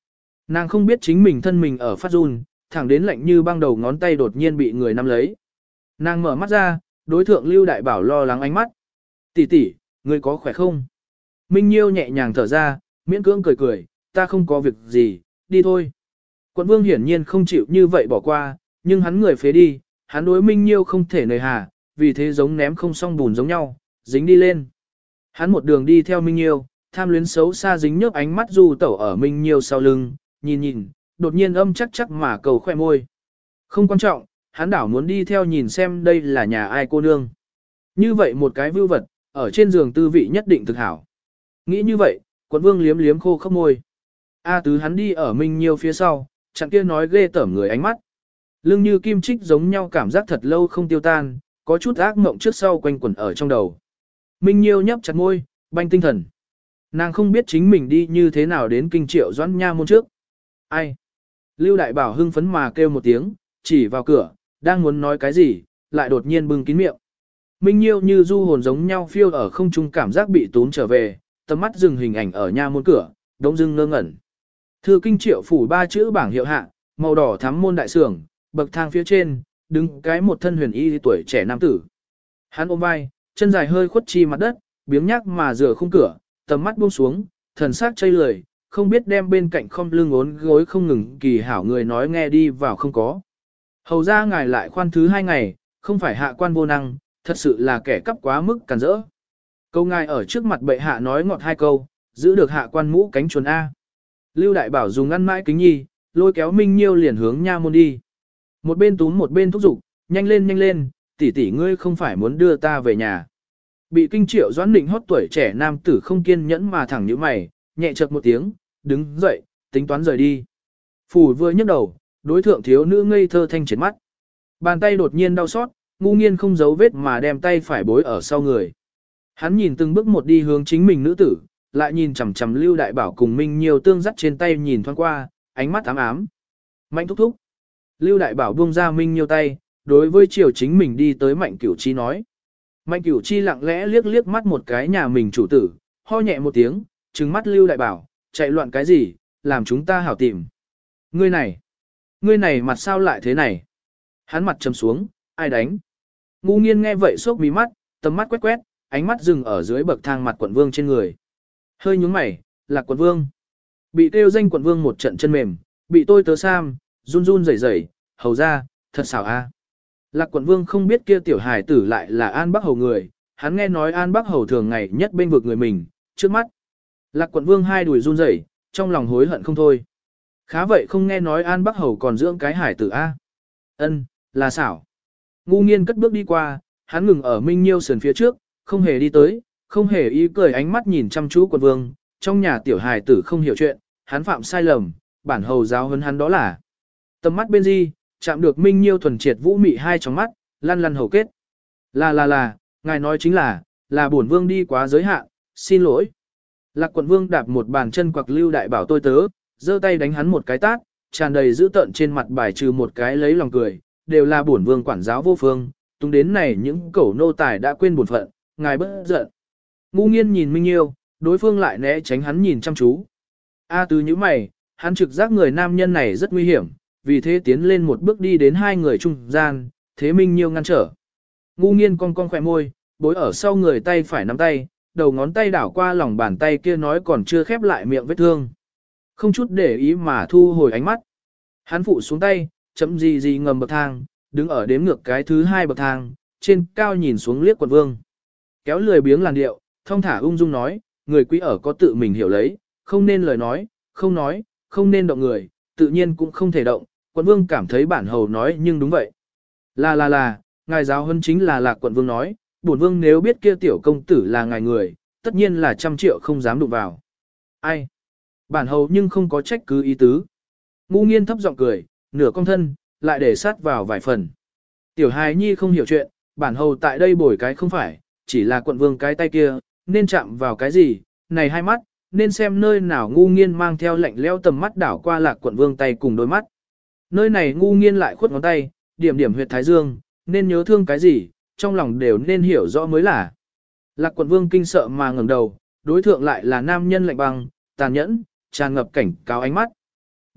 Nàng không biết chính mình thân mình ở phát run, thẳng đến lạnh như băng đầu ngón tay đột nhiên bị người nắm lấy. Nàng mở mắt ra, đối thượng Lưu Đại Bảo lo lắng ánh mắt. Tỷ tỷ, ngươi có khỏe không? Minh Nhiêu nhẹ nhàng thở ra, miễn cưỡng cười cười, ta không có việc gì, đi thôi. Quận vương hiển nhiên không chịu như vậy bỏ qua, nhưng hắn người phế đi, hắn đối Minh Nhiêu không thể nời hà, vì thế giống ném không xong bùn giống nhau, dính đi lên. Hắn một đường đi theo Minh Nhiêu, tham luyến xấu xa dính nhớp ánh mắt du tẩu ở Minh Nhiêu sau lưng, nhìn nhìn, đột nhiên âm chắc chắc mà cầu khoe môi. Không quan trọng, hắn đảo muốn đi theo nhìn xem đây là nhà ai cô nương. Như vậy một cái vưu vật, ở trên giường tư vị nhất định thực hảo. Nghĩ như vậy, quận vương liếm liếm khô khốc môi. A tứ hắn đi ở Minh Nhiêu phía sau, chẳng kia nói ghê tởm người ánh mắt. Lưng như kim chích giống nhau cảm giác thật lâu không tiêu tan, có chút ác mộng trước sau quanh quẩn ở trong đầu. Minh Nhiêu nhấp chặt môi, banh tinh thần. Nàng không biết chính mình đi như thế nào đến kinh triệu doãn nha môn trước. Ai? Lưu Đại Bảo hưng phấn mà kêu một tiếng, chỉ vào cửa, đang muốn nói cái gì, lại đột nhiên bưng kín miệng. Minh Nhiêu như du hồn giống nhau phiêu ở không trung cảm giác bị tốn trở về, tầm mắt dừng hình ảnh ở nha môn cửa, đống dưng ngơ ngẩn. Thư kinh triệu phủ ba chữ bảng hiệu hạ, màu đỏ thắm môn đại sưởng, bậc thang phía trên, đứng cái một thân huyền y tuổi trẻ nam tử. Hắn ôm vai, chân dài hơi khuất chi mặt đất, biếng nhác mà rửa khung cửa, tầm mắt buông xuống, thần sắc chây lười, không biết đem bên cạnh không lưng ốn gối không ngừng kỳ hảo người nói nghe đi vào không có. Hầu ra ngài lại khoan thứ hai ngày, không phải hạ quan vô năng, thật sự là kẻ cắp quá mức cản rỡ. Câu ngài ở trước mặt bệ hạ nói ngọt hai câu, giữ được hạ quan mũ cánh chuồn A. Lưu Đại Bảo dùng ngăn mãi kính nhi, lôi kéo Minh Nhiêu liền hướng nha môn đi. Một bên túm một bên thúc giục, nhanh lên nhanh lên, tỷ tỷ ngươi không phải muốn đưa ta về nhà. Bị kinh triệu doãn định hót tuổi trẻ nam tử không kiên nhẫn mà thẳng như mày, nhẹ chợt một tiếng, đứng dậy, tính toán rời đi. Phủ vừa nhấc đầu, đối thượng thiếu nữ ngây thơ thanh triệt mắt. Bàn tay đột nhiên đau xót, ngu nghiên không giấu vết mà đem tay phải bối ở sau người. Hắn nhìn từng bước một đi hướng chính mình nữ tử, lại nhìn chằm chằm Lưu Đại Bảo cùng Minh Nhiêu tương dắt trên tay nhìn thoáng qua, ánh mắt ám ám. Mạnh thúc thúc. Lưu Đại Bảo buông ra Minh Nhiêu tay, đối với chiều chính mình đi tới Mạnh Cửu Chi nói. Mạnh Cửu Chi lặng lẽ liếc liếc mắt một cái nhà mình chủ tử, ho nhẹ một tiếng, trừng mắt Lưu Đại Bảo, chạy loạn cái gì, làm chúng ta hảo tìm. Ngươi này, ngươi này mặt sao lại thế này? Hắn mặt trầm xuống, ai đánh? Ngu nghiên nghe vậy sốc mí mắt, tầm mắt quét quét, ánh mắt dừng ở dưới bậc thang mặt quận vương trên người. Hơi nhúng mày, là quận vương. Bị kêu danh quận vương một trận chân mềm, bị tôi tớ sam, run run rẩy rẩy, hầu ra, thật xảo a. Lạc quận vương không biết kia tiểu hài tử lại là An Bắc Hầu người, hắn nghe nói An Bắc Hầu thường ngày nhất bên vực người mình, trước mắt. Lạc quận vương hai đùi run rẩy, trong lòng hối hận không thôi. Khá vậy không nghe nói An Bắc Hầu còn dưỡng cái hải tử a. Ân, là xảo. Ngu nghiên cất bước đi qua, hắn ngừng ở Minh Nhiêu sườn phía trước, không hề đi tới, không hề ý cười ánh mắt nhìn chăm chú quận vương, trong nhà tiểu hài tử không hiểu chuyện, hắn phạm sai lầm, bản hầu giáo huấn hắn đó là. Tầm mắt bên di, chạm được Minh Nhiêu thuần triệt vũ mị hai trong mắt, lăn lăn hầu kết. Là là là, ngài nói chính là, là bổn vương đi quá giới hạn, xin lỗi. Lạc quận vương đạp một bàn chân quặc Lưu Đại Bảo tôi tớ, giơ tay đánh hắn một cái tát, tràn đầy dữ tợn trên mặt bài trừ một cái lấy lòng cười, đều là bổn vương quản giáo vô phương, tung đến này những cẩu nô tài đã quên bổn phận, ngài bất giận. Ngu nghiên nhìn Minh Nhiêu, đối phương lại né tránh hắn nhìn chăm chú. A từ như mày, hắn trực giác người nam nhân này rất nguy hiểm, vì thế tiến lên một bước đi đến hai người trung gian, thế Minh Nhiêu ngăn trở. Ngu nghiên cong cong khỏe môi, bối ở sau người tay phải nắm tay, đầu ngón tay đảo qua lòng bàn tay kia nói còn chưa khép lại miệng vết thương. Không chút để ý mà thu hồi ánh mắt. Hắn phụ xuống tay, chậm gì gì ngầm bậc thang, đứng ở đếm ngược cái thứ hai bậc thang, trên cao nhìn xuống liếc quận vương. Kéo lười biếng làn điệu, thong thả ung dung nói, người quý ở có tự mình hiểu lấy, không nên lời nói, không nói, không nên động người, tự nhiên cũng không thể động. Quận vương cảm thấy bản hầu nói nhưng đúng vậy. Là là là, ngài giáo hơn chính là lạc quận vương nói, bổn vương nếu biết kia tiểu công tử là ngài người, tất nhiên là trăm triệu không dám đụng vào. Ai? Bản hầu nhưng không có trách cứ ý tứ. Ngu nghiên thấp giọng cười, nửa cong thân, lại để sát vào vài phần. Tiểu hài nhi không hiểu chuyện, bản hầu tại đây bồi cái không phải, chỉ là quận vương cái tay kia, nên chạm vào cái gì, này hai mắt, nên xem nơi nào ngu nghiên mang theo lạnh leo tầm mắt đảo qua lạc quận vương tay cùng đôi mắt. Nơi này ngu nghiên lại khuất ngón tay, điểm điểm huyệt thái dương, nên nhớ thương cái gì, trong lòng đều nên hiểu rõ mới là. Lạc quận vương kinh sợ mà ngẩng đầu, đối thượng lại là nam nhân lạnh băng, tàn nhẫn, tràn ngập cảnh cáo ánh mắt.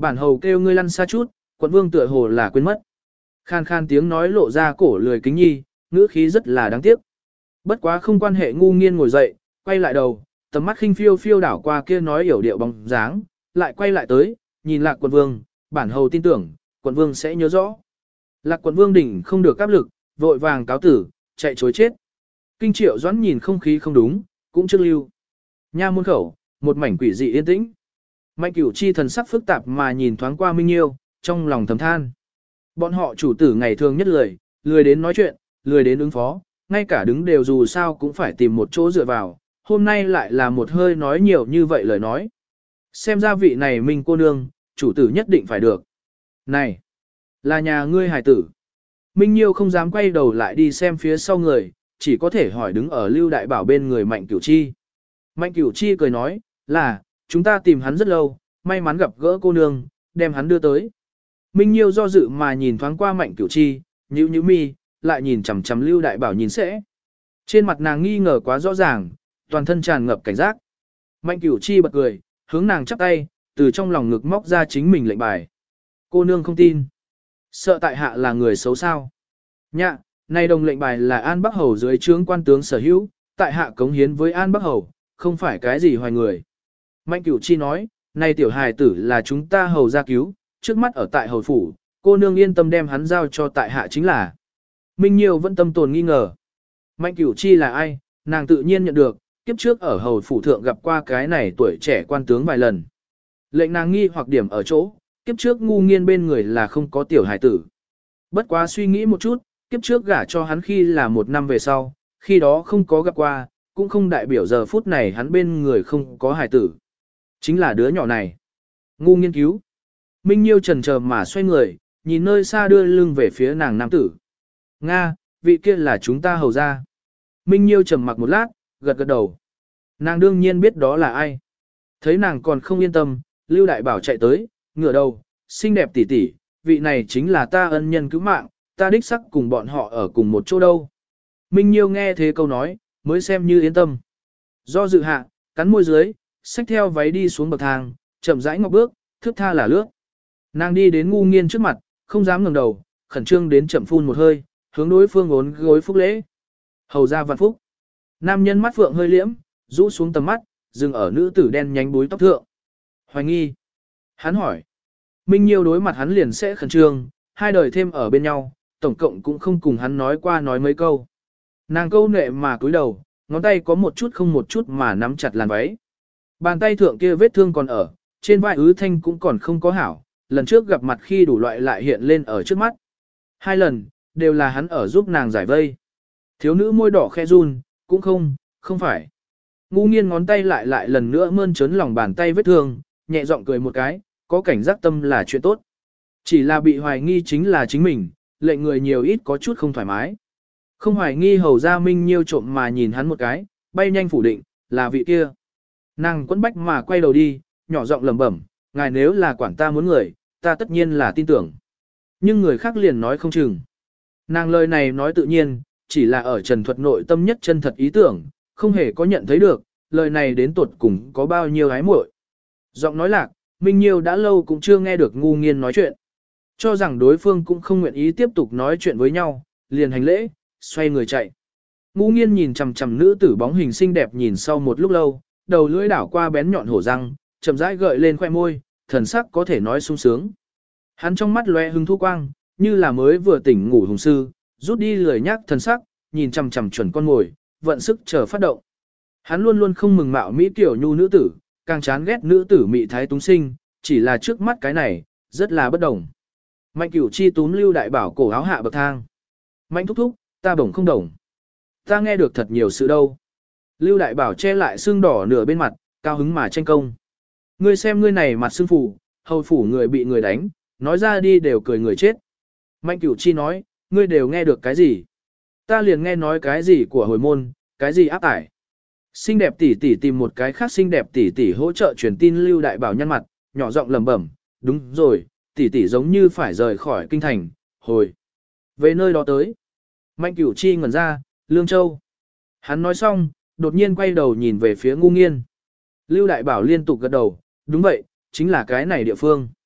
Bản hầu kêu ngươi lăn xa chút, quận vương tựa hồ là quên mất. Khan khan tiếng nói lộ ra cổ lười kính nhi, ngữ khí rất là đáng tiếc. Bất quá không quan hệ, ngu nghiên ngồi dậy, quay lại đầu, tầm mắt khinh phiêu phiêu đảo qua kia nói hiểu điệu bóng dáng, lại quay lại tới, nhìn Lạc quận vương, bản hầu tin tưởng, quận vương sẽ nhớ rõ. Lạc quận vương đỉnh không được áp lực, vội vàng cáo tử, chạy chối chết. Kinh Triệu Doãn nhìn không khí không đúng, cũng trước lưu. Nha môn khẩu, một mảnh quỷ dị yên tĩnh. Mạnh Cửu Chi thần sắc phức tạp mà nhìn thoáng qua Minh Nhiêu, trong lòng thầm than. Bọn họ chủ tử ngày thường nhất lười, lười đến nói chuyện, lười đến ứng phó, ngay cả đứng đều dù sao cũng phải tìm một chỗ dựa vào, hôm nay lại là một hơi nói nhiều như vậy lời nói. Xem ra vị này Minh cô nương, chủ tử nhất định phải được. Này, là nhà ngươi hài tử. Minh Nhiêu không dám quay đầu lại đi xem phía sau người, chỉ có thể hỏi đứng ở Lưu Đại Bảo bên người Mạnh Cửu Chi. Mạnh Cửu Chi cười nói, là, chúng ta tìm hắn rất lâu, may mắn gặp gỡ cô nương, đem hắn đưa tới. Minh Nhiêu do dự mà nhìn thoáng qua Mạnh Cửu Chi, nhíu nhíu mi, lại nhìn chằm chằm Lưu Đại Bảo nhìn sẽ. Trên mặt nàng nghi ngờ quá rõ ràng, toàn thân tràn ngập cảnh giác. Mạnh Cửu Chi bật cười, hướng nàng chắp tay, từ trong lòng ngực móc ra chính mình lệnh bài. Cô nương không tin. Sợ tại hạ là người xấu sao? Nhạ, này đồng lệnh bài là An Bắc Hầu dưới trướng quan tướng sở hữu, tại hạ cống hiến với An Bắc Hầu, không phải cái gì hoài người. Mạnh Cửu Chi nói, này tiểu hài tử là chúng ta hầu ra cứu, trước mắt ở tại hầu phủ, cô nương yên tâm đem hắn giao cho tại hạ chính là. Minh Nhiêu vẫn tâm tồn nghi ngờ. Mạnh Cửu Chi là ai, nàng tự nhiên nhận được, kiếp trước ở hầu phủ thượng gặp qua cái này tuổi trẻ quan tướng vài lần. Lệnh nàng nghi hoặc điểm ở chỗ, kiếp trước ngu nghiên bên người là không có tiểu hài tử. Bất quá suy nghĩ một chút, kiếp trước gả cho hắn khi là một năm về sau, khi đó không có gặp qua, cũng không đại biểu giờ phút này hắn bên người không có hài tử. Chính là đứa nhỏ này. Ngu nghiên cứu. Minh Nhiêu trần chờ mà xoay người, nhìn nơi xa đưa lưng về phía nàng nam tử. Nga, vị kia là chúng ta hầu ra. Minh Nhiêu trầm mặc một lát, gật gật đầu. Nàng đương nhiên biết đó là ai. Thấy nàng còn không yên tâm, Lưu Đại Bảo chạy tới, ngửa đầu, xinh đẹp tỷ tỷ, vị này chính là ta ân nhân cứu mạng, ta đích sắc cùng bọn họ ở cùng một chỗ đâu. Minh Nhiêu nghe thế câu nói, mới xem như yên tâm. Do dự hạ, cắn môi dưới, xách theo váy đi xuống bậc thang, chậm rãi ngọc bước, thước tha là lướt. Nàng đi đến ngu nghiên trước mặt, không dám ngẩng đầu, khẩn trương đến chậm phun một hơi, hướng đối phương ốn gối phúc lễ. Hầu ra vạn phúc. Nam nhân mắt phượng hơi liễm, rũ xuống tầm mắt, dừng ở nữ tử đen nhánh búi tóc thượng. Hoài nghi. Hắn hỏi. Minh Nhiêu đối mặt hắn liền sẽ khẩn trương, hai đời thêm ở bên nhau, tổng cộng cũng không cùng hắn nói qua nói mấy câu. Nàng câu nệ mà cúi đầu, ngón tay có một chút không một chút mà nắm chặt làn váy. Bàn tay thượng kia vết thương còn ở, trên vai ứ thanh cũng còn không có hảo, lần trước gặp mặt khi đủ loại lại hiện lên ở trước mắt. Hai lần, đều là hắn ở giúp nàng giải vây. Thiếu nữ môi đỏ khe run, cũng không, không phải. Ngu nghiên ngón tay lại lại lần nữa mơn trớn lòng bàn tay vết thương, nhẹ giọng cười một cái, có cảnh giác tâm là chuyện tốt. Chỉ là bị hoài nghi chính là chính mình, lệnh người nhiều ít có chút không thoải mái. Không hoài nghi hầu ra Minh Nhiêu trộm mà nhìn hắn một cái, bay nhanh phủ định, là vị kia. Nàng quấn bách mà quay đầu đi, nhỏ giọng lẩm bẩm, ngài nếu là quản ta muốn người, ta tất nhiên là tin tưởng. Nhưng người khác liền nói không chừng. Nàng lời này nói tự nhiên, chỉ là ở trần thuật nội tâm nhất chân thật ý tưởng, không hề có nhận thấy được, lời này đến tuột cùng có bao nhiêu ái muội. Giọng nói lạc, Minh Nhiêu đã lâu cũng chưa nghe được ngu nghiên nói chuyện. Cho rằng đối phương cũng không nguyện ý tiếp tục nói chuyện với nhau, liền hành lễ, xoay người chạy. Ngu nghiên nhìn chằm chằm nữ tử bóng hình xinh đẹp nhìn sau một lúc lâu, đầu lưỡi đảo qua bén nhọn hổ răng, chậm rãi gợi lên khoe môi, thần sắc có thể nói sung sướng. Hắn trong mắt lóe hứng thú quang, như là mới vừa tỉnh ngủ hùng sư, rút đi lười nhác thần sắc, nhìn chằm chằm chuẩn con ngồi, vận sức chờ phát động. Hắn luôn luôn không mừng mạo mỹ tiểu nhu nữ tử, càng chán ghét nữ tử mị thái túng sinh, chỉ là trước mắt cái này, rất là bất đồng. Mạnh Cửu Chi túm Lưu Đại Bảo cổ áo hạ bậc thang. Mạnh thúc thúc, ta bổng không đồng. Ta nghe được thật nhiều sự đâu. Lưu Đại Bảo che lại xương đỏ nửa bên mặt, cao hứng mà tranh công. Ngươi xem ngươi này mặt xương phủ, hầu phủ người bị người đánh, nói ra đi đều cười người chết. Mạnh Cửu Chi nói, ngươi đều nghe được cái gì? Ta liền nghe nói cái gì của hồi môn, cái gì áp tải. Xinh đẹp tỷ tỷ tìm một cái khác xinh đẹp tỷ tỷ hỗ trợ truyền tin Lưu Đại Bảo nhăn mặt, nhỏ giọng lẩm bẩm, đúng rồi, tỷ tỷ giống như phải rời khỏi kinh thành, hồi. Về nơi đó tới. Mạnh Cửu Chi ngẩn ra, Lương Châu. Hắn nói xong, đột nhiên quay đầu nhìn về phía ngu nghiên. Lưu Đại Bảo liên tục gật đầu, đúng vậy, chính là cái này địa phương.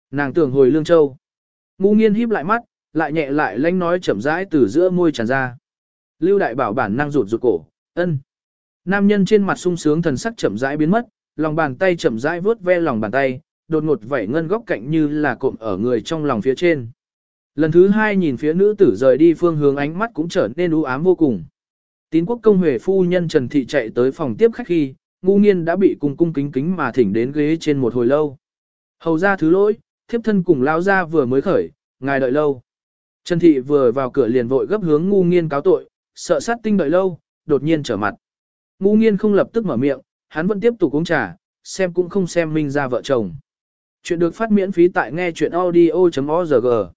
Nàng tưởng hồi Lương Châu. Ngu nghiên híp lại mắt, lại nhẹ lại lanh nói chậm rãi từ giữa môi tràn ra. Lưu Đại Bảo bản năng rụt rụt cổ, ân. Nam nhân trên mặt sung sướng thần sắc chậm rãi biến mất, lòng bàn tay chậm rãi vuốt ve lòng bàn tay, đột ngột vẩy ngân góc cạnh như là cộm ở người trong lòng phía trên. Lần thứ hai nhìn phía nữ tử rời đi phương hướng ánh mắt cũng trở nên u ám vô cùng. Tín quốc công huệ phu nhân Trần Thị chạy tới phòng tiếp khách khi, ngu nghiên đã bị cung cung kính kính mà thỉnh đến ghế trên một hồi lâu. Hầu ra thứ lỗi, thiếp thân cùng lao ra vừa mới khởi, ngài đợi lâu. Trần Thị vừa vào cửa liền vội gấp hướng ngu nghiên cáo tội, sợ sát tinh đợi lâu, đột nhiên trở mặt. Ngu nghiên không lập tức mở miệng, hắn vẫn tiếp tục uống trà, xem cũng không xem minh ra vợ chồng. Chuyện được phát miễn phí tại nghe chuyện audio.org.